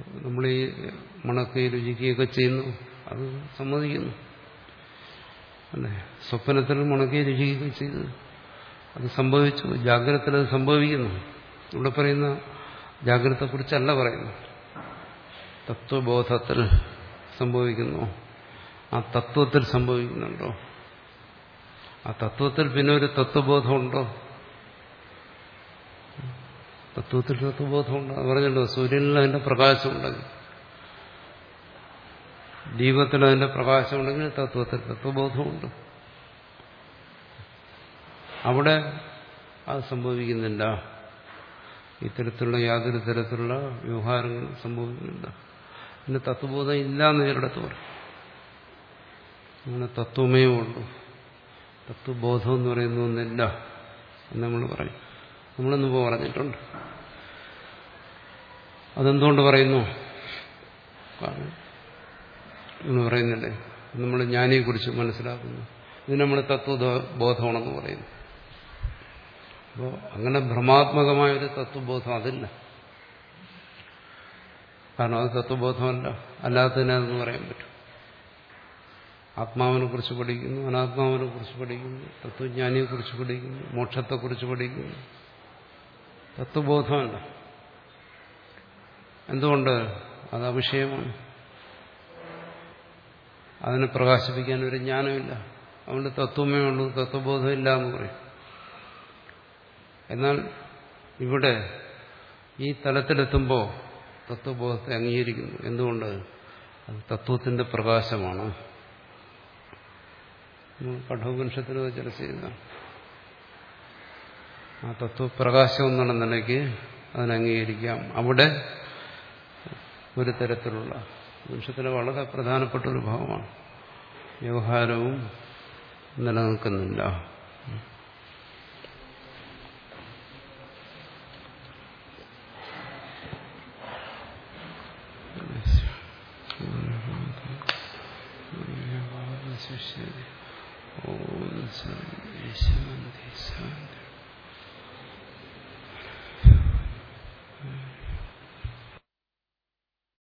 A: നമ്മൾ ഈ മണക്കുകയും രുചിക്കുകയൊക്കെ ചെയ്യുന്നു, അത് സമ്മതിക്കുന്നു. അല്ലേ? സ്വപ്നത്തിൽ മുണക്കി രുചിക്കുകയും ചെയ്തു. അത് സംഭവിച്ചു. ജാഗ്രതത്തിൽ അത് സംഭവിക്കുന്നു. ഇവിടെ പറയുന്ന ജാഗ്രതയെക്കുറിച്ചല്ല പറയുന്നു. തത്വബോധത്തിൽ സംഭവിക്കുന്നു. ആ തത്വത്തിൽ സംഭവിക്കുന്നുണ്ടോ? ആ തത്വത്തിൽ പിന്നെ ഒരു തത്വബോധമുണ്ടോ? തത്വത്തിൽ തത്വബോധമുണ്ടോ? അത് പറഞ്ഞല്ലോ, സൂര്യനിൽ അതിന്റെ പ്രകാശമുണ്ടെങ്കിൽ, ദീപത്തിൽ അതിന്റെ പ്രകാശമുണ്ടെങ്കിൽ തത്വത്തിൽ തത്വബോധമുണ്ട്. അവിടെ അത് സംഭവിക്കുന്നില്ല. ഇത്തരത്തിലുള്ള യാതൊരു തരത്തിലുള്ള വ്യവഹാരങ്ങളും സംഭവിക്കുന്നില്ല. പിന്നെ തത്വബോധം ഇല്ല എന്ന് ചിലടത്ത് പറയും. അങ്ങനെ തത്വമേ ഉള്ളൂ, തത്വബോധം എന്ന് പറയുന്ന ഒന്നില്ല എന്ന് നമ്മൾ പറയും. നമ്മളിന്നിപ്പോ പറഞ്ഞിട്ടുണ്ട്. അതെന്തുകൊണ്ട് പറയുന്നു? കാരണം എന്ന് പറയുന്നില്ലേ, നമ്മൾ ജ്ഞാനിയെക്കുറിച്ച് മനസ്സിലാക്കുന്നു. ഇത് നമ്മൾ തത്വബോധമാണെന്ന് പറയുന്നു. അപ്പോൾ അങ്ങനെ ഭ്രമാത്മകമായൊരു തത്വബോധം അതില്ല. കാരണം അത് തത്വബോധമല്ല. അല്ലാത്തതിനെ അതെന്ന് പറയാൻ പറ്റും. ആത്മാവിനെ കുറിച്ച് പഠിക്കുന്നു, അനാത്മാവിനെ കുറിച്ച് പഠിക്കുന്നു, തത്വജ്ഞാനിയെക്കുറിച്ച് പഠിക്കുന്നു, മോക്ഷത്തെക്കുറിച്ച് പഠിക്കുന്നു. തത്വബോധമല്ല. എന്തുകൊണ്ട്? അത് അവിഷയമാണ്. അതിനെ പ്രകാശിപ്പിക്കാൻ ഒരു ജ്ഞാനമില്ല. അതുകൊണ്ട് തത്വമേ ഉള്ളൂ, തത്വബോധം ഇല്ല എന്ന് പറയും. എന്നാൽ ഇവിടെ ഈ തലത്തിലെത്തുമ്പോൾ തത്വബോധത്തെ അംഗീകരിക്കുന്നു. എന്തുകൊണ്ട്? അത് തത്വത്തിന്റെ പ്രകാശമാണ്. കഠോപനിഷത്തിൽ ചർച്ച ചെയ്യുന്നതാണ്. ആ തത്വപ്രകാശം എന്നുള്ള നിലയ്ക്ക് അതിനെ അംഗീകരിക്കാം. അവിടെ ഒരു തരത്തിലുള്ള ഉപനിഷത്തിലെ വളരെ പ്രധാനപ്പെട്ട ഒരു ഭാഗമാണ്. വ്യവഹാരവും നിലനിൽക്കുന്നില്ല. ഓം ശാന്തി ശാന്തി ശാന്തി.